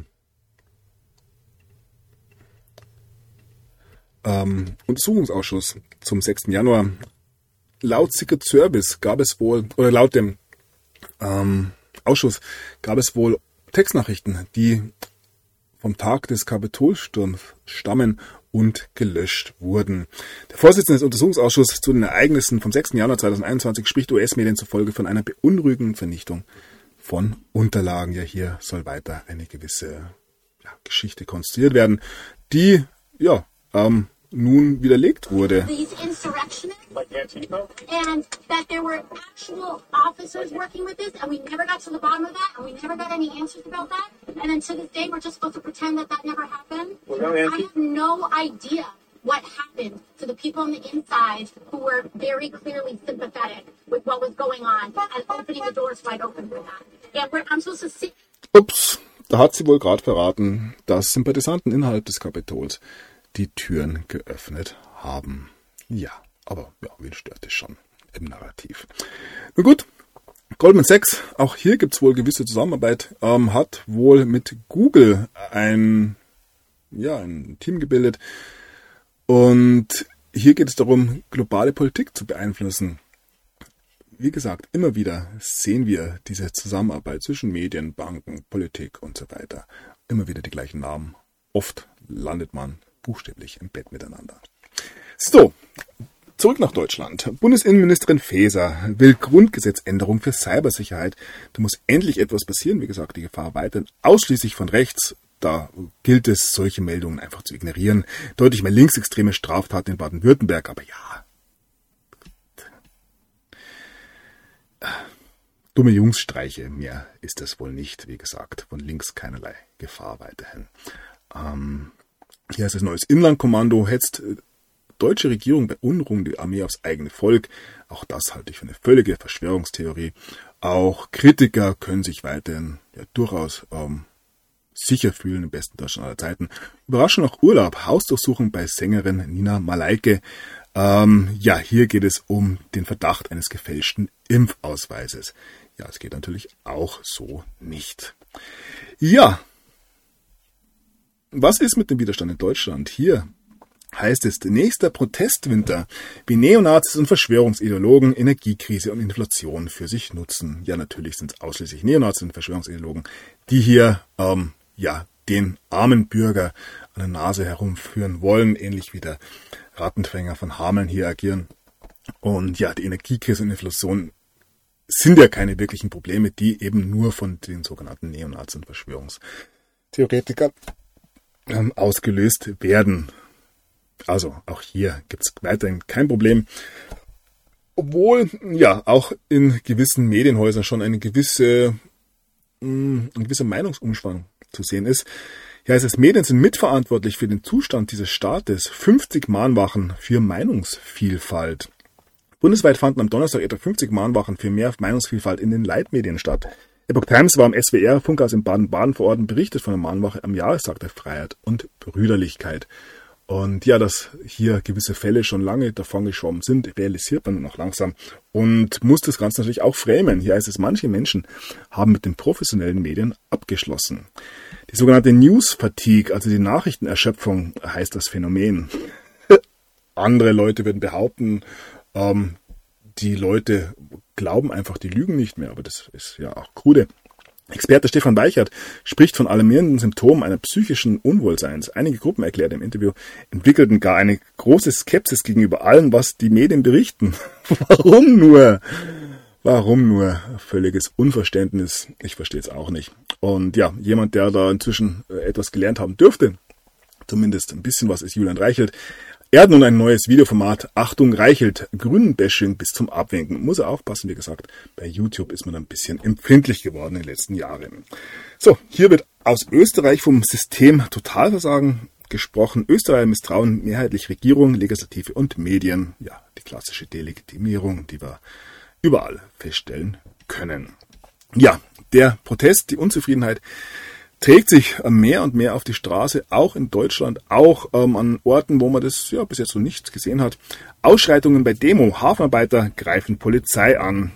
Untersuchungsausschuss zum 6. Januar. Laut Secret Service laut dem Ausschuss gab es wohl Textnachrichten, die vom Tag des Kapitolsturms stammen und gelöscht wurden. Der Vorsitzende des Untersuchungsausschusses zu den Ereignissen vom 6. Januar 2021 spricht US-Medien zufolge von einer beunruhigenden Vernichtung von Unterlagen. Ja, hier soll weiter eine gewisse Geschichte konstruiert werden, die nun widerlegt wurde. Like Antifa? And that there were actual officers working with this, and we never got to the bottom of that, and we never got any answers about that. And then to this day, we're just supposed to pretend that never happened. I have no idea what happened to the people on the inside who were very clearly sympathetic with what was going on and opening the doors wide open for that. And I'm supposed to sit. Ups, da hat sie wohl gerade verraten, dass Sympathisanten innerhalb des Kapitols die Türen geöffnet haben. Ja. Aber wen stört es schon im Narrativ? Nun gut, Goldman Sachs, auch hier gibt es wohl gewisse Zusammenarbeit, hat wohl mit Google ein Team gebildet. Und hier geht es darum, globale Politik zu beeinflussen. Wie gesagt, immer wieder sehen wir diese Zusammenarbeit zwischen Medien, Banken, Politik und so weiter. Immer wieder die gleichen Namen. Oft landet man buchstäblich im Bett miteinander. So, zurück nach Deutschland. Bundesinnenministerin Faeser will Grundgesetzänderung für Cybersicherheit. Da muss endlich etwas passieren. Wie gesagt, die Gefahr weiterhin ausschließlich von rechts. Da gilt es, solche Meldungen einfach zu ignorieren. Deutlich mehr linksextreme Straftaten in Baden-Württemberg. Aber dumme Jungsstreiche. Mehr ist es wohl nicht. Wie gesagt, von links keinerlei Gefahr weiterhin. Hier ist das neues Inlandkommando. Hetzt deutsche Regierung bei Unruhen die Armee aufs eigene Volk. Auch das halte ich für eine völlige Verschwörungstheorie. Auch Kritiker können sich weiterhin durchaus sicher fühlen, im besten Deutschland aller Zeiten. Überraschung nach Urlaub, Hausdurchsuchung bei Sängerin Nina Malaike. Hier geht es um den Verdacht eines gefälschten Impfausweises. Ja, es geht natürlich auch so nicht. Ja, was ist mit dem Widerstand in Deutschland? Hier heißt es, nächster Protestwinter, wie Neonazis und Verschwörungsideologen Energiekrise und Inflation für sich nutzen. Ja, natürlich sind es ausschließlich Neonazis und Verschwörungsideologen, die hier den armen Bürger an der Nase herumführen wollen, ähnlich wie der Rattenfänger von Hameln hier agieren. Und die Energiekrise und Inflation sind ja keine wirklichen Probleme, die eben nur von den sogenannten Neonazis und Verschwörungstheoretikern ausgelöst werden. Also auch hier gibt es weiterhin kein Problem. Obwohl auch in gewissen Medienhäusern schon ein gewisser Meinungsumschwang zu sehen ist. Hier heißt es, Medien sind mitverantwortlich für den Zustand dieses Staates. 50 Mahnwachen für Meinungsvielfalt. Bundesweit fanden am Donnerstag etwa 50 Mahnwachen für mehr Meinungsvielfalt in den Leitmedien statt. Epoch Times war am SWR-Funkhaus in Baden-Baden vor Ort und berichtet von der Mahnwache am Jahrestag der Freiheit und Brüderlichkeit. Und ja, dass hier gewisse Fälle schon lange davongeschwommen sind, realisiert man noch langsam und muss das Ganze natürlich auch framen. Hier heißt es, manche Menschen haben mit den professionellen Medien abgeschlossen. Die sogenannte News-Fatigue, also die Nachrichtenerschöpfung, heißt das Phänomen. Andere Leute würden behaupten, die Leute glauben einfach, die lügen nicht mehr, aber das ist ja auch krude. Experte Stefan Weichert spricht von alarmierenden Symptomen einer psychischen Unwohlseins. Einige Gruppen, erklärt im Interview, entwickelten gar eine große Skepsis gegenüber allem, was die Medien berichten. Warum nur? Warum nur? Völliges Unverständnis. Ich verstehe es auch nicht. Und ja, jemand, der da inzwischen etwas gelernt haben dürfte, zumindest ein bisschen was, ist Julian Reichelt. Er hat nun ein neues Videoformat, Achtung Reichelt, Grünen-Bashing bis zum Abwinken. Muss er aufpassen, wie gesagt, bei YouTube ist man ein bisschen empfindlich geworden in den letzten Jahren. So, hier wird aus Österreich vom System Totalversagen gesprochen. Österreich misstrauen mehrheitlich Regierung, Legislative und Medien. Ja, die klassische Delegitimierung, die wir überall feststellen können. Ja, der Protest, die Unzufriedenheit trägt sich mehr und mehr auf die Straße, auch in Deutschland, auch an Orten, wo man das ja bis jetzt noch nicht gesehen hat. Ausschreitungen bei Demo, Hafenarbeiter greifen Polizei an.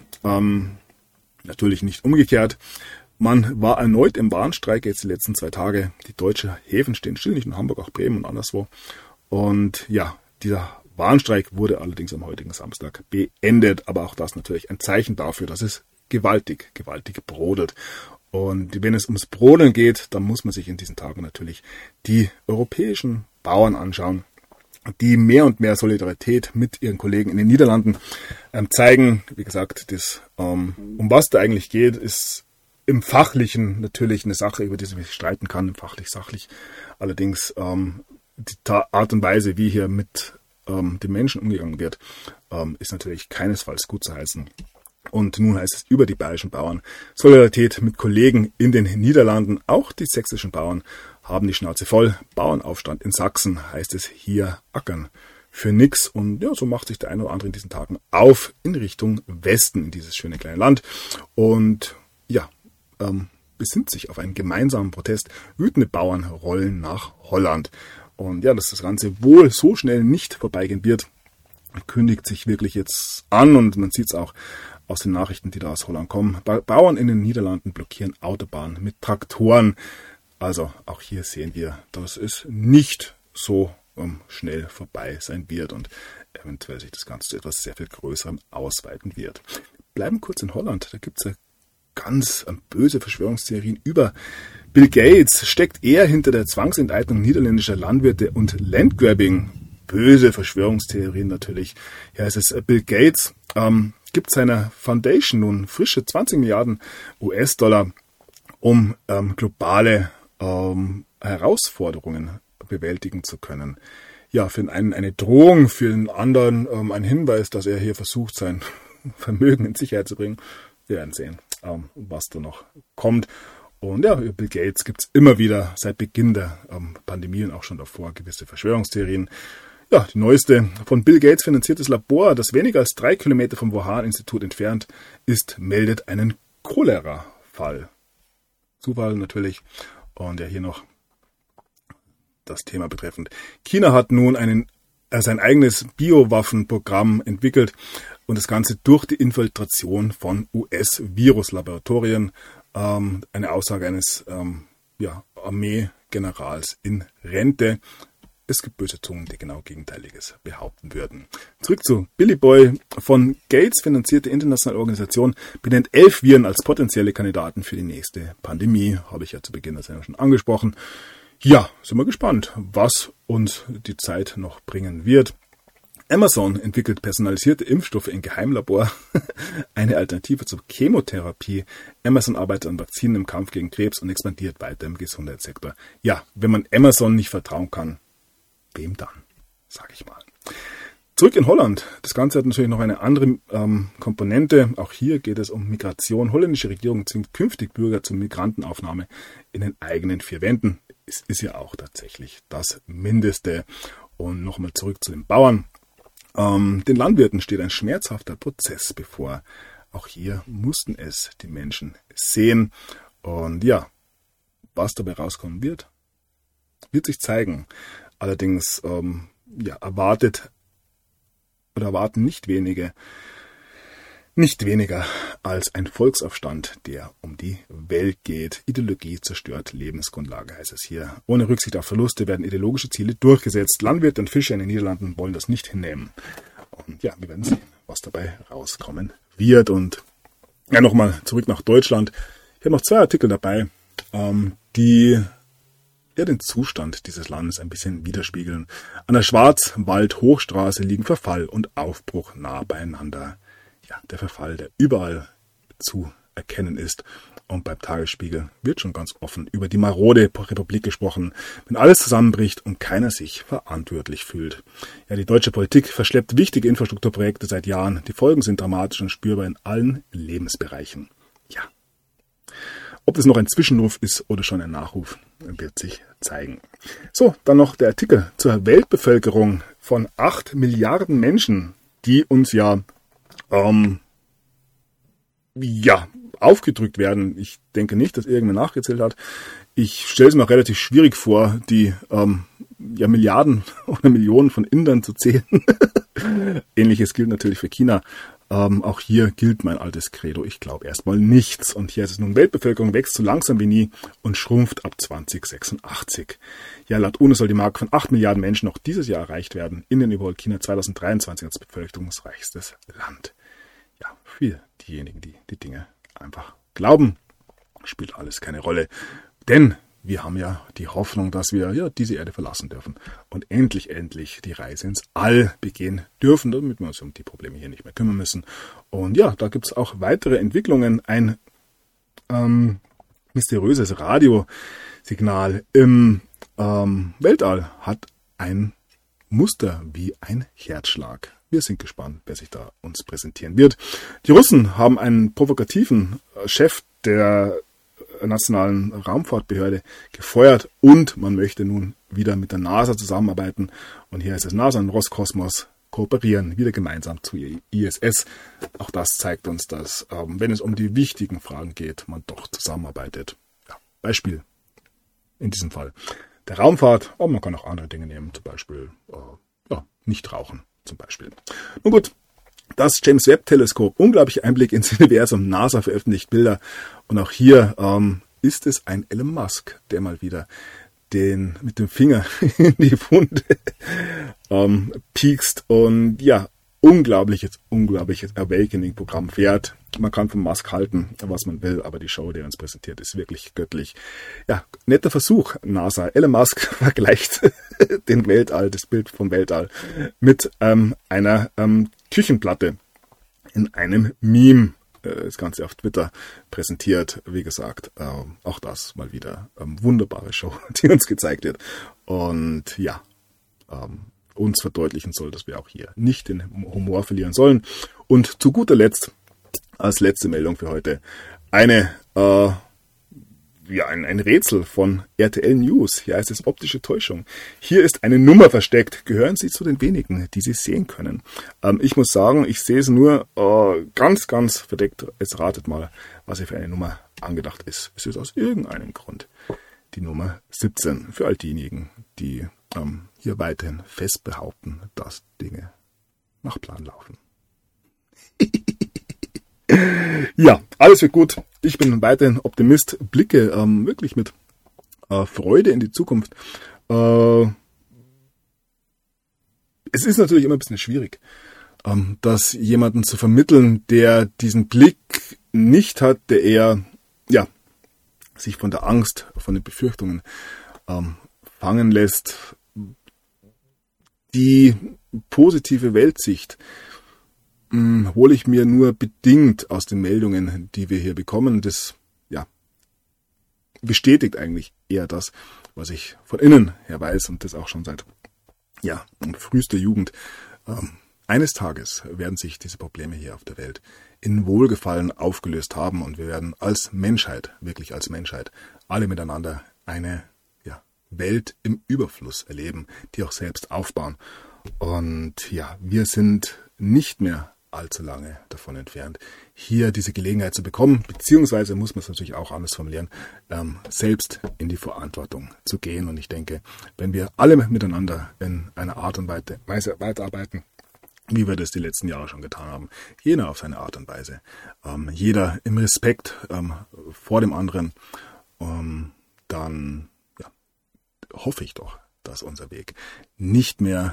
Natürlich nicht umgekehrt. Man war erneut im Warnstreik jetzt die letzten 2 Tage. Die deutschen Häfen stehen still, nicht in Hamburg, auch Bremen und anderswo. Und ja, dieser Warnstreik wurde allerdings am heutigen Samstag beendet. Aber auch das natürlich ein Zeichen dafür, dass es gewaltig brodelt. Und wenn es ums Brodeln geht, dann muss man sich in diesen Tagen natürlich die europäischen Bauern anschauen, die mehr und mehr Solidarität mit ihren Kollegen in den Niederlanden zeigen. Wie gesagt, das, um was da eigentlich geht, ist im Fachlichen natürlich eine Sache, über die man sich streiten kann, fachlich-sachlich. Allerdings die Art und Weise, wie hier mit den Menschen umgegangen wird, ist natürlich keinesfalls gut zu heißen. Und nun heißt es über die bayerischen Bauern, Solidarität mit Kollegen in den Niederlanden, auch die sächsischen Bauern haben die Schnauze voll. Bauernaufstand in Sachsen, heißt es hier, ackern für nix. Und ja, so macht sich der eine oder andere in diesen Tagen auf in Richtung Westen, in dieses schöne kleine Land. Und ja, besinnt sich auf einen gemeinsamen Protest. Wütende Bauern rollen nach Holland. Und ja, dass das Ganze wohl so schnell nicht vorbeigehen wird, kündigt sich wirklich jetzt an. Und man sieht es auch aus den Nachrichten, die da aus Holland kommen. Bauern in den Niederlanden blockieren Autobahnen mit Traktoren. Also auch hier sehen wir, dass es nicht so schnell vorbei sein wird und eventuell sich das Ganze zu etwas sehr viel Größerem ausweiten wird. Bleiben kurz in Holland. Da gibt es ja ganz böse Verschwörungstheorien über Bill Gates. Steckt er hinter der Zwangsenteignung niederländischer Landwirte und Landgrabbing? Böse Verschwörungstheorien natürlich. Ja, es ist Bill Gates, gibt seiner Foundation nun frische 20 Milliarden US-Dollar, um globale Herausforderungen bewältigen zu können. Ja, für den einen eine Drohung, für den anderen ein Hinweis, dass er hier versucht, sein Vermögen in Sicherheit zu bringen. Wir werden sehen, was da noch kommt. Und ja, über Bill Gates gibt es immer wieder seit Beginn der Pandemie und auch schon davor gewisse Verschwörungstheorien. Ja, die neueste von Bill Gates finanziertes Labor, das weniger als 3 Kilometer vom Wuhan-Institut entfernt ist, meldet einen Cholera-Fall. Zufall natürlich. Und ja, hier noch das Thema betreffend. China hat nun sein eigenes Biowaffenprogramm entwickelt und das Ganze durch die Infiltration von US-Viruslaboratorien. Eine Aussage eines Armeegenerals in Rente. Es gibt böse Zungen, die genau Gegenteiliges behaupten würden. Zurück zu Billy Boy. Von Gates finanzierte internationale Organisation benennt 11 Viren als potenzielle Kandidaten für die nächste Pandemie. Habe ich ja zu Beginn der Sendung schon angesprochen. Ja, sind wir gespannt, was uns die Zeit noch bringen wird. Amazon entwickelt personalisierte Impfstoffe in Geheimlabor. Eine Alternative zur Chemotherapie. Amazon arbeitet an Vakzinen im Kampf gegen Krebs und expandiert weiter im Gesundheitssektor. Ja, wenn man Amazon nicht vertrauen kann, wem dann, sage ich mal. Zurück in Holland. Das Ganze hat natürlich noch eine andere Komponente. Auch hier geht es um Migration. Holländische Regierung zwingt künftig Bürger zur Migrantenaufnahme in den eigenen 4 Wänden. Es ist ja auch tatsächlich das Mindeste. Und nochmal zurück zu den Bauern. Den Landwirten steht ein schmerzhafter Prozess bevor. Auch hier mussten es die Menschen sehen. Und ja, was dabei rauskommen wird sich zeigen. Allerdings erwarten nicht weniger als ein Volksaufstand, der um die Welt geht. Ideologie zerstört Lebensgrundlage, heißt es hier. Ohne Rücksicht auf Verluste werden ideologische Ziele durchgesetzt. Landwirte und Fischer in den Niederlanden wollen das nicht hinnehmen. Und ja, wir werden sehen, was dabei rauskommen wird. Und ja, nochmal zurück nach Deutschland. Ich habe noch 2 Artikel dabei, die den Zustand dieses Landes ein bisschen widerspiegeln. An der Schwarzwald-Hochstraße liegen Verfall und Aufbruch nah beieinander. Ja, der Verfall, der überall zu erkennen ist. Und beim Tagesspiegel wird schon ganz offen über die marode Republik gesprochen, wenn alles zusammenbricht und keiner sich verantwortlich fühlt. Ja, die deutsche Politik verschleppt wichtige Infrastrukturprojekte seit Jahren. Die Folgen sind dramatisch und spürbar in allen Lebensbereichen. Ja. Ob das noch ein Zwischenruf ist oder schon ein Nachruf, wird sich zeigen. So, dann noch der Artikel zur Weltbevölkerung von 8 Milliarden Menschen, die uns aufgedrückt werden. Ich denke nicht, dass irgendwer nachgezählt hat. Ich stelle es mir auch relativ schwierig vor, die Milliarden oder Millionen von Indern zu zählen. Ähnliches gilt natürlich für China. Auch hier gilt mein altes Credo, ich glaube erstmal nichts. Und hier ist es nun, Weltbevölkerung wächst so langsam wie nie und schrumpft ab 2086. Ja, laut UNO soll die Marke von 8 Milliarden Menschen noch dieses Jahr erreicht werden. Indien überholt China 2023 als bevölkerungsreichstes Land. Ja, für diejenigen, die die Dinge einfach glauben, spielt alles keine Rolle. Denn wir haben ja die Hoffnung, dass wir diese Erde verlassen dürfen und endlich die Reise ins All begehen dürfen, damit wir uns um die Probleme hier nicht mehr kümmern müssen. Und ja, da gibt es auch weitere Entwicklungen. Ein mysteriöses Radiosignal im Weltall hat ein Muster wie ein Herzschlag. Wir sind gespannt, wer sich da uns präsentieren wird. Die Russen haben einen provokativen Chef der nationalen Raumfahrtbehörde gefeuert und man möchte nun wieder mit der NASA zusammenarbeiten. Und hier ist es NASA und Roskosmos kooperieren, wieder gemeinsam zu ISS. Auch das zeigt uns, dass, wenn es um die wichtigen Fragen geht, man doch zusammenarbeitet. Ja, Beispiel in diesem Fall der Raumfahrt, aber man kann auch andere Dinge nehmen, zum Beispiel nicht rauchen zum Beispiel. Nun gut, das James Webb Teleskop, unglaublicher Einblick ins Universum, NASA veröffentlicht Bilder und auch hier ist es ein Elon Musk, der mal wieder mit dem Finger in die Wunde piekst und ja, unglaubliches Awakening-Programm fährt. Man kann von Musk halten, was man will, aber die Show, die er uns präsentiert, ist wirklich göttlich. Ja, netter Versuch, NASA. Elon Musk vergleicht das Bild vom Weltall mit einer Küchenplatte in einem Meme. Das Ganze auf Twitter präsentiert. Wie gesagt, auch das mal wieder wunderbare Show, die uns gezeigt wird. Und ja, uns verdeutlichen soll, dass wir auch hier nicht den Humor verlieren sollen. Und zu guter Letzt, als letzte Meldung für heute, ein Rätsel von RTL News. Hier heißt es optische Täuschung. Hier ist eine Nummer versteckt. Gehören Sie zu den wenigen, die Sie sehen können? Ich muss sagen, ich sehe es nur ganz, ganz verdeckt. Jetzt ratet mal, was hier für eine Nummer angedacht ist. Es ist aus irgendeinem Grund die Nummer 17. Für all diejenigen, die hier weiterhin fest behaupten, dass Dinge nach Plan laufen. Ja, alles wird gut. Ich bin weiterhin Optimist, blicke wirklich mit Freude in die Zukunft. Es ist natürlich immer ein bisschen schwierig, das jemanden zu vermitteln, der diesen Blick nicht hat, der eher sich von der Angst, von den Befürchtungen fangen lässt. Die positive Weltsicht hole ich mir nur bedingt aus den Meldungen, die wir hier bekommen. Das bestätigt eigentlich eher das, was ich von innen her weiß und das auch schon seit frühester Jugend. Eines Tages werden sich diese Probleme hier auf der Welt in Wohlgefallen aufgelöst haben und wir werden als Menschheit, wirklich als Menschheit, alle miteinander eine Welt im Überfluss erleben, die auch selbst aufbauen. Und ja, wir sind nicht mehr allzu lange davon entfernt, hier diese Gelegenheit zu bekommen, beziehungsweise muss man es natürlich auch anders formulieren, selbst in die Verantwortung zu gehen. Und ich denke, wenn wir alle miteinander in einer Art und Weise weiterarbeiten, wie wir das die letzten Jahre schon getan haben, jeder auf seine Art und Weise, jeder im Respekt vor dem anderen, dann hoffe ich doch, dass unser Weg nicht mehr,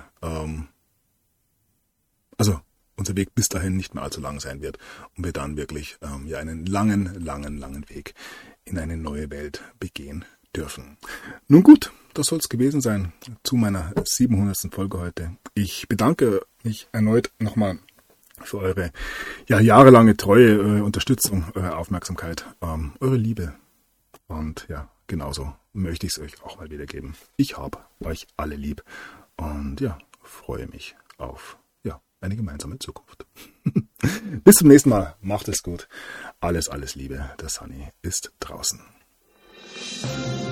unser Weg bis dahin nicht mehr allzu lang sein wird und wir dann wirklich einen langen Weg in eine neue Welt begehen dürfen. Nun gut, das soll es gewesen sein zu meiner 700. Folge heute. Ich bedanke mich erneut nochmal für eure jahrelange treue Unterstützung, eure Aufmerksamkeit, eure Liebe. Und genauso möchte ich es euch auch mal wiedergeben. Ich habe euch alle lieb und freue mich auf eine gemeinsame Zukunft. Bis zum nächsten Mal. Macht es gut. Alles Liebe. Der Sunny ist draußen.